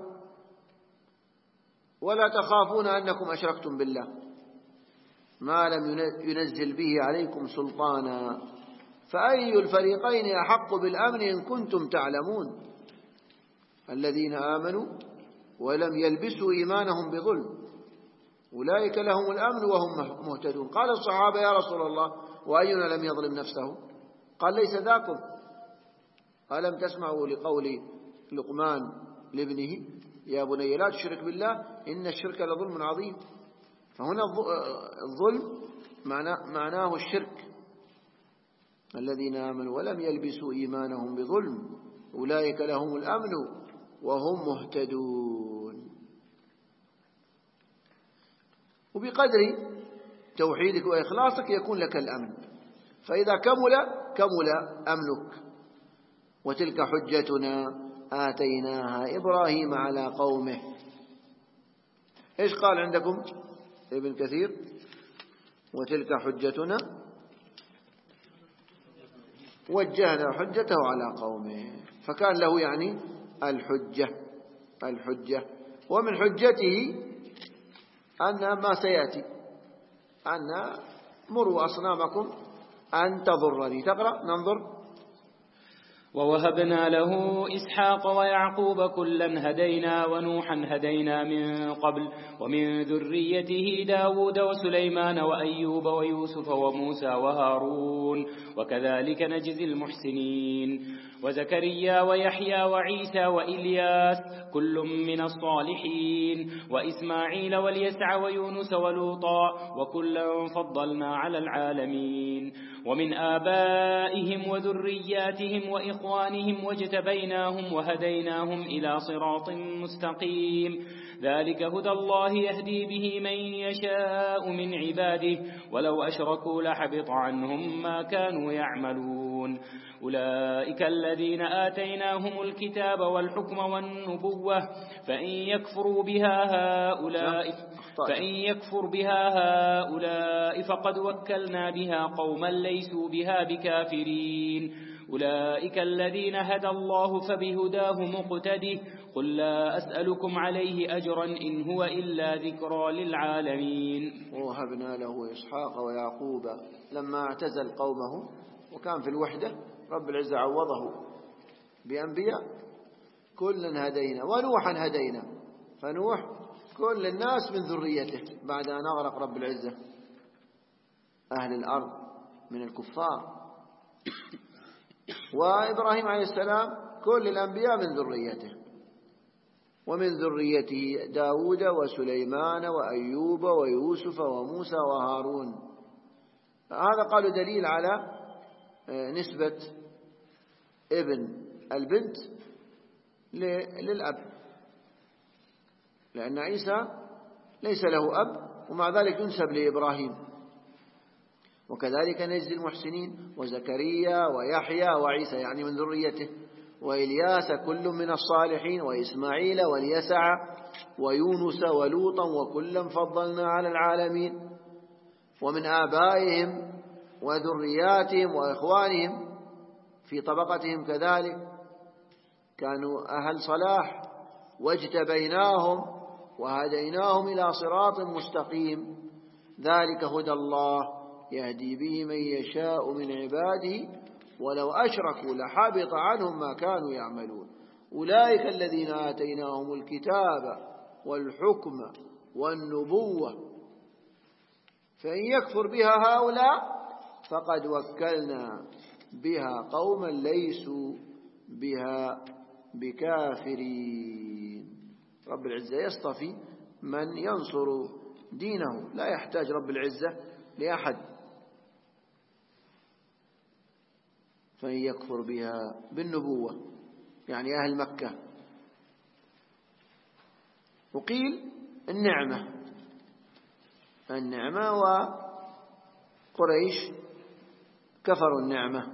ولا تخافون أنكم أشركتم بالله ما لم ينزل به عليكم سلطانا فأي الفريقين أحق بالأمن إن كنتم تعلمون الذين آمنوا ولم يلبسوا إيمانهم بظلم أولئك لهم الأمن وهم مهتدون. قال الصحابة يا رسول الله وأينا لم يظلم نفسه؟ قال ليس ذاكم ألم تسمعوا لقول لقمان لابنه يا بني لا تشرك بالله إن الشرك لظلم عظيم. فهنا الظلم معناه الشرك. الذين آمنوا ولم يلبسوا إيمانهم بظلم أولئك لهم الأمن وهم مهتدون. وبقدر توحيدك وإخلاصك يكون لك الأمن فإذا كمل أمنك. وتلك حجتنا آتيناها إبراهيم على قومه. إيش قال عندكم ابن كثير؟ وتلك حجتنا وجهنا حجته على قومه فكان له يعني الحجة. ومن حجته أن ما سيأتي أن مروا أصنامكم أن تضرني. تقرأ ننظر. ووهبنا له إسحاق ويعقوب كلا هدينا ونوحا هدينا من قبل ومن ذريته داود وسليمان وأيوب ويوسف وموسى وهارون وكذلك نجزي المحسنين وزكريا ويحيى وعيسى وإلياس كل من الصالحين وإسماعيل واليسع ويونس ولوطا وكلا فضلنا على العالمين ومن آبائهم وذرياتهم وإخوانهم واجتبيناهم وهديناهم إلى صراط مستقيم ذلك هدى الله يهدي به من يشاء من عباده ولو أشركوا لحبط عنهم ما كانوا يعملون أولئك الذين آتيناهم الكتاب والحكم والنبوة فإن يكفر بها هؤلاء فقد وكلنا بها قوما ليسوا بها بكافرين أولئك الذين هدى الله فبهداه مقتده قل لا أسألكم عليه أجرا إن هو إلا ذكرى للعالمين. ووهبنا له إسحاق ويعقوب لما اعتزل قومه وكان في الوحدة رب العزة عوضه بأنبياء كلا هدينا ونوحا هدينا فنوح كل الناس من ذريته بعد أن أغرق رب العزة أهل الأرض من الكفار. وإبراهيم عليه السلام كل الأنبياء من ذريته ومن ذريته داود وسليمان وأيوب ويوسف وموسى وهارون. هذا قالوا دليل على نسبة ابن البنت للأب لأن عيسى ليس له أب ومع ذلك ينسب لإبراهيم. وكذلك نجزي المحسنين وزكريا ويحيى وعيسى يعني من ذريته وإلياس كل من الصالحين وإسماعيل واليسع ويونس ولوطا وكلا فضلنا على العالمين ومن آبائهم وذرياتهم وإخوانهم في طبقتهم كذلك كانوا أهل صلاح واجتبيناهم وهديناهم إلى صراط مستقيم ذلك هدى الله يهدي به من يشاء من عباده ولو أشركوا لحبط عنهم ما كانوا يعملون أولئك الذين آتيناهم الكتاب والحكم والنبوة فإن يكفر بها هؤلاء فقد وكلنا بها قوما ليسوا بها بكافرين. رب العزة يصطفي من ينصر دينه لا يحتاج رب العزة لأحد. فإن يكفر بها بالنبوة يعني أهل مكة. وقيل النعمة وقريش كفروا النعمة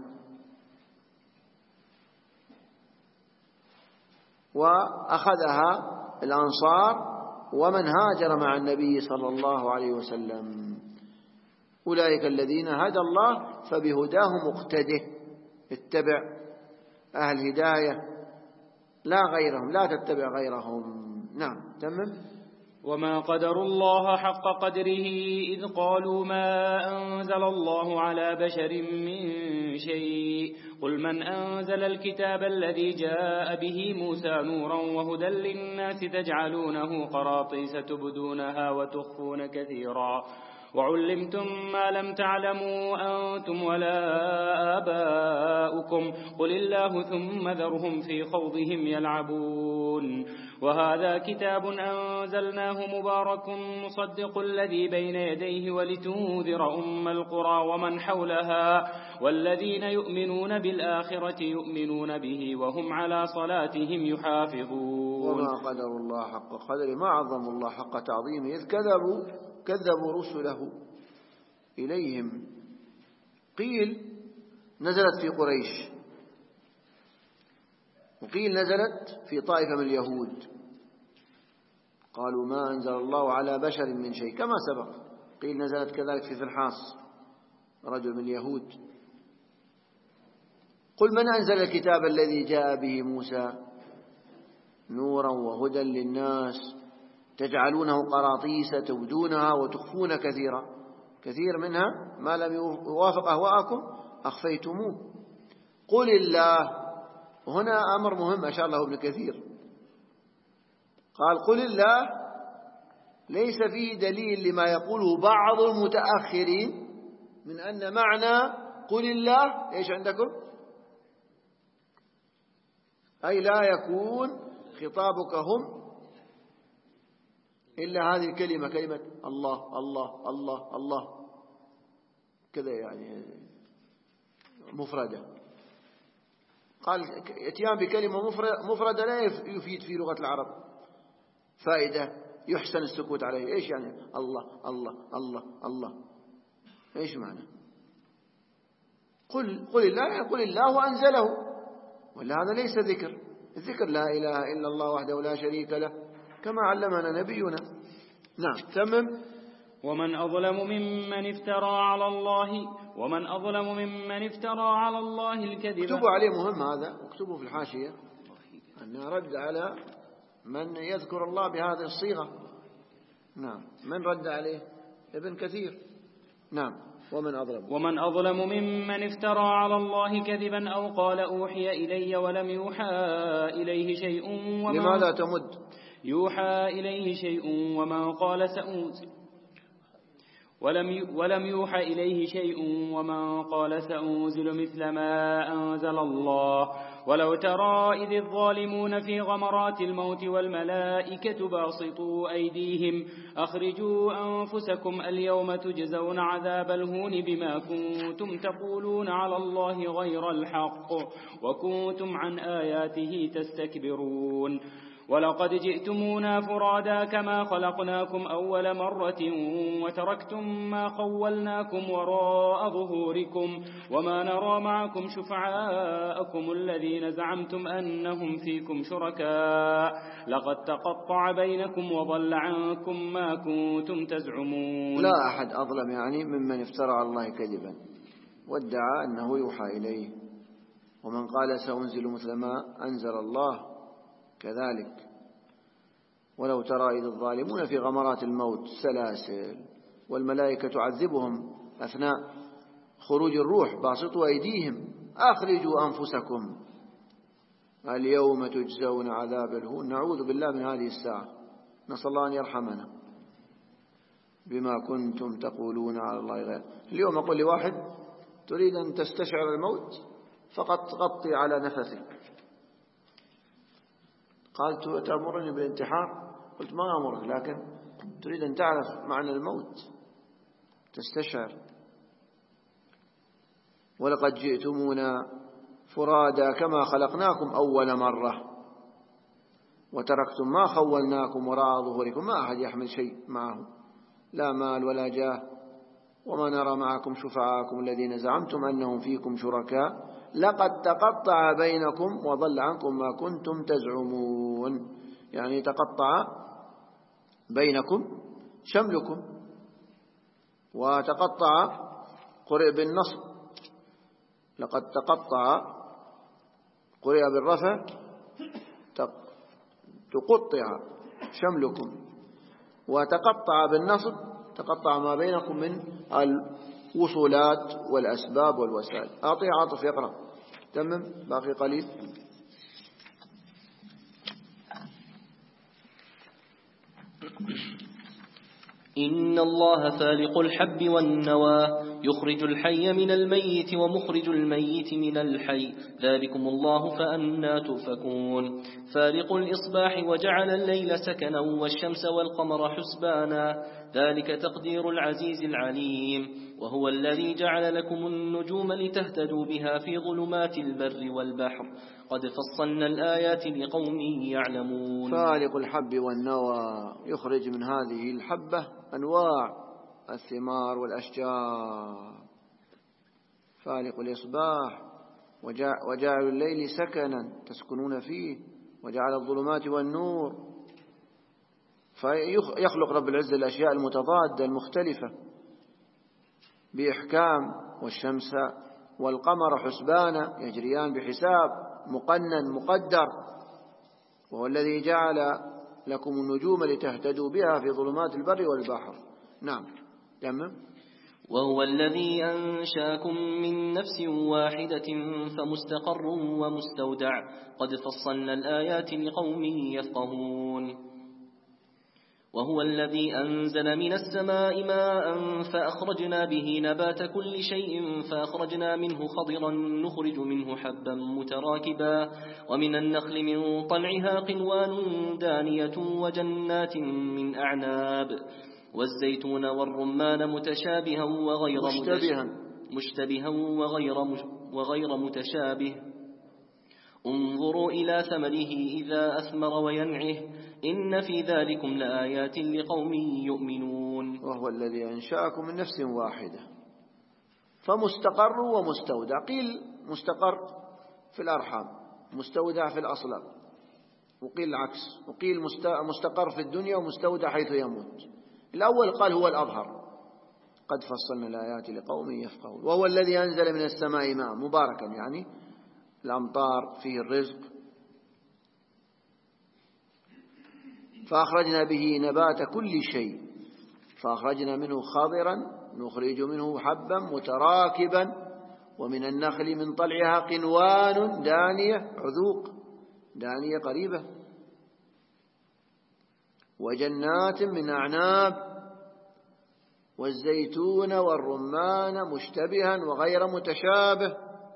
وأخذها الأنصار ومن هاجر مع النبي صلى الله عليه وسلم. أولئك الذين هدى الله فبهداه مقتده اتبع أهل هداية لا غيرهم لا تتبع غيرهم. نعم تمام. وما قدروا الله حق قدره إذ قالوا ما أنزل الله على بشر من شيء قل من أنزل الكتاب الذي جاء به موسى نورا وهدى للناس تجعلونه قراطيس تبدونها وتخفون كثيرا وعلمتم ما لم تعلموا أنتم ولا آباؤكم قل الله ثم ذرهم في خوضهم يلعبون وهذا كتاب أنزلناه مبارك مصدق الذي بين يديه ولتنذر أم القرى ومن حولها والذين يؤمنون بالآخرة يؤمنون به وهم على صلاتهم يحافظون. وما قدر الله حق قدره ما عظموا الله حق تعظيمه إذ كذبوا رسله إليهم. قيل نزلت في قريش وقيل نزلت في طائفة من اليهود قالوا ما أنزل الله على بشر من شيء كما سبق. قيل نزلت كذلك في فلحاص رجل من اليهود. قل من أنزل الكتاب الذي جاء به موسى نورا وهدى للناس تجعلونه قراطيس تبدونها وتخفون كثيرا كثير منها ما لم يوافق أهواءكم أخفيتموه. قل الله وهنا أمر مهم أشار له ابن كثير قال قل الله ليس فيه دليل لما يقوله بعض المتأخرين من أن معنى قل الله إيش عندكم أي لا يكون خطابك هم إلا هذه الكلمة كلمة الله الله الله الله كذا يعني مفردة. قال اتيان بكلمة مفردة لا يفيد في لغة العرب فائدة يحسن السكوت عليه. إيش يعني الله الله الله الله إيش معنى قل الله قل الله أنزله ولا هذا ليس ذكر. الذكر لا إله إلا الله وحده لا شريك له كما علمنا نبينا. نعم تمم. ومن أظلم ممن افترى على الله الكذب. اكتبوا عليه مهم هذا اكتبوا في الحاشية أن رد على من يذكر الله بهذه الصيغة. نعم من رد عليه ابن كثير. نعم ومن أظلم ممن افترى على الله كذبا أو قال أوحي إلي ولم يوحى إليه شيء لماذا تمد يوحى إليه شيء ومن قال ولم يوحى إليه شيء ومن قال سأنزل مثل ما أنزل الله ولو ترى إذ الظالمون في غمرات الموت والملائكة باسطوا أيديهم أخرجوا أنفسكم اليوم تجزون عذاب الهون بما كنتم تقولون على الله غير الحق وكنتم عن آياته تستكبرون ولقد جئتمونا فرادا كما خلقناكم أول مرة وتركتم ما خولناكم وراء ظهوركم وما نرى معكم شفعاءكم الذين زعمتم أنهم فيكم شركاء لقد تقطع بينكم وضل عنكم ما كنتم تزعمون. لا أحد أظلم يعني ممن افترى على الله كذبا وادعى أنه يوحى إليه، ومن قال سأنزل مثل ما أنزل الله كذلك. ولو ترى إذ الظالمون في غمرات الموت سلاسل والملائكة تعذبهم أثناء خروج الروح باسطوا أيديهم أخرجوا أنفسكم اليوم تجزون عذاب الهون. نعوذ بالله من هذه الساعة، نسأل الله أن يرحمنا بما كنتم تقولون على الله غير. اليوم أقول لواحد تريد أن تستشعر الموت فقط غطي على نفسك، قال تأمرني بالانتحار؟ قلت ما أمرك، لكن تريد أن تعرف معنى الموت تستشعر. ولقد جئتمونا فرادا كما خلقناكم أول مرة وتركتم ما خولناكم وراء ظهوركم. ما أحد يحمل شيء معه، لا مال ولا جاه، وما نرى معكم شفعاءكم الذين زعمتم أنهم فيكم شركاء لقد تقطع بينكم وضل عنكم ما كنتم تزعمون. يعني تقطع بينكم شملكم، وتقطع قرئ بالنصب، لقد تقطع قرئ بالرفع تقطع شملكم، وتقطع بالنصب تقطع ما بينكم من الوصولات والأسباب والوسائل. أعطي عاطف يقرأ. تمم، باقي قليل. إن الله فالق الحب والنوى يخرج الحي من الميت ومخرج الميت من الحي ذلكم الله فأنى تؤفكون. فالق الإصباح وجعل الليل سكنا والشمس والقمر حسبانا ذلك تقدير العزيز العليم. وهو الذي جعل لكم النجوم لتهتدوا بها في ظلمات البر والبحر قد فصلنا الآيات لقوم يعلمون. فالق الحب والنوى يخرج من هذه الحبة أنواع الثمار والأشجار. فالق الإصباح وجعل الليل سكنا تسكنون فيه وجعل الظلمات والنور. فيخلق رب العزة الأشياء المتضادة المختلفة بإحكام، والشمس والقمر حسبانا يجريان بحساب مقنن مقدر. وهو الذي جعل لكم النجوم لتهتدوا بها في ظلمات البر والبحر. نعم. تمام. وهو الذي أنشاكم من نفس واحدة فمستقر ومستودع قد فصلنا الآيات لقوم يفقهون. وهو الذي أنزل من السماء ماء فأخرجنا به نبات كل شيء فأخرجنا منه خضرا نخرج منه حبا متراكبا ومن النخل من طلعها قنوان دانية وجنات من أعناب والزيتون والرمان متشابها وغير متشابه انظروا إلى ثمره إذا أثمر وينعه إن في ذلكم لآيات لقوم يؤمنون. وهو الذي أنشأكم من نفس واحدة فمستقر ومستودع. قيل مستقر في الأرحام، مستودع في الأصلاب، وقيل العكس، وقيل مستقر في الدنيا ومستودع حيث يموت. الأول قال هو الأظهر قد فصلنا الآيات لقوم يفقهون. وهو الذي أنزل من السماء ماء مباركا، يعني الأمطار فيه الرزق، فأخرجنا به نبات كل شيء فأخرجنا منه خضرا نخرج منه حبا متراكبا ومن النخل من طلعها قنوان دانية عذوق دانية قريبة وجنات من أعناب والزيتون والرمان مشتبها وغير متشابه.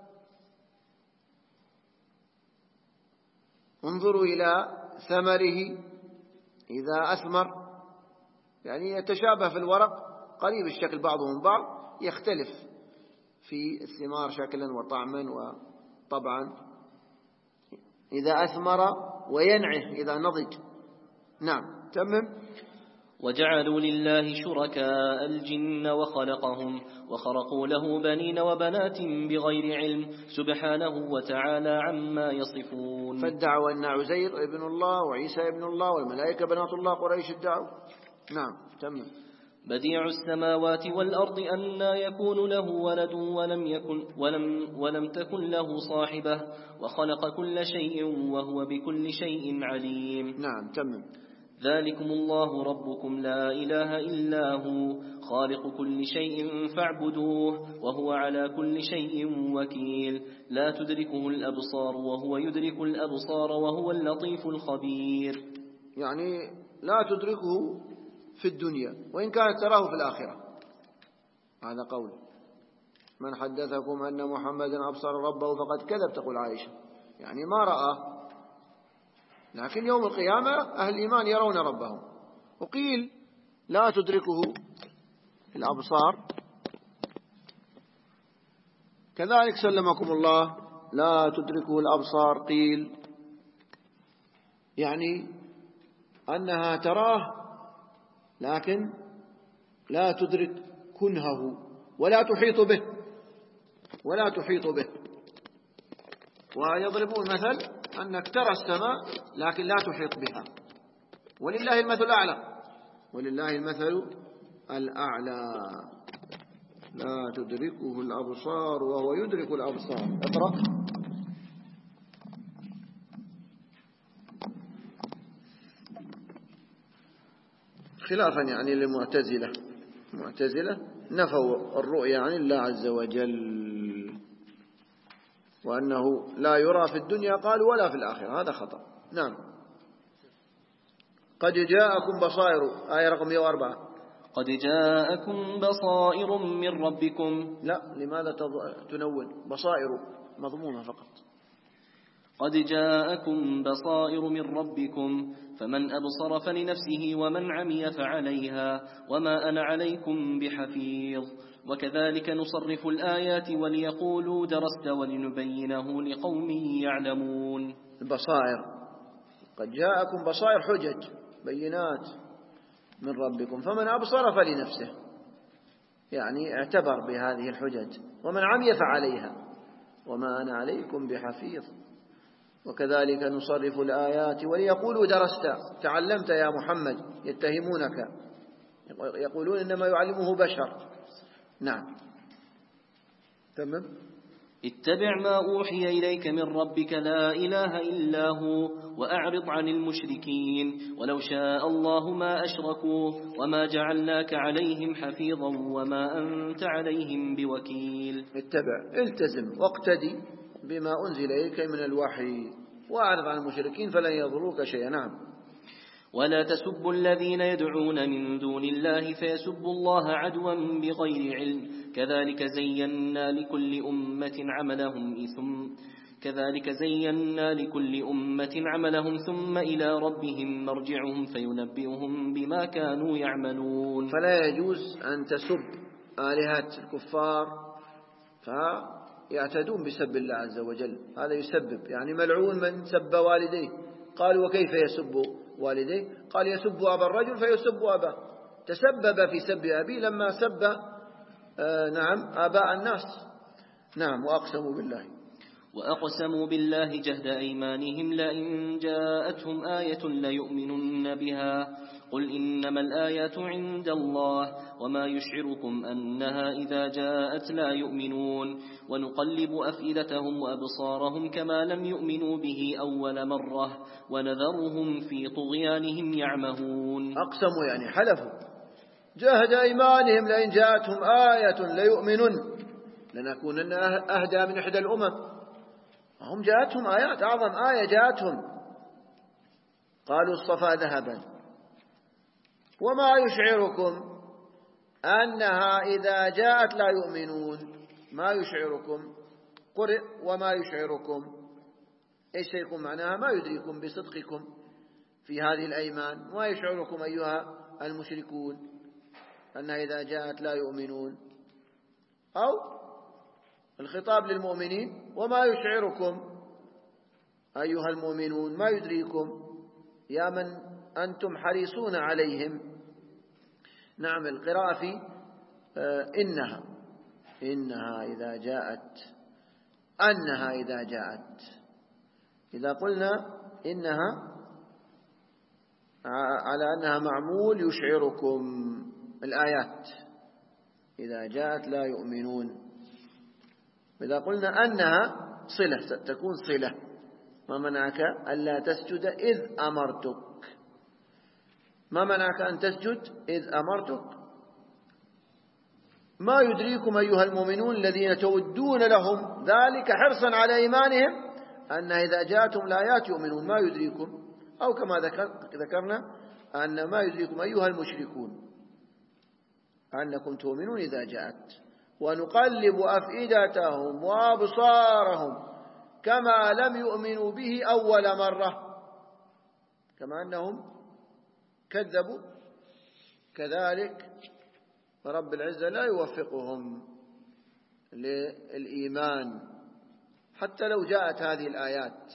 انظروا إلى ثمره إذا أثمر، يعني يتشابه في الورق قريب الشكل بعضه من بعض، يختلف في الثمار شكلا وطعما وطبعا إذا أثمر وينعه إذا نضج. نعم تمم. وجعلوا لله شركاء الجن وخلقهم وخرقوا له بنين وبنات بغير علم سبحانه وتعالى عما يصفون. فادعوا أن عزير ابن الله وعيسى ابن الله والملائكة بنات الله، قريش ادعوا. نعم تمم. بديع السماوات والأرض أنى يكون له ولد ولم تكن له صاحبة وخلق كل شيء وهو بكل شيء عليم. نعم تمم. ذلكم الله ربكم لا إله إلا هو خالق كل شيء فاعبدوه وهو على كل شيء وكيل لا تدركه الأبصار وهو يدرك الأبصار وهو اللطيف الخبير. يعني لا تدركه في الدنيا وإن كانت تراه في الآخرة. هذا قول من حدثكم أن محمدا أبصر ربه فقد كذب، تقول عائشة، يعني ما رأى، لكن يوم القيامة أهل الإيمان يرون ربهم. وقيل لا تدركه الأبصار، كذلك سلمكم الله لا تدركه الأبصار، قيل يعني أنها تراه لكن لا تدرك كنهه ولا تحيط به ويضربون مثل أنك ترى السماء لكن لا تحيط بها، ولله المثل الأعلى لا تدركه الأبصار وهو يدرك الأبصار. اقرأ. خلافا يعني للمعتزلة، المعتزلة نفوا الرؤية عن الله عز وجل، وأنه لا يرى في الدنيا قالوا ولا في الآخرة، هذا خطأ. نعم. قد جاءكم بصائر، آية رقم 104. قد جاءكم بصائر من ربكم. لا، لماذا تنون؟ بصائر مضمونة فقط. قد جاءكم بصائر من ربكم فمن أبصر فلنفسه ومن عمي فعليها وما أنا عليكم بحفيظ وكذلك نصرف الآيات وليقولوا درست ولنبينه لقوم يعلمون. البصائر، قد جاءكم بصائر حجج بينات من ربكم فمن أبصر فلنفسه، يعني اعتبر بهذه الحجج، ومن عمي فعليها وما أنا عليكم بحفيظ وكذلك نصرف الآيات وليقولوا درست، تعلمت يا محمد، يتهمونك، يقولون إنما يعلمه بشر. نعم تمام. اتبع ما أوحي إليك من ربك لا إله إلا هو وأعرض عن المشركين ولو شاء الله ما أشركوا وما جعلناك عليهم حفيظا وما أنت عليهم بوكيل. اتبع، التزم واقتدي بما أنزل إليك من الوحي وأعرض عن المشركين فلن يضروك شيئا. نعم. ولا تسبوا الذين يدعون من دون الله فيسبوا الله عدوا بغير علم كذلك زينا لكل أمة عملهم ثم إلى ربهم مرجعهم فينبئهم بما كانوا يعملون. فلا يجوز أن تسب آلهة الكفار فيعتدون بسب الله عز وجل، هذا يسبب، يعني ملعون من سب والديه. قالوا وكيف يسب والديه؟ قال يسب أبا الرجل فيسب أباه، تسبب في سب أبيه لما سب آباء الناس. نعم. وأقسموا بالله جهد أيمانهم لئن جاءتهم آية ليؤمنن بها قل إنما الآيات عند الله وما يشعركم أنها إذا جاءت لا يؤمنون ونقلب أفئدتهم وأبصارهم كما لم يؤمنوا به أول مرة ونذرهم في طغيانهم يعمهون. أقسموا يعني حلفوا، جاهد أيمانهم لئن جاءتهم آية ليؤمنن لنكونن أهدى من إحدى الأمم. هم جاءتهم آيات، أعظم آية جاءتهم قالوا اصطفى ذهبا وما يشعركم أنها إذا جاءت لا يؤمنون. ما يشعركم قرئ وما يشعركم، إيش يكون معناها؟ ما يدريكم بصدقكم في هذه الأيمان، ما يشعركم أيها المشركون أنها إذا جاءت لا يؤمنون، أو الخطاب للمؤمنين وما يشعركم أيها المؤمنون ما يدريكم يا من أنتم حريصون عليهم. نعم القراءة في إنها إذا جاءت، أنها إذا جاءت. إذا قلنا إنها على أنها معمول يشعركم الآيات، إذا جاءت لا يؤمنون. إذا قلنا أنها صلة تكون صلة. ما منعك ألا تسجد إذ أمرتك؟ ما منعك أن تسجد إذ أمرتك؟ ما يدريكم أيها المؤمنون الذين تودون لهم ذلك حرصا على إيمانهم أن إذا جاءتهم الآيات يؤمنون. ما يدريكم، أو كما ذكرنا أن ما يدريكم أيها المشركون أنكم تؤمنون إذا جاءت. ونقلب أفئدتهم وأبصارهم كما لم يؤمنوا به أول مرة، كما أنهم كذبوا كذلك فرب العزة لا يوفقهم للإيمان حتى لو جاءت هذه الآيات.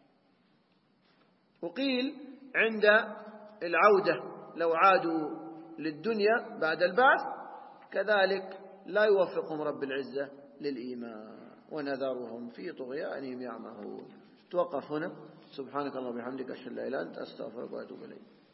وقيل عند العودة لو عادوا للدنيا بعد البعث كذلك لا يوفقهم رب العزة للإيمان ونذرهم في طغيانهم يعمهون. توقف هنا. سبحانك اللهم وبحمدك أشهد أن لا إله إلا أنت أستغفرك وأتوب إليك.